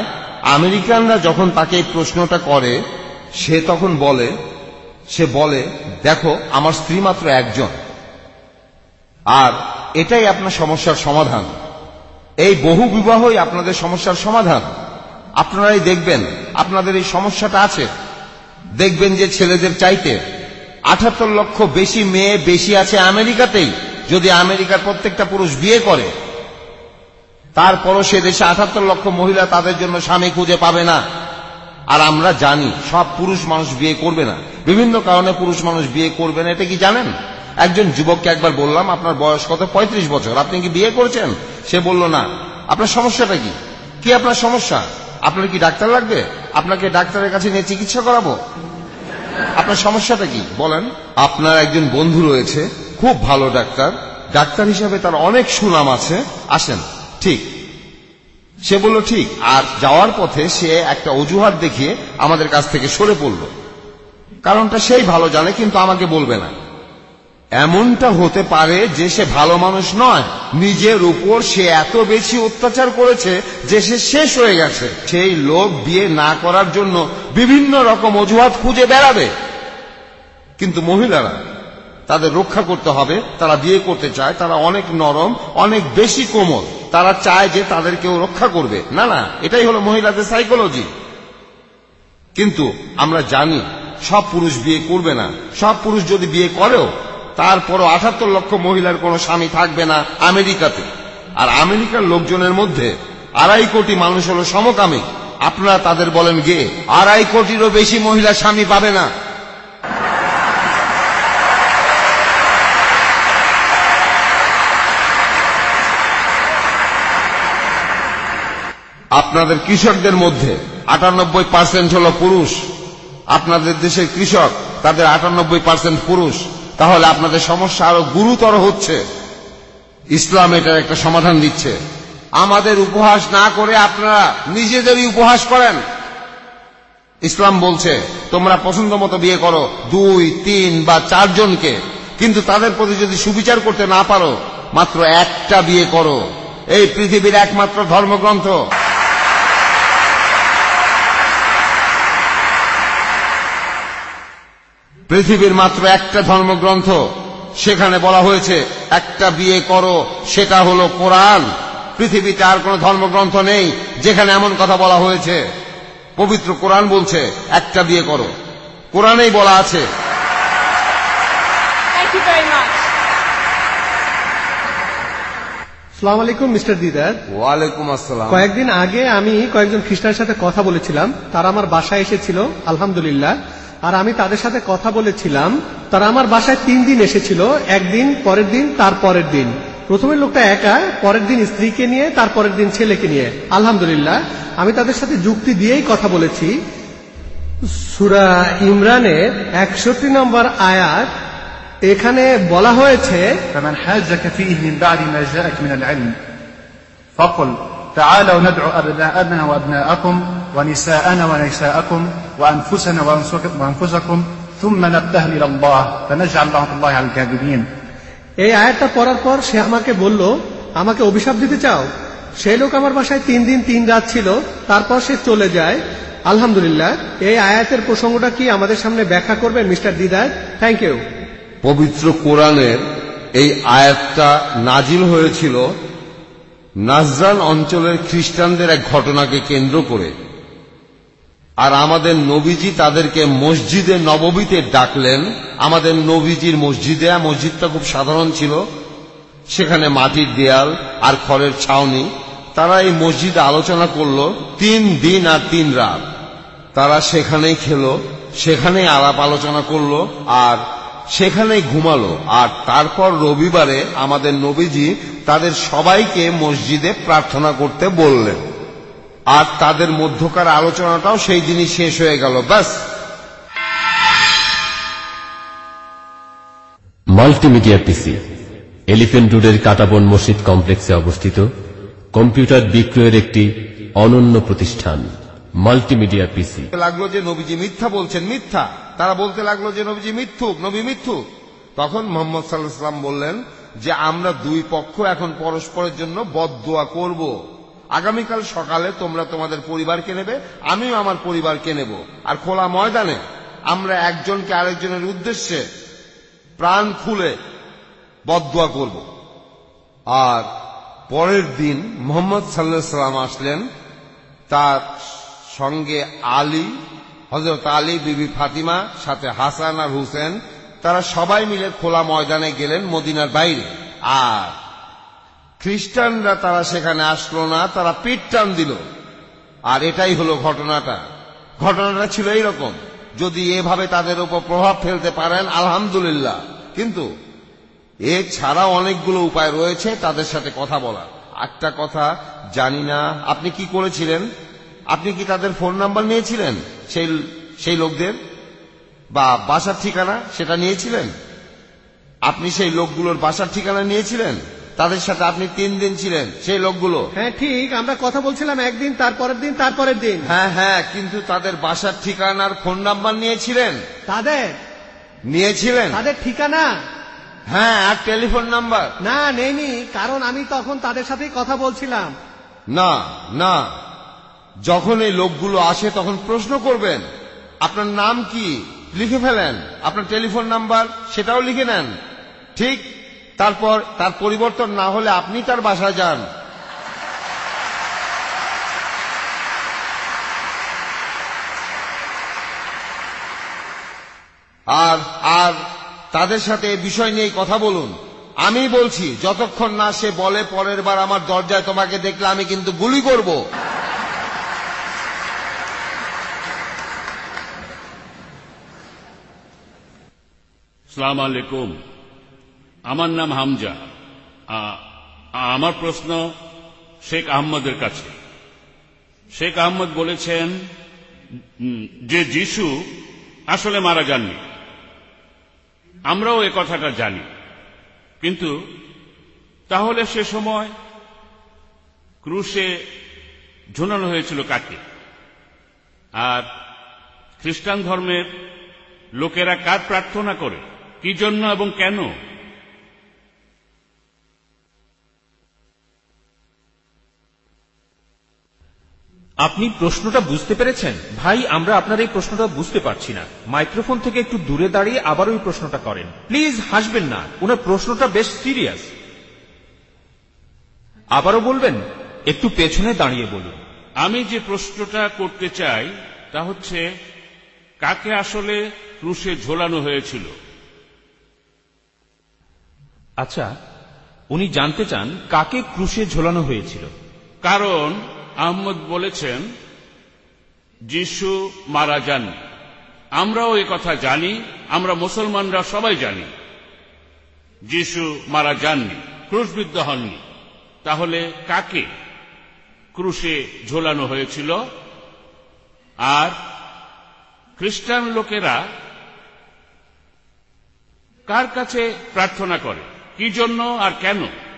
আমেরিকানরা যখন তাকে এই প্রশ্নটা করে সে তখন বলে সে বলে দেখো আমার স্ত্রী মাত্র একজন, আর এটাই আপনার সমস্যার সমাধান, এই বহু বিবাহই আপনাদের সমস্যার সমাধান। আপনারাই দেখবেন আপনাদের এই সমস্যাটা আছে। দেখবেন যে ছেলেদের চাইতে আটাত্তর লক্ষ বেশি মেয়ে বেশি আছে আমেরিকাতেই। যদি আমেরিকার প্রত্যেকটা পুরুষ বিয়ে করে, তারপরও সে দেশে আটাত্তর লক্ষ মহিলা তাদের জন্য স্বামী খুঁজে পাবে না। আর আমরা জানি সব পুরুষ মানুষ বিয়ে করবে না, বিভিন্ন কারণে পুরুষ মানুষ বিয়ে করবে না। এটা কি জানেন? একজন যুবককে একবার বললাম আপনার বয়স কত? পঁয়ত্রিশ বছর, আপনি কি বিয়ে করেছেন? সে বলল না। আপনার সমস্যাটা কি? কি আপনার সমস্যা? আপনার কি ডাক্তার লাগবে? আপনাকে ডাক্তারের কাছে নিয়ে চিকিৎসা করাবো? আপনার সমস্যাটা কি বলেন? আপনার একজন বন্ধু রয়েছে, খুব ভালো ডাক্তার, ডাক্তার হিসাবে তার অনেক সুনাম আছে, আসেন। ঠিক, সে বলল ঠিক। আর যাওয়ার পথে সে একটা অজুহাত দেখিয়ে আমাদের কাছ থেকে সরে পড়ল। কারণটা সেই ভালো জানে, কিন্তু আমাকে বলবে না। এমনটা হতে পারে যে সে ভালো মানুষ নয়, নিজের উপর সে এত বেশি অত্যাচার করেছে যে সে শেষ হয়ে গেছে। সেই লোক বিয়ে না করার জন্য বিভিন্ন রকম অজুহাত খুঁজে বেড়াবে। কিন্তু মহিলারা, তাদের রক্ষা করতে হবে, তারা বিয়ে করতে চায়, তারা অনেক নরম, অনেক বেশি কোমল, তারা চায় যে তাদের কেউ রক্ষা করবে। না না, এটাই হলো মহিলাদের সাইকোলজি। কিন্তু আমরা জানি সব পুরুষ বিয়ে করবে না। সব পুরুষ যদি বিয়ে করেও, তারপরও আটাত্তর লক্ষ মহিলার কোনো স্বামী থাকবে না আমেরিকাতে। আর আমেরিকার লোকজনের মধ্যে আড়াই কোটি মানুষ হলো সমকামী। আপনারা তাদের বলেন গে, আড়াই কোটিরও বেশি মহিলা স্বামী পাবে না। আপনাদের কৃষকদের মধ্যে আটানব্বই পার্সেন্ট হল পুরুষ। আপনাদের দেশের কৃষক, তাদের আটানব্বই পার্সেন্ট পুরুষ। তাহলে আপনাদের সমস্যা আরো গুরুতর হচ্ছে। ইসলাম এটার একটা সমাধান দিচ্ছে। আমাদের উপহাস না করে আপনারা নিজেদেরই উপহাস করেন। ইসলাম বলছে তোমরা পছন্দ মতো বিয়ে করো, দুই তিন বা চারজনকে, কিন্তু তাদের প্রতি যদি সুবিচার করতে না পারো, মাত্র একটা বিয়ে করো। এই পৃথিবীর একমাত্র ধর্মগ্রন্থ। পৃথিবীর মাত্র একটা ধর্মগ্রন্থ, সেখানে বলা হয়েছে একটা বিয়ে করো, সেটা হলো কোরআন। পৃথিবীতে আর কোন ধর্মগ্রন্থ নেই যেখানে এমন কথা বলা হয়েছে। পবিত্র কোরআন বলছে একটা বিয়ে করো, কোরআনেই বলা আছে।
আসসালামু আলাইকুম মিস্টার দিদার।
ওয়ালাইকুম আসসালাম।
কয়েকদিন আগে আমি কয়েকজন খ্রিস্টানের সাথে কথা বলেছিলাম। তারা আমার বাসায় এসেছিল, আলহামদুলিল্লাহ। আর আমি তাদের সাথে কথা বলেছিলাম। তারা আমার বাসায় তিন দিন এসেছিল, একদিন, পরের দিন, তার পরের দিন। প্রথমের লোকটা একা, পরের দিন স্ত্রীকে নিয়ে, তার পরের দিন ছেলেকে নিয়ে। আলহামদুলিল্লাহ, আমি তাদের সাথে যুক্তি দিয়েই কথা বলেছি। সূরা ইমরানের একষট্টি নম্বর আয়াত, এখানে বলা হয়েছে
فمن حاجك فيه من بعد ما جاءك من العلم فقل تعالوا ندعو أبناءنا وأبناءكم ونساءنا ونساءكم وأنفسنا وأنفسكم ثم نبتهل إلى الله فنجعل لعنة الله على الكاذبين।
এই আয়াতটা পড়ার পর সে আমাকে বলল, আমাকে অভিশাপ দিতে চাও? সেই লোক আমার বাসায় তিন দিন তিন রাত ছিল, তারপর সে চলে যায়। আলহামদুলিল্লাহ, এই আয়াতের প্রসঙ্গটা কি আমাদের সামনে ব্যাখ্যা করবেন মিস্টার দিদার? Thank you.
পবিত্র কোরআনের এই আয়াতটা নাজিল হয়েছিল নাজরান অঞ্চলের খ্রিস্টানদের এক ঘটনাকে কেন্দ্র করে। আর আমাদের নবীজি তাদেরকে মসজিদে নববীতে ডাকলেন। আমাদের নবীজির মসজিদে, মসজিদটা খুব সাধারণ ছিল, সেখানে মাটির দেয়াল আর খড়ের ছাউনি। তারা এই মসজিদে আলোচনা করলো তিন দিন আর তিন রাত। তারা সেখানেই খেলো, সেখানেই আলাপ আলোচনা করলো, আর সেখানেই ঘুমালো। আর তারপর রবিবারে আমাদের নবীজি তাদের সবাইকে মসজিদে প্রার্থনা করতে বললেন। আর তাদের মধ্যকার আলোচনাটাও সেই দিনই শেষ হয়ে গেল। ব্যাস।
মাল্টিমিডিয়া পিসি এলিফ্যান্ট রোডের কাটাবন মসজিদ কমপ্লেক্সে অবস্থিত কম্পিউটার বিক্রয়ের একটি অনন্য প্রতিষ্ঠান মাল্টিমিডিয়া পিসি।
লাগলো যে নবীজি মিথ্যা বলছেন, মিথ্যা। তারা বলতে লাগলো যে নবীজি মিথ্যুক, নবী মিথ্যুক। তখন মুহাম্মদ সাল্লাল্লাহু আলাইহি ওয়াসাল্লাম বললেন যে আমরা দুই পক্ষ এখন পরস্পরের জন্য বদদুয়া করব। আগামীকাল সকালে তোমরা তোমাদের পরিবারকে নেবে, আমিও আমার পরিবারকে নেব, আর খোলা ময়দানে আমরা একজনকে আরেকজনের উদ্দেশ্যে প্রাণ খুলে বদদুয়া করব। আর পরের দিন মুহাম্মদ সাল্লাল্লাহু আলাইহি সাল্লাম আসলেন, তার সঙ্গে আলী, হযরত আলী, বিবি ফাতিমা, সাথে হাসান আর হুসেন, তারা সবাই মিলে খোলা ময়দানে গেলেন মদিনার বাইরে। আর খ্রিস্টানরা তারা সেখানে আসলো না, তারা পিঠ টান দিল। আর এটাই হলো ঘটনাটা। ঘটনাটা ছিল এইরকম, যদি এভাবে তাদের উপর প্রভাব ফেলতে পারেন আলহামদুলিল্লাহ, কিন্তু এছাড়া অনেকগুলো উপায় রয়েছে তাদের সাথে কথা বলার। একটা কথা জানি না আপনি কি করেছিলেন, আপনি কি তাদের ফোন নাম্বার নিয়েছিলেন, সেই সেই লোকদের, বা বাসার ঠিকানা সেটা নিয়েছিলেন? আপনি সেই লোকগুলোর বাসার ঠিকানা নিয়েছিলেন? তাদের সাথে আপনি তিন দিন ছিলেন সেই লোকগুলো?
হ্যাঁ ঠিক, আমরা কথা বলছিলাম একদিন, তারপরের দিন, তারপরের দিন।
হ্যাঁ হ্যাঁ, কিন্তু তাদের বাসার ঠিকানার ফোন নাম্বার নিয়েছিলেন?
তাদের
নিয়েছিলেন
তাদের ঠিকানা?
হ্যাঁ, আর টেলিফোন নাম্বার?
না, নেইনি, কারণ আমি তখন তাদের সাথেই কথা বলছিলাম।
না না, যখন এই লোকগুলো আসে তখন প্রশ্ন করবেন আপনার নাম কি, লিখে ফেলেন, আপনার টেলিফোন নাম্বার সেটাও লিখে নেন, ঠিক? তারপর তার পরিবর্তন না হলে আপনি তার বাসায় যান। আর আর তাদের সাথে এই বিষয় নিয়ে কথা বলুন। আমি বলছি, যতক্ষণ না সে বলে পরের বার আমার দরজায় তোমাকে দেখলে আমি কিন্তু গুলি করব।
আসসালামু আলাইকুম, আমার নাম হামজা। আমার প্রশ্ন শেখ আহমদের কাছে। শেখ আহমদ বলেছেন যে যিশু আসলে মারা যাননি। আমরাও এ কথাটা জানি, কিন্তু তাহলে সে সময় ক্রুশে ঝুলানো হয়েছিল কাকে? আর খ্রিস্টান ধর্মের লোকেরা কার প্রার্থনা করে, কি জন্য এবং কেন?
আপনি প্রশ্নটা বুঝতে পেরেছেন? ভাই, আমরা আপনার এই প্রশ্নটা বুঝতে পারছি না। মাইক্রোফোন থেকে একটু দূরে দাঁড়িয়ে আবার ওই প্রশ্নটা করেন প্লিজ। হাসবেন না, ওনার প্রশ্নটা বেশ সিরিয়াস। আবারও বলবেন? একটু পেছনে দাঁড়িয়ে বলুন।
আমি যে প্রশ্নটা করতে চাই তা হচ্ছে, কাকে আসলে ক্রুশে ঝোলানো হয়েছিল?
আচ্ছা, উনি জানতে চান কাকে ক্রুশে ঝোলানো হয়েছিল।
কারণ আহমদ বলেছেন যিশু মারা যান। আমরাও এ কথা জানি, আমরা মুসলমানরা সবাই জানি যিশু মারা যাননি, ক্রুশবিদ্ধ হননি। তাহলে কাকে ক্রুশে ঝোলানো হয়েছিল? আর খ্রিস্টান লোকেরা কার কাছে প্রার্থনা করে, কি জন্য আর কেন?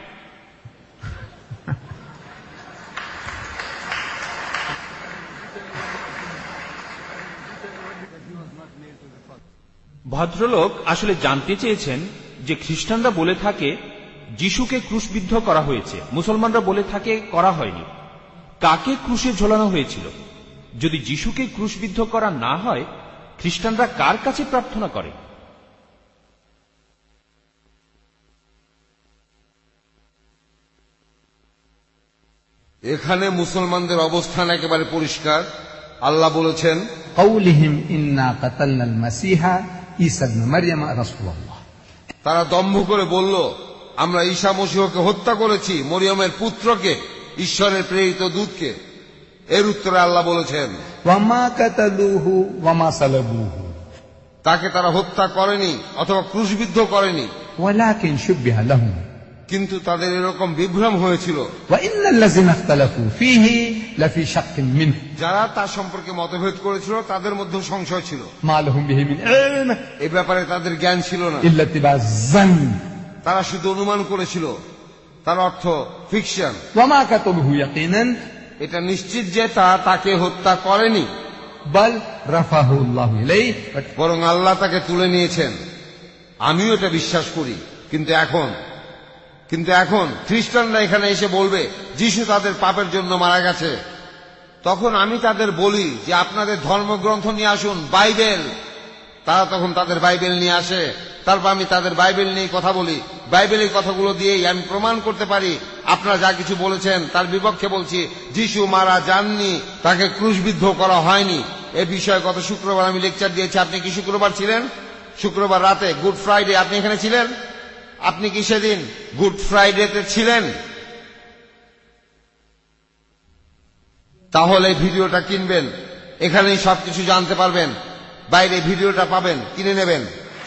ভদ্রলোক আসলে জানতে চেয়েছেন যে খ্রিস্টানরা বলে থাকে যিশুকে ক্রুশবিদ্ধ করা হয়েছে, মুসলমানরা বলে থাকে করা হয়নি। কাকে ক্রুশে ঝোলানো হয়েছিল? যদি যিশুকে ক্রুশবিদ্ধ করা না হয়, খ্রিস্টানরা কার কাছে প্রার্থনা করে?
এখানে মুসলমানদের অবস্থান একেবারে পরিষ্কার। আল্লাহ বলেছেন,
قولهم إنا قتلنا المسيح عيسى ابن مريم رسول الله।
তারা দম্ভ করে বলল, আমরা ঈসা মসীহকে হত্যা করেছি, মরিয়মের পুত্রকে, ঈশ্বরের প্রেরিত দূতকে। এর উত্তরে আল্লাহ বলেছেন,
وما قتلوه وما صلبوه।
তাকে তারা হত্যা করেনি অথবা ক্রুশবিদ্ধ করেনি,
ولكن شبه لهم।
কিন্তু তাদের এরকম বিভ্রম হয়েছিল।
وإن الذين اختلفوا فيه لفي شك منه।
যারা তার সম্পর্কে মতভেদ করেছিল তাদের মধ্যে সংশয় ছিল।
ما لهم به من علم।
এই ব্যাপারে তাদের জ্ঞান ছিল না।
إلا اتباع الظن।
তারা শুধু অনুমান করেছিল। তার অর্থ ফিকশন।
وما قتلوه يقينا।
এটা নিশ্চিত যে তা তাকে হত্যা করেনি।
بل رفعه الله إليه।
বরং আল্লাহ তাকে তুলে নিয়েছেন। আমিও এটা বিশ্বাস করি, কিন্তু এখন কিন্তু এখন খ্রিস্টানরা এখানে এসে বলবে যিশু তাদের পাপের জন্য মারা গেছে। তখন আমি তাদের বলি যে আপনাদের ধর্মগ্রন্থ নিয়ে আসুন, বাইবেল। তারা তখন তাদের বাইবেল নিয়ে আসে। তারপর আমি তাদের বাইবেল নিয়ে কথা বলি। বাইবেলের কথাগুলো দিয়েই আমি প্রমাণ করতে পারি আপনারা যা কিছু বলেছেন তার বিপক্ষে বলছি। যিশু মারা যাননি, তাকে ক্রুশবিদ্ধ করা হয়নি। এ বিষয়ে গত শুক্রবার আমি লেকচার দিয়েছি। আপনি কি শুক্রবার ছিলেন? শুক্রবার রাতে গুড ফ্রাইডে আপনি এখানে ছিলেন? আপনি কি সেদিন গুড ফ্রাইডেতে ছিলেন? তাহলে ভিডিওটা কিনবেন, এখানেই সবকিছু জানতে পারবেন। বাইরে ভিডিওটা পাবেন, কিনে নেবেন।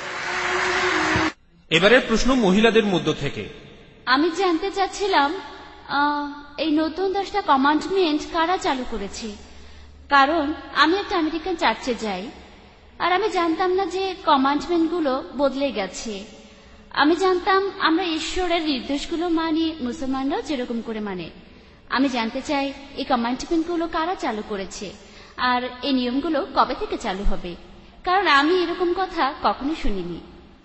এবারের প্রশ্ন মহিলাদের মধ্য থেকে।
আমি জানতে চাচ্ছিলাম এই নতুন দশটা কমান্ডমেন্ট কারা চালু করেছে? কারণ আমি একটা আমেরিকান চার্চে যাই, আর আমি জানতাম না যে কমান্ডমেন্টগুলো বদলে গেছে। আমি জানতাম আমরা ঈশ্বরের নির্দেশগুলো মানি, মুসলমানরাও যেরকম করে মানে। আমি জানতে চাই এই কমান্ডমেন্টগুলো কারা চালু করেছে, আর এই নিয়মগুলো কবে থেকে চালু হবে? কারণ আমি এরকম কথা কখনো শুনিনি।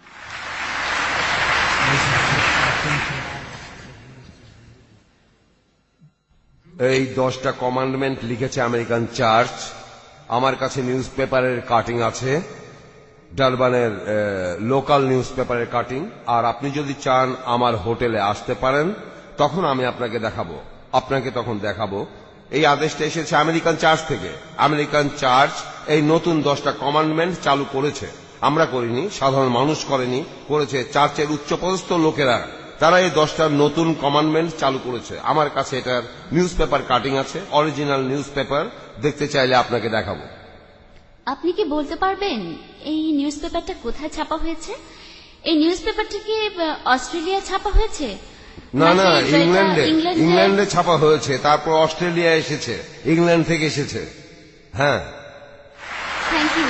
এই দশটা কমান্ডমেন্ট লিখেছে আমেরিকান চার্চ। আমার কাছে নিউজ পেপারের কাটিং আছে, ডারবানের লোকাল নিউজ পেপারের কাটিং। আর আপনি যদি চান আমার হোটেলে আসতে পারেন, তখন আমি আপনাকে দেখাবো। আপনাকে তখন দেখাবো। এই আদেশটা এসেছে আমেরিকান চার্চ থেকে। আমেরিকান চার্চ এই নতুন দশটা কমান্ডমেন্ট চালু করেছে। আমরা করিনি, সাধারণ মানুষ করেনি, করেছে চার্চের উচ্চপদস্থ লোকেরা। তারা এই দশটা নতুন কমান্ডমেন্ট চালু করেছে। আমার কাছে এটার নিউজ পেপার কাটিং আছে, অরিজিনাল নিউজ পেপার। দেখতে চাইলে আপনাকে দেখাবো।
আপনি কি বলতে পারবেন এই নিউজ পেপারটা কোথায় ছাপা হয়েছে? এই নিউজ পেপারটা কি অস্ট্রেলিয়া ছাপা হয়েছে?
না না, ইংল্যান্ডে ইংল্যান্ডে ছাপা হয়েছে, তারপর অস্ট্রেলিয়া এসেছে, ইংল্যান্ড থেকে এসেছে। হ্যাঁ,
থ্যাংক ইউ।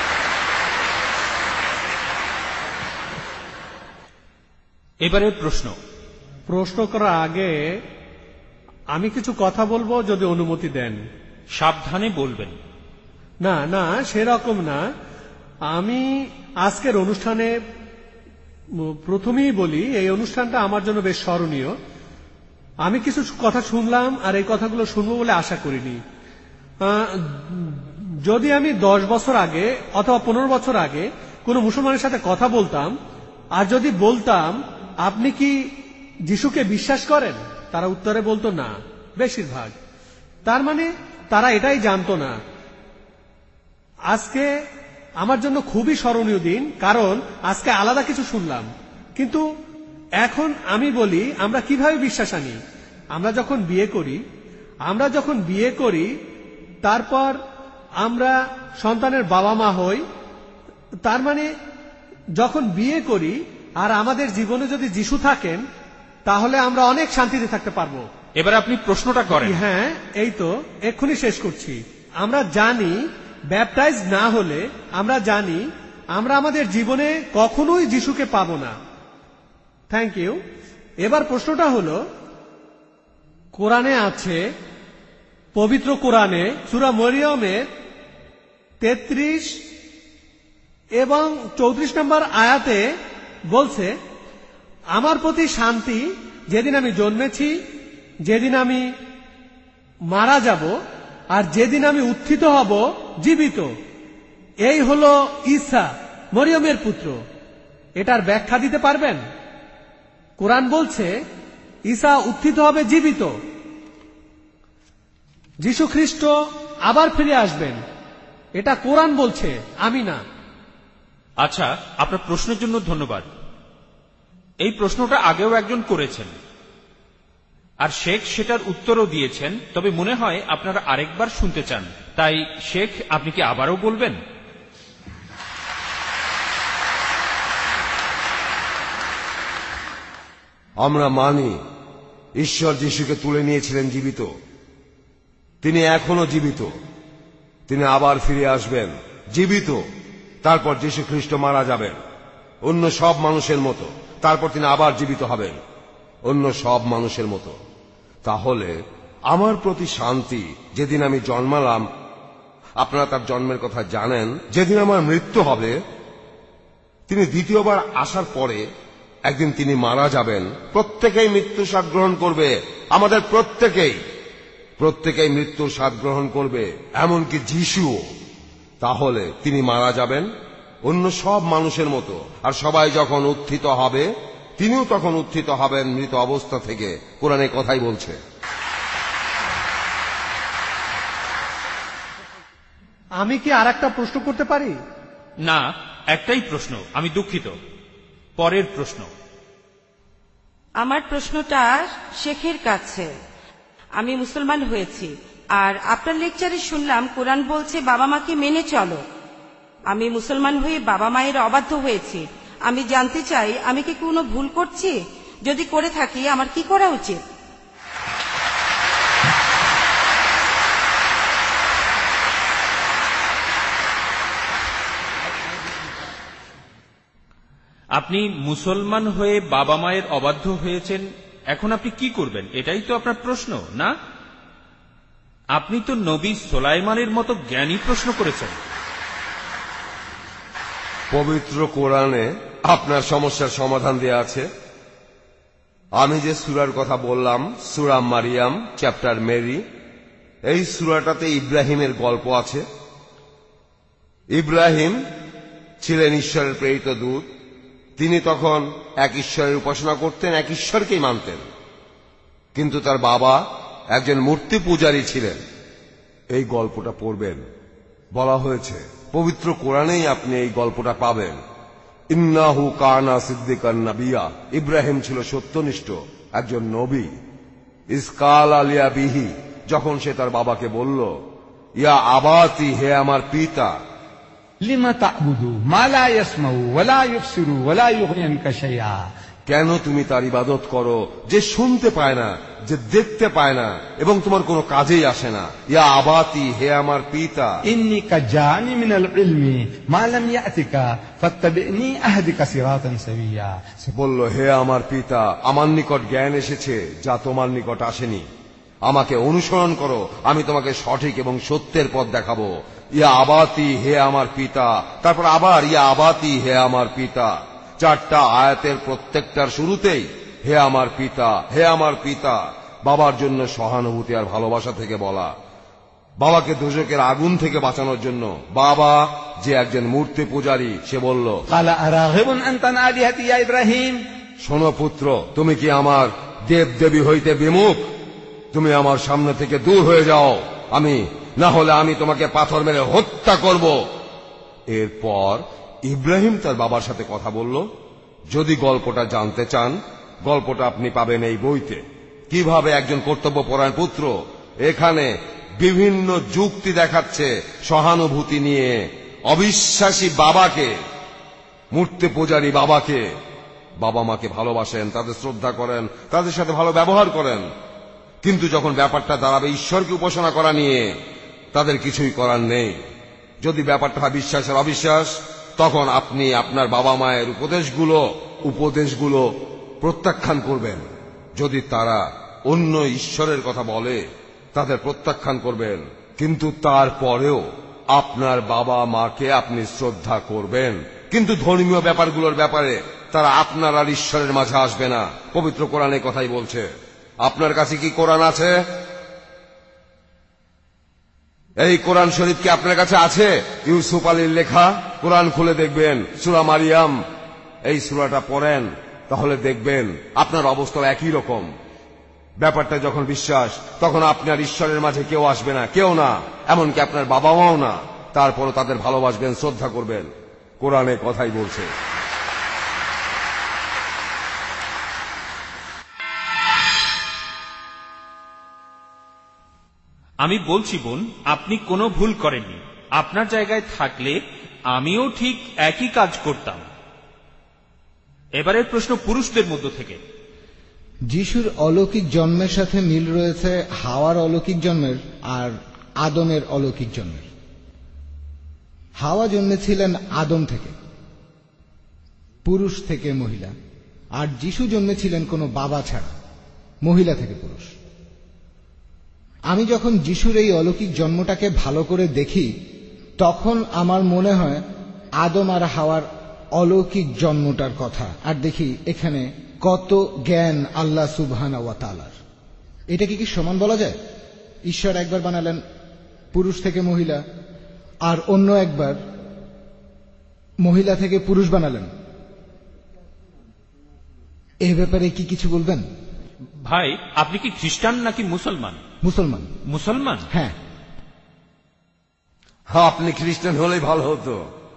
এবারে প্রশ্ন।
প্রশ্ন করার আগে আমি কিছু কথা বলবো, যদি অনুমতি দেন।
সাবধানে বলবেন।
না না, সেরকম না। আমি আজকের অনুষ্ঠানে প্রথমেই বলি, এই অনুষ্ঠানটা আমার জন্য বেশ স্মরণীয়। আমি কিছু কথা শুনলাম, আর এই কথাগুলো শুনবো বলে আশা করিনি। যদি আমি দশ বছর আগে অথবা পনেরো বছর আগে কোনো মুসলমানের সাথে কথা বলতাম, আর যদি বলতাম আপনি কি যিশুকে বিশ্বাস করেন, তারা উত্তরে বলতো না, বেশিরভাগ। তার মানে তারা এটাই জানতো না। আজকে আমার জন্য খুবই স্মরণীয় দিন, কারণ আজকে আলাদা কিছু শুনলাম। কিন্তু এখন আমি বলি, আমরা কিভাবে বিশ্বাস আনি? আমরা যখন বিয়ে করি, আমরা যখন বিয়ে করি তারপর আমরা সন্তানের বাবা মা হই। তার মানে যখন বিয়ে করি আর আমাদের জীবনে যদি যিশু থাকেন, তাহলে আমরা অনেক শান্তিতে থাকতে পারবো।
এবার আপনি প্রশ্নটা করেন।
হ্যাঁ, এই তো এক্ষুনি শেষ করছি। আমরা জানি ব্যাপটাইজ না হলে, আমরা জানি আমরা আমাদের জীবনে কখনোই যিশুকে পাবো না। Thank you. এবার প্রশ্নটা হলো, কোরআনে আছে, পবিত্র কোরআনে সূরা মরিয়মের তেত্রিশ এবং চৌত্রিশ নম্বর আয়াতে বলছে, আমার প্রতি শান্তি যেদিন আমি জন্মেছি, যেদিন আমি মারা যাব, আর যেদিন আমি উত্থিত হব জীবিত। এই হলো ঈসা, মরিয়মের পুত্র। এটার ব্যাখ্যা দিতে পারবেন? কোরআন বলছে ঈসা উত্থিত হবে জীবিত, যীশু খ্রিস্ট আবার ফিরে আসবেন। এটা কোরআন বলছে, আমি না।
আচ্ছা, আপনার প্রশ্নের জন্য ধন্যবাদ। এই প্রশ্নটা আগেও একজন করেছেন, আর শেখ সেটার উত্তরও দিয়েছেন। তবে মনে হয় আপনারা আরেকবার শুনতে চান। তাই শেখ, আপনি কি আবারও বলবেন?
আমরা মানি ঈশ্বর যিশুকে তুলে নিয়েছিলেন জীবিত। তিনি এখনো জীবিত। তিনি আবার ফিরে আসবেন জীবিত। তারপর যীশু খ্রিস্ট মারা যাবেন অন্য সব মানুষের মতো। তারপর তিনি আবার জীবিত হবেন অন্য সব মানুষের মতো। তাহলে আমার প্রতি শান্তি যেদিন আমি জন্মালাম, আপনারা তার জন্মের কথা জানেন, যেদিন আমার মৃত্যু হবে, তিনি দ্বিতীয়বার আসার পরে একদিন তিনি মারা যাবেন, প্রত্যেকেই মৃত্যুর স্বাদ গ্রহণ করবে। আমাদের প্রত্যেকেই প্রত্যেকেই মৃত্যুর স্বাদ গ্রহণ করবে, এমনকি যিশুও। তাহলে তিনি মারা যাবেন অন্য সব মানুষের মতো, আর সবাই যখন উত্থিত হবে তিনিও তখন উত্থিত হবেন মৃত অবস্থা থেকে। কোরআনে কথাই বলছে।
আমি কি আর একটা প্রশ্ন করতে পারি?
না, একটাই প্রশ্ন। আমি দুঃখিত। পরের প্রশ্ন।
আমার প্রশ্নটা শেখের কাছে। আমি মুসলমান হয়েছি, আর আপনার লেকচারে শুনলাম কোরআন বলছে বাবা মাকে মেনে চলো। আমি মুসলমান হয়ে বাবা মায়ের অবাধ্য হয়েছি। আমি জানতে চাই আমি কি কোনো ভুল করছি? যদি করে থাকি আমার কি করা উচিত?
আপনি মুসলমান হয়ে বাবা মায়ের অবাধ্য হয়েছেন, এখন আপনি কি করবেন? এটাই তো আপনার প্রশ্ন, না? আপনি তো নবী সোলাইমানের মতো জ্ঞানী প্রশ্ন করেছেন।
পবিত্র কোরআনে আপনার সমস্যার সমাধান দেয়া আছে। আমি যে সূরার কথা বললাম, সূরা মারিয়াম, চ্যাপ্টার মেরি, এই সূরাটাতে ইব্রাহিমের গল্প আছে। ইব্রাহিম ছিলেন ঈশ্বরের প্রেরিত দূত। তিনি তখন এক ঈশ্বরের উপাসনা করতেন, এক ঈশ্বরকেই মানতেন, কিন্তু তার বাবা একজন মূর্তি পূজারী ছিলেন। এই গল্পটা পড়বেন, বলা হয়েছে পবিত্র কোরআনেই আপনি এই গল্পটা পাবেন। ইন্নাহু কানা সিদ্দিকান নাবিয়া, ইব্রাহিম ছিল সত্যনিষ্ঠ একজন নবী। ইসকাল আলিয়া বিহি, যখন সে তার বাবাকে বলল, ইয়া আবাতি, হে আমার পিতা,
লিমা তা'বুদু মা লা ইয়াসমাউ ওয়া লা ইউবসিরু ওয়া লা ইউগনি আনকা শাইআ,
কেন তুমি তার ইবাদত করো যে শুনতে পায় না, যে দেখতে পায় না, এবং তোমার কোনো কাজেই আসে না। ইয়া আবাতি, হে আমার পিতা,
ইন্নী কাজানি মিনাল ইলমি মা লাম ইয়াতিকা ফাত্তাবি'নি আহদিকা সিরাতান সাবিয়্যা,
সে বলল, হে আমার পিতা, আমার নিকট জ্ঞান এসেছে যা তোমার নিকট আসেনি। আমাকে অনুসরণ করো, আমি তোমাকে সঠিক এবং সত্যের পথ দেখাবো। ইয়া আবাতি, হে আমার পিতা, তারপর আবার ইয়া আবাতি, হে আমার পিতা। চারটা আয়াতের প্রত্যেকটার শুরুতেই হে আমার পিতা, হে আমার পিতা। বাবার জন্য সহানুভূতি আর ভালোবাসা থেকে বলা, বাবাকে দোজখের আগুন থেকে বাঁচানোর জন্য। বাবা যে একজন মূর্তি পূজারী, সে বলল,
ক্বালা আরাগিবুন আনতা আন আলিহাতি ইয়া ইব্রাহিম,
শোনো পুত্র, তুমি কি আমার দেব দেবী হইতে বিমুখ? তুমি আমার সামনে থেকে দূর হয়ে যাও, আমি না হলে আমি তোমাকে পাথর মেরে হত্যা করব। এরপর ইব্রাহিম তার বাবার সাথে কথা বলল। যদি গল্পটা জানতে চান, গল্পটা আপনি পাবেন এই বইতে। কিভাবে একজন কর্তব্যপরায়ণ পুত্র এখানে বিভিন্ন যুক্তি দেখাচ্ছে সহানুভূতি নিয়ে অবিশ্বাসী বাবাকে, মূর্তি পূজারী বাবাকে। বাবা মাকে ভালোবাসেন, তাদের শ্রদ্ধা করেন, তাদের সাথে ভালো ব্যবহার করেন, কিন্তু যখন ব্যাপারটা দাঁড়াবে ঈশ্বরকে উপাসনা করা নিয়ে, তাদের কিছুই করার নেই। যদি ব্যাপারটা হয় বিশ্বাসের অবিশ্বাস, তখন আপনি আপনার বাবা মায়ের উপদেশগুলো উপদেশগুলো প্রত্যাখ্যান করবেন। যদি তারা অন্য ঈশ্বরের কথা বলে, তাদের প্রত্যাখ্যান করবেন, কিন্তু তারপরেও আপনার বাবা মাকে আপনি শ্রদ্ধা করবেন। কিন্তু ধর্মীয় ব্যাপারগুলোর ব্যাপারে তারা আপনার আর ঈশ্বরের মাঝে আসবে না। পবিত্র কোরআনে কথাই বলছে। আপনার কাছে কি কোরআন আছে? এই কোরআন শরীফ কি আপনার কাছে আছে? ইউসুফ আলীর লেখা। কোরআন খুলে দেখবেন, সূরা মারিয়াম, এই সূরাটা পড়েন, তাহলে দেখবেন আপনার অবস্থা একই রকম। ব্যাপারটা যখন বিশ্বাস, তখন আপনার ঈশ্বরের মাঝে কেউ আসবে না, কেউ না, এমনকি আপনার বাবা মাও না। তারপরও তাদের ভালোবাসবেন, শ্রদ্ধা করবেন। কোরআনে কথাই বলছে।
আমি বলছি বোন, আপনি কোনো ভুল করেননি। আপনার জায়গায় থাকলে আমিও ঠিক একই কাজ করতাম। এবারের প্রশ্ন পুরুষদের মধ্য থেকে।
যিশুর অলৌকিক জন্মের সাথে মিল রয়েছে হাওয়ার অলৌকিক জন্মের আর আদমের অলৌকিক জন্মের। হাওয়া জন্মেছিলেন আদম থেকে, পুরুষ থেকে মহিলা, আর যিশু জন্মেছিলেন কোনো বাবা ছাড়া, মহিলা থেকে পুরুষ। আমি যখন যিশুর এই অলৌকিক জন্মটাকে ভালো করে দেখি, তখন আমার মনে হয় আদম আর হাওয়ার অলৌকিক জন্মটার কথা, আর দেখি এখানে কত জ্ঞান আল্লাহ সুবহানাহু ওয়া তাআলার। এটা কি কি সমান বলা যায়? ঈশ্বর একবার বানালেন পুরুষ থেকে মহিলা, আর অন্য একবার মহিলা থেকে পুরুষ বানালেন। এই ব্যাপারে কি কিছু বলবেন?
ভাই, আপনি কি খ্রিস্টান নাকি মুসলমান?
মুসলমান।
মুসলমান?
হ্যাঁ।
হ্যাঁ, আপনি খ্রিস্টান হলেই ভালো হতো।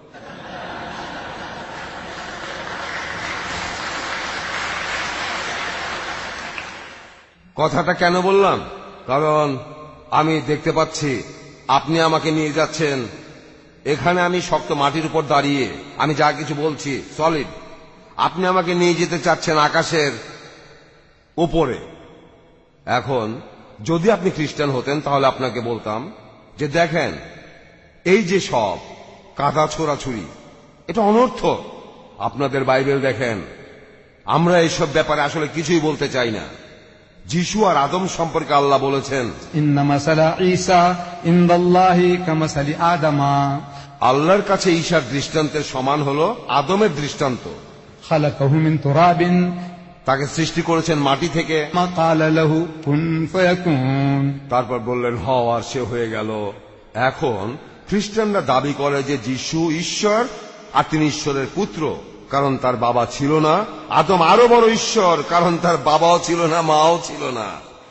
কথাটা কেন বললাম? কারণ আমি দেখতে পাচ্ছি আপনি আমাকে নিয়ে যাচ্ছেন, এখানে আমি শক্ত মাটির উপর দাঁড়িয়ে আমি যা কিছু বলছি সলিড, আপনি আমাকে নিয়ে যেতে চাচ্ছেন আকাশের উপরে। এখন যদি আপনি খ্রিস্টান হতেন তাহলে আপনাকে বলতাম যে দেখেন, এই যে সব কাদা ছোড়াছুড়ি, এটা অনর্থক। আপনাদের বাইবেল দেখেন, আমরা এইসব ব্যাপারে আসলে কিছুই বলতে চাই না। যিশু আর আদম সম্পর্কে আল্লাহ বলেছেন,
ইন্না মাসালা ঈসা ইনদাল্লাহি কামাসালি আদামা,
আল্লাহর কাছে ঈসার দৃষ্টান্তের সমান হলো আদমের দৃষ্টান্ত।
খালাকাহু মিন তুরাবিন,
তাকে সৃষ্টি করেছেন মাটি থেকে।
মা ক্বালা লাহু কুন ফায়াকুন,
তারপর বললেন হও, আর সে হয়ে গেল। এখন খ্রিস্টানরা দাবি করে যে যিশু ঈশ্বর আর তিনি ঈশ্বরের পুত্র, কারণ তার বাবা ছিল না। আদম আরো বড় ঈশ্বর, কারণ তার বাবাও ছিল না, মাও ছিল না।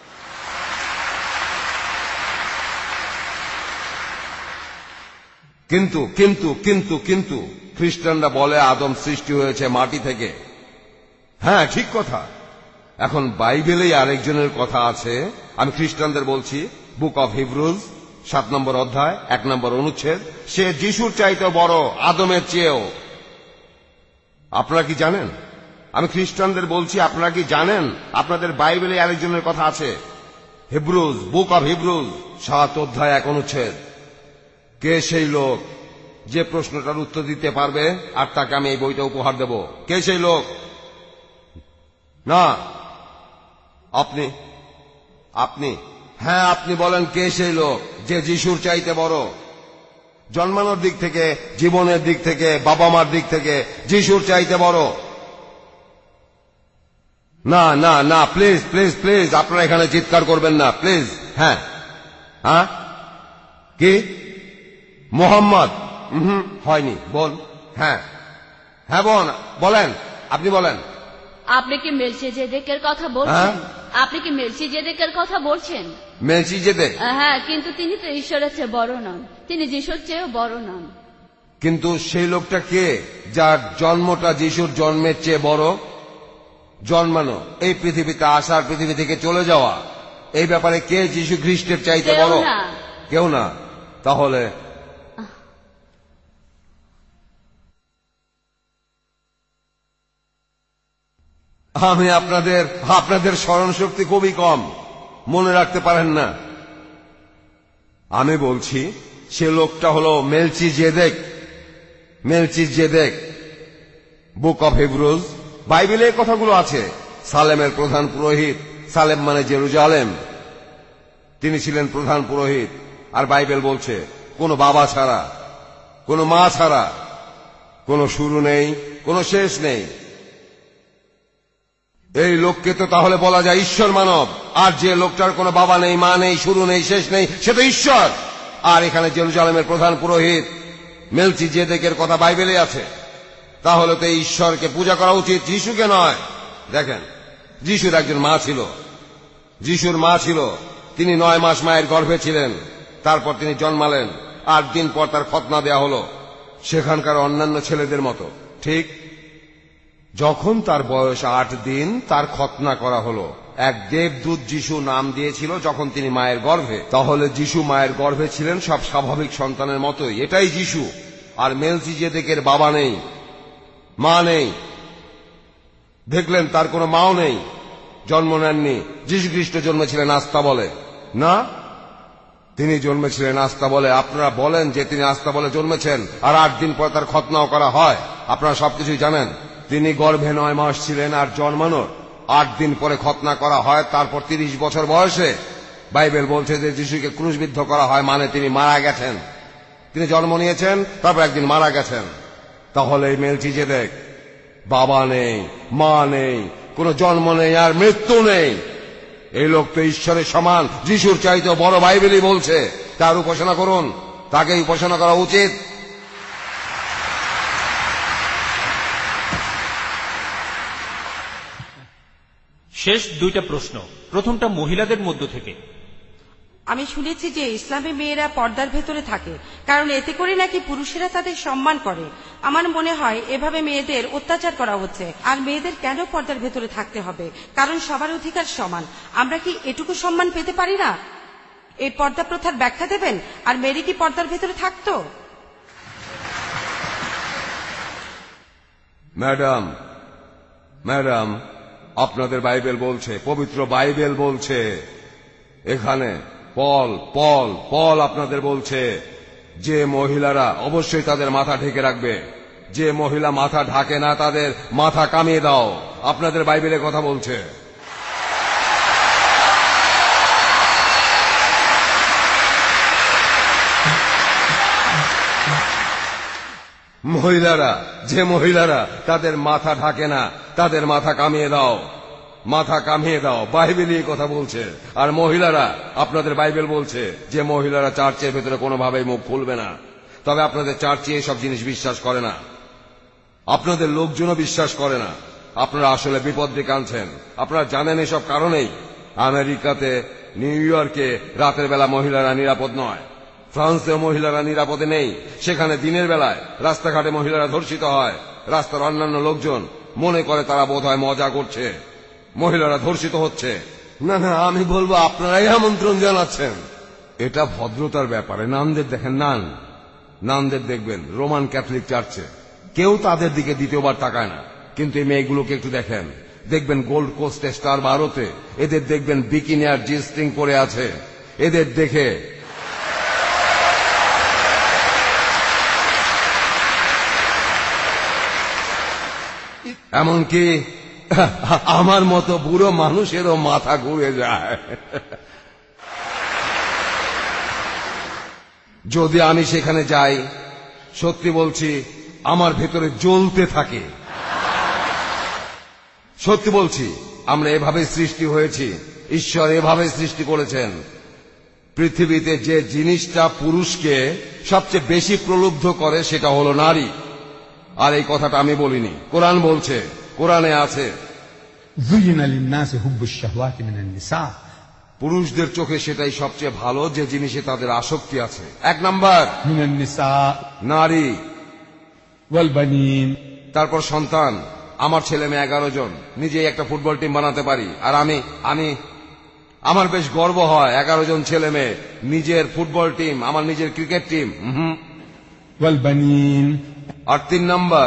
কিন্তু কিন্তু কিন্তু কিন্তু খ্রিস্টানরা বলে আদম সৃষ্টি হয়েছে মাটি থেকে। হ্যাঁ, ঠিক কথা। এখন বাইবেলেই আরেকজনের কথা আছে। আমি খ্রিস্টানদের বলছি, বুক অফ হিব্রুজ সাত নম্বর অধ্যায় এক নম্বর অনুচ্ছেদ, সে যিশুর চাইতেও বড়, আদমের চেয়েও। আপনারা কি জানেন? আমি খ্রিস্টানদের বলছি, আপনারা কি জানেন আপনাদের বাইবেলে আরেকজনের কথা আছে? হিব্রুজ, বুক অফ হিব্রুজ সাত অধ্যায় এক অনুচ্ছেদ। কে সেই লোক যে প্রশ্নটার উত্তর দিতে পারবে আর তাকে আমি এই বইটা উপহার দেব? কে সেই লোক? না, আপনি আপনি হ্যাঁ, আপনি বলেন, কে সেই লোক যে যিশুর চাইতে বড়? জন্মানোর দিক থেকে, জীবনের দিক থেকে, বাবা মার দিক থেকে যিশুর চাইতে বড়? না না না, প্লিজ প্লিজ প্লিজ, আপনারা এখানে চিৎকার করবেন না, প্লিজ। হ্যাঁ হ্যাঁ, কি মোহাম্মদ? হুম, হয়নি। বল। হ্যাঁ হ্যাঁ, বোন বলেন, আপনি বলেন।
আপনি কি মেলকিজেদেকের কথা বলছেন? আপনি কি মেলকিজেদেকের কথা বলছেন?
মেলকিজেদেক?
হ্যাঁ, কিন্তু তিনি তো ঈশ্বরের চেয়ে বড় নন, তিনি যিশুর চেয়েও বড় নন।
কিন্তু সেই লোকটা কে যার জন্মটা যিশুর জন্মের চেয়ে বড়? জন্মানো, এই পৃথিবীতে আসার, পৃথিবী থেকে চলে যাওয়া, এই ব্যাপারে কে যিশু খ্রিস্টের চাইতে বড়? কেউ না। তাহলে আমি আপনাদের আপনাদের স্মরণ শক্তি খুবই কম, মনে রাখতে পারেন না। আমি বলছি সে লোকটা হলো মেলকিজেদেক। মেলকিজেদেক, বুক অফ হিব্রুজ, বাইবেলে এই কথাগুলো আছে। সালেমের প্রধান পুরোহিত, সালেম মানে জেরুজালেম, তিনি ছিলেন প্রধান পুরোহিত। আর বাইবেল বলছে কোনো বাবা ছাড়া, কোনো মা ছাড়া, কোনো শুরু নেই, কোনো শেষ নেই। এই লোককে তো তাহলে বলা যায় ঈশ্বর মানব। আর যে লোকটার কোনো বাবা নেই, মা নেই, শুরু নেই, শেষ নেই, সে তো ঈশ্বর। আর এখানে জেরুজালেমের প্রধান পুরোহিত মেলকিজেদেকের কথা বাইবেলে আছে। তাহলে তো এই ঈশ্বরকে পূজা করা উচিত, যিশুকে নয়। দেখেন, যিশুর একজন মা ছিল, যিশুর মা ছিল, তিনি নয় মাস মায়ের গর্ভে ছিলেন। তারপর তিনি জন্মালেন, আট দিন পর তার খতনা দেয়া হলো, সেখানকার অন্যান্য ছেলেদের মতো। ঠিক যখন তার বয়স আট দিন, তার খতনা করা হলো। এক দেবদূত যিশু নাম দিয়েছিল যখন তিনি মায়ের গর্ভে। তাহলে যিশু মায়ের গর্ভে ছিলেন সব স্বাভাবিক সন্তানের মতোই, এটাই যিশু। আর মেলকিজেদেকের বাবা নেই, মা নেই। দেখলেন, তার কোনো মাও নেই, জন্ম নেননি। যিশু খ্রিস্ট জন্মেছিলেন আস্থা বলে? না, তিনি জন্মেছিলেন আস্থা বলে। আপনারা বলেন যে তিনি আস্থা বলে জন্মেছেন, আর আট দিন পর তার খতনাও করা হয়। আপনারা সবকিছুই জানেন। তিনি গর্ভে নয় মাস ছিলেন, আর জন্মানোর আট দিন পরে খতনা করা হয়। তারপর তিরিশ বছর বয়সে বাইবেল বলছে যে যিশুকে ক্রুশবিদ্ধ করা হয়, মানে তিনি মারা গেছেন। তিনি জন্ম নিয়েছেন, তারপর একদিন মারা গেছেন। তাহলে এই মেলচিজেদেক বাবা নেই, মা নেই, কোনো জন্ম নেই আর মৃত্যু নেই। এই লোক তো ঈশ্বরের সমান, যিশুর চাইতে বড় বাইবেলই বলছে। তার উপাসনা করুন, তাকেই উপাসনা করা উচিত।
শেষ দুইটা প্রশ্ন, প্রথমটা মহিলাদের মধ্য থেকে।
আমি শুনেছি যে ইসলামে মেয়েরা পর্দার ভেতরে থাকে, কারণ এতে করে নাকি পুরুষেরা তাদের সম্মান করে। আমার মনে হয় এভাবে মেয়েদের অত্যাচার করা হচ্ছে। আর মেয়েদের কেন পর্দার ভেতরে থাকতে হবে? কারণ সবার অধিকার সমান। আমরা কি এটুকু সম্মান পেতে পারি না? এই পর্দা প্রথার ব্যাখ্যা দেবেন। আর মেয়েরা কি পর্দার ভেতরে থাকতো?
ম্যাডাম ম্যাডাম আপনাদের বাইবেল বলছে, পবিত্র বাইবেল বলছে, এখানে পল পল পল আপনাদের বলছে যে মহিলারা অবশ্যই তাদের মাথা ঢেকে রাখবে। যে মহিলা মাথা ঢাকে না তাদের মাথা কামিয়ে দাও। আপনাদের বাইবেলে কথা বলছে। মহিলারা যে মহিলারা তাদের মাথা ঢাকে না তাদের মাথা কামিয়ে দাও, মাথা কামিয়ে দাও। বাইবেলই কথা বলছে। আর মহিলারা, আপনাদের বাইবেল বলছে যে মহিলারা চার্চের ভেতরে কোনোভাবেই মুখ খুলবে না। তবে আপনাদের চার্চে এসব জিনিস বিশ্বাস করে না, আপনাদের লোকজনও বিশ্বাস করে না। আপনারা আসলে বিপদ ডেকে আনছেন। আপনারা জানেন এসব কারণেই আমেরিকাতে, নিউ ইয়র্কে রাতের বেলা মহিলারা নিরাপদ নয়। ফ্রান্সে মহিলারা নিরাপদে নেই। সেখানে দিনের বেলায় রাস্তাঘাটে মহিলারা ধর্ষিত হয়। রাস্তার অন্যান্য লোকজন মনে করে তারা বোধহয় মজা করছে, মহিলারা ধর্ষিত হচ্ছে। না না, আমি বলবো আপনারাই আমন্ত্রণ জানাচ্ছেন। এটা ভদ্রতার ব্যাপারে। নানদের দেখেন, নান নানদের দেখবেন রোমান ক্যাথলিক চার্চে কেউ তাদের দিকে দ্বিতীয়বার তাকায় না। কিন্তু এই মেয়েগুলোকে একটু দেখেন, দেখবেন গোল্ড কোস্টে, স্টার বারোতে এদের দেখবেন বিকিনি আর জি স্ট্রিং পরে আছে। এদের দেখে এমনকি আমার মতো বুড়ো মানুষেরও মাথা ঘুরে যায়। যদি আমি সেখানে যাই, সত্যি বলছি আমার ভেতরে জ্বলতে থাকে। সত্যি বলছি, আমরা এভাবে সৃষ্টি হয়েছি, ঈশ্বর এভাবে সৃষ্টি করেছেন। পৃথিবীতে যে জিনিসটা পুরুষকে সবচেয়ে বেশি প্রলুব্ধ করে সেটা হলো নারী। আর এই কথাটা আমি বলিনি, কোরআন বলছে, কোরআনে আছে, পুরুষদের চোখে সেটাই সবচেয়ে ভালো যে জিনিসে তাদের আসক্তি আছে। এক নাম্বার নারী, তারপর সন্তান। আমার ছেলে মেয়ে এগারো জন, নিজেই একটা ফুটবল টিম বানাতে পারি। আর আমি আমি আমার বেশ গর্ব হয় এগারো জন ছেলে মেয়ে, নিজের ফুটবল টিম, আমার নিজের ক্রিকেট টিম। হুম। আর তিন নম্বর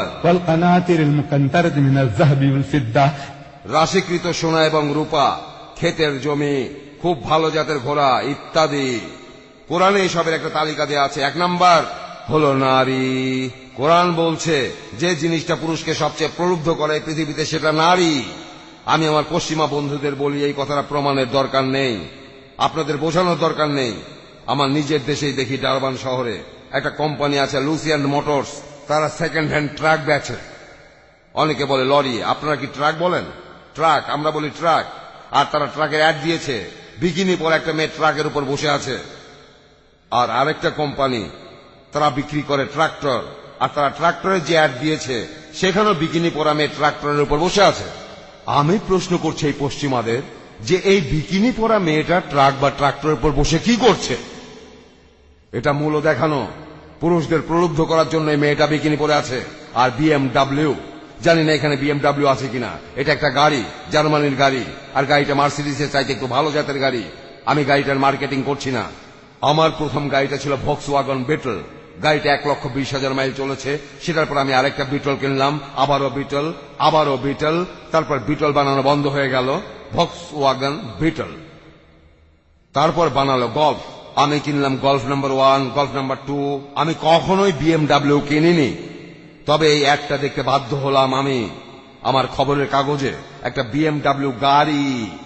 রাশিকৃত সোনা এবং রূপা, ক্ষেতের জমি, খুব ভালো জাতের ঘোড়া ইত্যাদি। কোরআনে এসবের একটা তালিকা দেওয়া আছে। এক নাম্বার হলো নারী। কোরআন বলছে যে জিনিসটা পুরুষকে সবচেয়ে প্রলুব্ধ করে পৃথিবীতে সেটা নারী। আমি আমার পশ্চিমা বন্ধুদের বলি এই কথাটা প্রমাণের দরকার নেই, আপনাদের বোঝানোর দরকার নেই। আমার নিজের দেশেই দেখি, ডারবান শহরে একটা কোম্পানি আছে লুসিয়ান মোটরস, তারা সেকেন্ড হ্যান্ড ট্রাক বেচে। অনেকে বলে লরি, আপনারা কি ট্রাক বলেন? ট্রাক, আমরা বলি ট্রাক। আর তারা ট্রাকের অ্যাড দিয়েছে, বিকিনি পরে একটা মেয়ে ট্রাকের উপর বসে আছে। আর আরেকটা কোম্পানি তারা বিক্রি করে ট্রাক্টর, আর তারা ট্রাক্টরের যে অ্যাড দিয়েছে সেখানেও বিকিনি পরা মেয়ে ট্রাক্টরের উপর বসে আছে। আমি প্রশ্ন করছি এই পশ্চিমাদের যে এই বিকিনি পরা মেয়েটা ট্রাক বা ট্রাক্টরের উপর বসে কি করছে? এটা মূল দেখানো, পুরুষদের প্রলুব্ধ করার জন্য এই মেয়েটা বিকিনি পরে আছে। আর বিএমডাব্লিউ, জানি না এখানে বিএমডাব্লিউ আছে কিনা, এটা একটা গাড়ি, জার্মানির গাড়ি। আর গাড়িটা মার্সিডিসের চাইতে একটু ভালো জাতের গাড়ি। আমি গাড়িটার মার্কেটিং করছি না। আমার প্রথম গাড়িটা ছিল ভক্সওয়াগন বিটল। গাড়িটা এক লক্ষ বিশ হাজার মাইল চলেছে। সেটার পর আমি আরেকটা বিটল কিনলাম, আবারও বিটল, আবারও বিটল। তারপর বিটল বানানো বন্ধ হয়ে গেল, ভক্সওয়াগন বিটল। তারপর বানালো গল্ফ। আমি কিনলাম Golf number one, Golf number two. আমি কখনোই বিএমডাব্লিউ কিনিনি। তবে এই একটা দেখতে বাধ্য হলাম আমি আমার খবরের কাগজে, একটা বিএমডাব্লিউ গাড়ি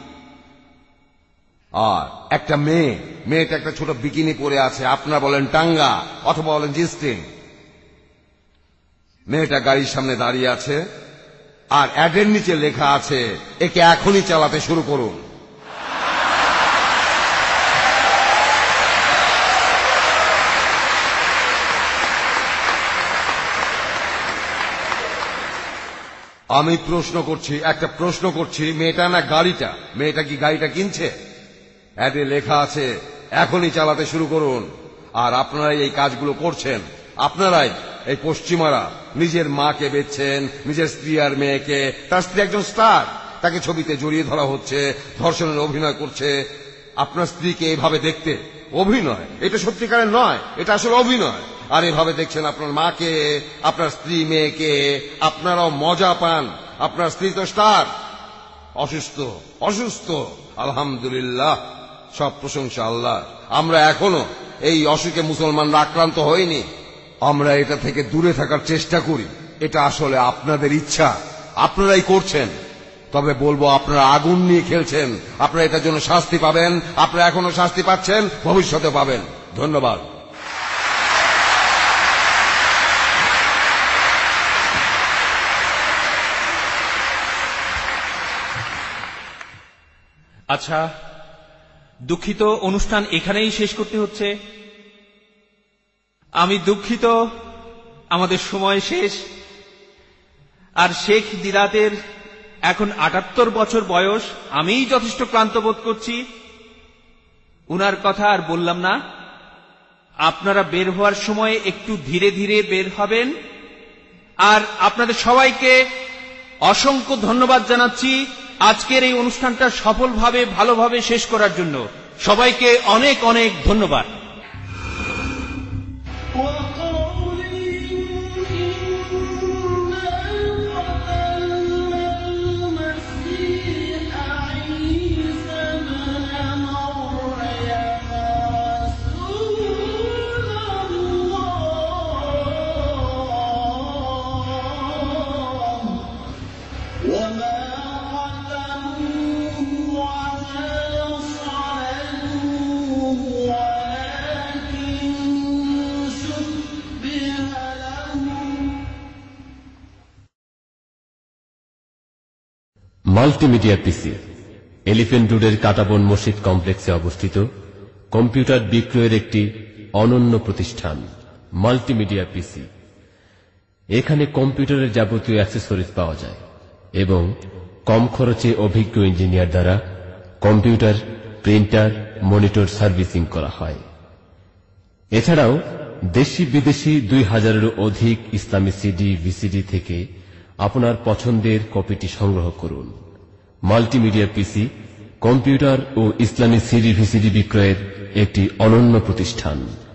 আর একটা মেয়ে। মেয়েটা একটা ছোট বিকিনি পরে আছে, আপনারা বলেন টাঙ্গা অথবা বলেন জি স্ট্রিং। মেয়েটা গাড়ির সামনে দাঁড়িয়ে আছে আর অ্যাডের নিচে লেখা আছে একে এখনই চালাতে শুরু করুন। আমি প্রশ্ন করছি, একটা প্রশ্ন করছি, মেয়েটা না গাড়িটা, মেয়েটা কি গাড়িটা কিনছে? অ্যাডে লেখা আছে এখনই চালাতে শুরু করুন। আর আপনারাই এই কাজগুলো করছেন, আপনারাই এই পশ্চিমারা নিজের মাকে বেচছেন, নিজের স্ত্রী আর মেয়েকে। তার স্ত্রী একজন স্টার, তাকে ছবিতে জড়িয়ে ধরা হচ্ছে, ধর্ষণের অভিনয় করছে। আপনার স্ত্রীকে এইভাবে দেখতে অভিনয়, এটা সত্যিকারের নয়, এটা আসলে অভিনয়। আর এভাবে দেখছেন আপনার মাকে, আপনার স্ত্রী মেয়েকে, আপনারাও মজা পান। আপনার স্ত্রী তো স্টার, অসুস্থ অসুস্থ আলহামদুলিল্লাহ, সব প্রশংসা আল্লাহ। আমরা এখনো এই অসুখে মুসলমানরা আক্রান্ত হইনি, আমরা এটা থেকে দূরে থাকার চেষ্টা করি। এটা আসলে আপনাদের ইচ্ছা, আপনারাই করছেন। তবে বলবো আপনারা আগুন নিয়ে খেলছেন, আপনারা এটার জন্য শাস্তি পাবেন। আপনারা এখনো শাস্তি পাচ্ছেন, ভবিষ্যতে পাবেন। ধন্যবাদ।
আচ্ছা, দুঃখিত, অনুষ্ঠান এখানেই শেষ করতে হচ্ছে। আমি দুঃখিত, আমাদের সময় শেষ। আর শেখ দিলাতের এখন আটাত্তর বছর বয়স, আমিই যথেষ্ট ক্লান্ত বোধ করছি। উনার কথা আর বললাম না। আপনারা বের হওয়ার সময় একটু ধীরে ধীরে বের হবেন। আর আপনাদের সবাইকে অসংখ্য ধন্যবাদ জানাচ্ছি আজকের এই অনুষ্ঠানটা সফলভাবে ভালোভাবে শেষ করার জন্য। সবাইকে অনেক অনেক ধন্যবাদ।
মাল্টিমিডিয়া পিসি এলিফ্যান্ট রোডের কাটাবন মসজিদ কমপ্লেক্সে অবস্থিত কম্পিউটার বিক্রয়ের একটি অনন্য প্রতিষ্ঠান মাল্টিমিডিয়া পিসি। এখানে কম্পিউটারের যাবতীয় অ্যাক্সেসরিজ পাওয়া যায় এবং কম খরচে অভিজ্ঞ ইঞ্জিনিয়ার দ্বারা কম্পিউটার, প্রিন্টার, মনিটর সার্ভিসিং করা হয়। এছাড়াও দেশি বিদেশি দুই হাজারেরও অধিক ইসলামী সিডি, ভিসিডি থেকে আপনার পছন্দের কপিটি সংগ্রহ করুন। মাল্টিমিডিয়া পিসি কম্পিউটার ও ইসলামী সিডি, ভিসিডি বিক্রয়ের একটি অনন্য প্রতিষ্ঠান।